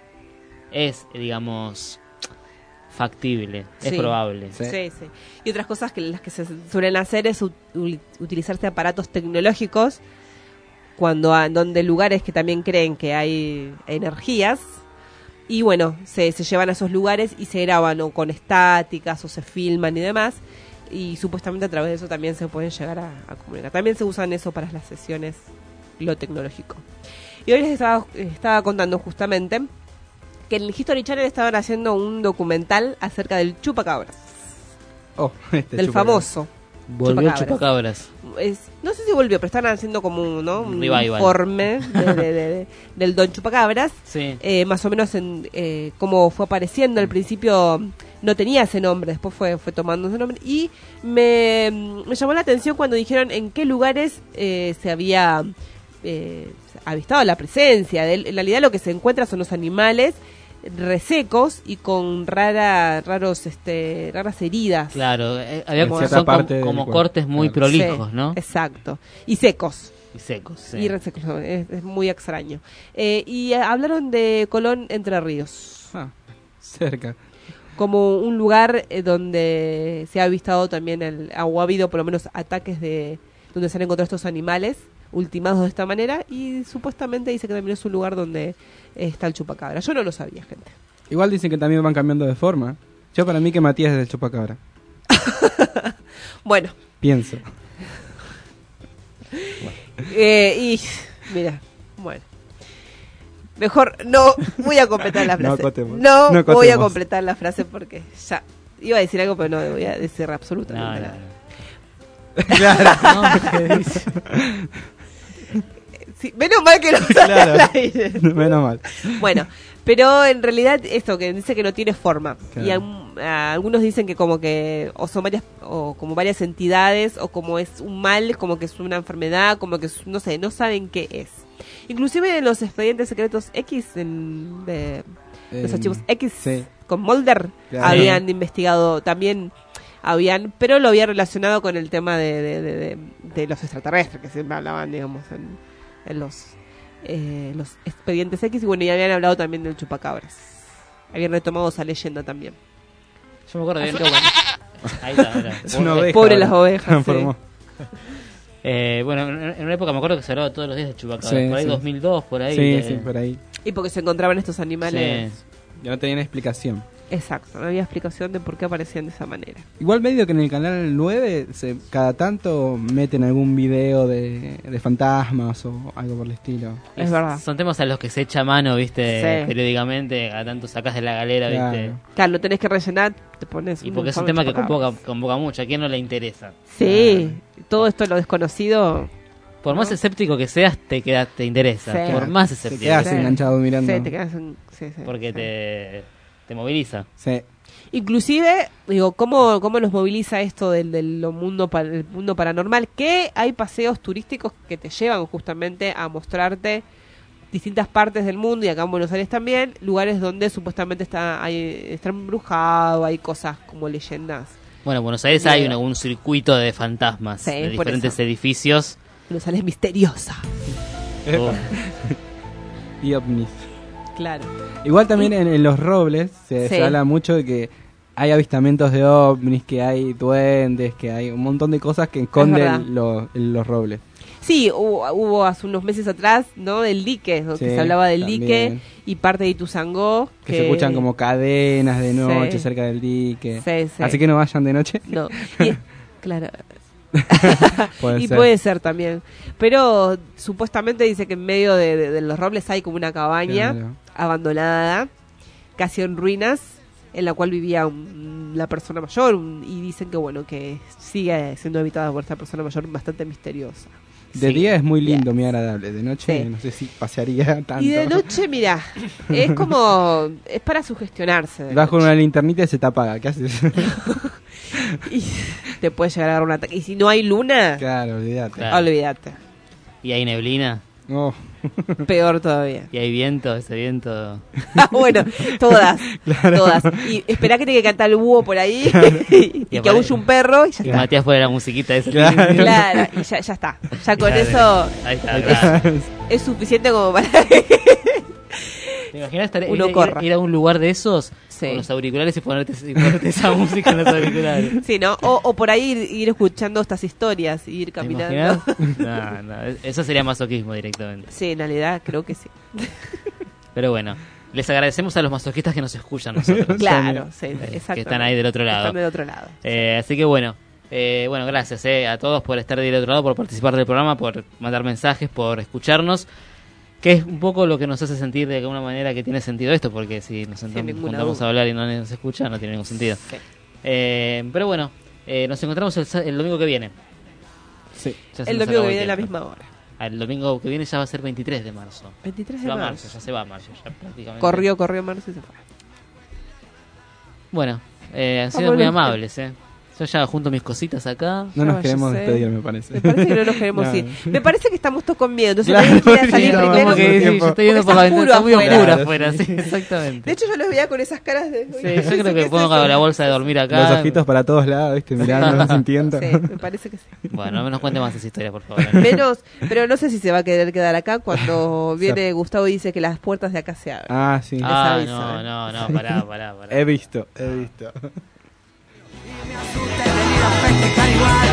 es, digamos, factible, es Sí. probable. Sí. sí, Y otras cosas que las que se suelen hacer es ut- utilizarse aparatos tecnológicos cuando a, donde lugares que también creen que hay energías y bueno, se, se llevan a esos lugares y se graban o con estáticas o se filman y demás y supuestamente a través de eso también se pueden llegar a, a comunicar. También se usan eso para las sesiones, lo tecnológico. Y hoy les estaba, estaba contando justamente que en el History Channel estaban haciendo un documental acerca del chupacabras. Oh, este del chupacabras. famoso Volvió Chupacabras. Es, no sé si volvió, pero están haciendo como un, ¿no? un Revival. informe de, de- de- de- del Don Chupacabras. Sí. Eh, más o menos en eh, cómo fue apareciendo. Al principio no tenía ese nombre, después fue, fue tomando ese nombre. Y me, me llamó la atención cuando dijeron en qué lugares eh, se había eh, avistado la presencia de él. En realidad lo que se encuentra son los animales resecos y con rara, raros, este, raras heridas. Claro, eh, había En como, cierta son como, parte del como cuerpo. cortes muy Claro. prolijos, Sí, ¿no? Exacto. Y secos. Y secos, sí. Y resecos, es, es muy extraño. Eh, y eh, hablaron de Colón Entre Ríos. Ah, cerca. Como un lugar eh, donde se ha avistado también, el, o ha habido por lo menos ataques de donde se han encontrado estos animales ultimados de esta manera y supuestamente dice que también es un lugar donde eh, está el chupacabra. Yo no lo sabía, gente. Igual dicen que también van cambiando de forma. Yo para mí que Matías es el chupacabra. Bueno, Pienso. eh, y mira, bueno. Mejor no voy a completar la No frase. acotemos. No, No voy a acotemos. completar la frase porque ya iba a decir algo, pero no voy a decir absolutamente No, no, nada. no. Claro. No, ¿qué dice? Sí, menos mal que lo sale Claro. al aire. Menos mal. Bueno, pero en realidad esto que dice que no tiene forma. Claro. Y a- a algunos dicen que como que o son varias o como varias entidades o como es un mal, como que es una enfermedad, como que es- no sé, no saben qué es. Inclusive en los expedientes secretos X en, de los Eh, archivos X sí. con Mulder Claro. habían investigado también habían, pero lo había relacionado con el tema de, de, de, de- de los extraterrestres que siempre hablaban, digamos, en, en los eh, los expedientes X y bueno, y habían hablado también del chupacabras. Habían retomado esa leyenda también. Yo me acuerdo bien. Así que bueno. Ahí está, ahí está. Es una oveja. Pobre ahora. las ovejas, sí. Formó. Eh, bueno, en, en una época me acuerdo que se hablaba todos los días de Chupacabras. Sí, por ahí sí. dos mil dos, por ahí. Sí, que- sí, por ahí. Y porque se encontraban estos animales. Sí. Ya no tenían explicación. Exacto, no había explicación de por qué aparecían de esa manera. Igual medio que en el canal nueve se, cada tanto meten algún video de, de fantasmas o algo por el estilo. Es verdad. Son temas a los que se echa mano, viste, Sí. periódicamente, a tanto sacás de la galera, Claro. viste. Claro, lo tenés que rellenar, te pones Y un porque es un montón tema de que convoca, chaparadas. convoca mucho, ¿a quién no le interesa? Sí, todo esto lo desconocido. Por más ¿no? escéptico que seas, te queda, te interesa. Sí. Por más Te escéptico. quedas que seas, enganchado mirando. Sí, te quedas en- sí, sí, Porque sí. te, te moviliza. Sí. Inclusive, digo, ¿cómo, cómo nos moviliza esto del, del lo mundo, pa- el mundo paranormal? Que hay paseos turísticos que te llevan justamente a mostrarte distintas partes del mundo, y acá en Buenos Aires también, lugares donde supuestamente está, hay, está embrujado, hay cosas como leyendas. Bueno, en Buenos Aires Bien. hay un, un circuito de fantasmas, Sí, de por diferentes eso. edificios. Buenos Aires misteriosa. Oh. Y ovnis. Claro. Igual también en, en Los Robles se, Sí. se habla mucho de que hay avistamientos de ovnis, que hay duendes, que hay un montón de cosas que verdad. esconden los, Los Robles. Sí, hubo, hubo hace unos meses atrás, ¿no? Del dique, ¿no? Sí, que se hablaba del también. dique y parte de Ituzangó. Que, se escuchan como cadenas de noche Sí. cerca del dique. Sí, sí. Así que no vayan de noche. No, y- claro. Puede y ser. puede ser también. Pero supuestamente dice que en medio de, de- de Los Robles hay como una cabaña Claro. abandonada, casi en ruinas, en la cual vivía un- la persona mayor, un- y dicen que bueno, que sigue siendo habitada por esta persona mayor bastante misteriosa. De Sí. día es muy lindo, muy agradable. De noche Sí. no sé si pasearía tanto. Y de noche, mira, es como, es para sugestionarse. de Vas con noche. una linternita y se te apaga. ¿Qué haces? Y te puede llegar a dar un ataque. Y si no hay luna, Claro, olvídate. Claro. olvídate. Y hay neblina, Oh. Peor todavía. y hay viento, ese viento. Ah, bueno, todas, Claro. todas. Y esperá que te que cantar el búho por ahí y, y que apare- aúlle un perro y ya Y está. Matías pone la musiquita esa. Claro. Claro, y ya, ya está. Ya con Claro. eso Ahí está, claro. es suficiente como para... ¿Te imaginas estar, Uno ir, corra. ir, ir a un lugar de esos Sí. con los auriculares y ponerte, y ponerte esa música en los auriculares? Sí, ¿no? O, o por ahí ir, ir escuchando estas historias y ir ¿Te caminando. imaginas? No, no, eso sería masoquismo directamente. Sí, en realidad creo que sí. Pero bueno, les agradecemos a los masoquistas que nos escuchan nosotros. Claro, sí, Eh, exacto. que están ahí del otro lado. Están del otro lado. Eh, así que bueno, eh, bueno, gracias eh, a todos por estar del otro lado, por participar del programa, por mandar mensajes, por escucharnos, que es un poco lo que nos hace sentir de alguna manera que tiene sentido esto, porque si nos sentamos, ninguna juntamos duda. a hablar y no nos escucha, no tiene ningún sentido. Sí. Eh, pero bueno, eh, nos encontramos el, sa- el domingo que viene. Sí. Ya se El nos domingo acabó que viene a la tiempo. misma hora. El domingo que viene ya va a ser veintitrés de marzo. veintitrés Se de va marzo. marzo, ya se va marzo, ya prácticamente. Corrió, corrió marzo y se fue. Bueno, eh, han sido Vamos, muy Luis. amables, eh. Yo ya junto mis cositas acá. No Ya nos va, queremos yo sé. despedir, me parece. Me parece que no nos queremos No. ir. Me parece que estamos todos con miedo. Entonces Claro, nadie quiere salir sí, no, primero. Como que Porque- sí, yo estoy viendo porque por la está ventana, está muy oscuro oscura afuera. afuera, sí, De exactamente. hecho, yo los veía con esas caras de... Sí, yo creo que pongo la bolsa de dormir acá. Los ojitos para todos lados, ¿viste? Mirando, sintiendo. Sí, me parece que sí. Bueno, no me nos cuente más esa historia, por favor. Menos, pero no sé si se va a querer quedar acá cuando viene Gustavo y dice que las puertas de acá se abren. Ah, sí. Ah, aviso, no, eh. no, no, pará, pará, pará. He visto, he visto. Me asusta y venir a festejar igual.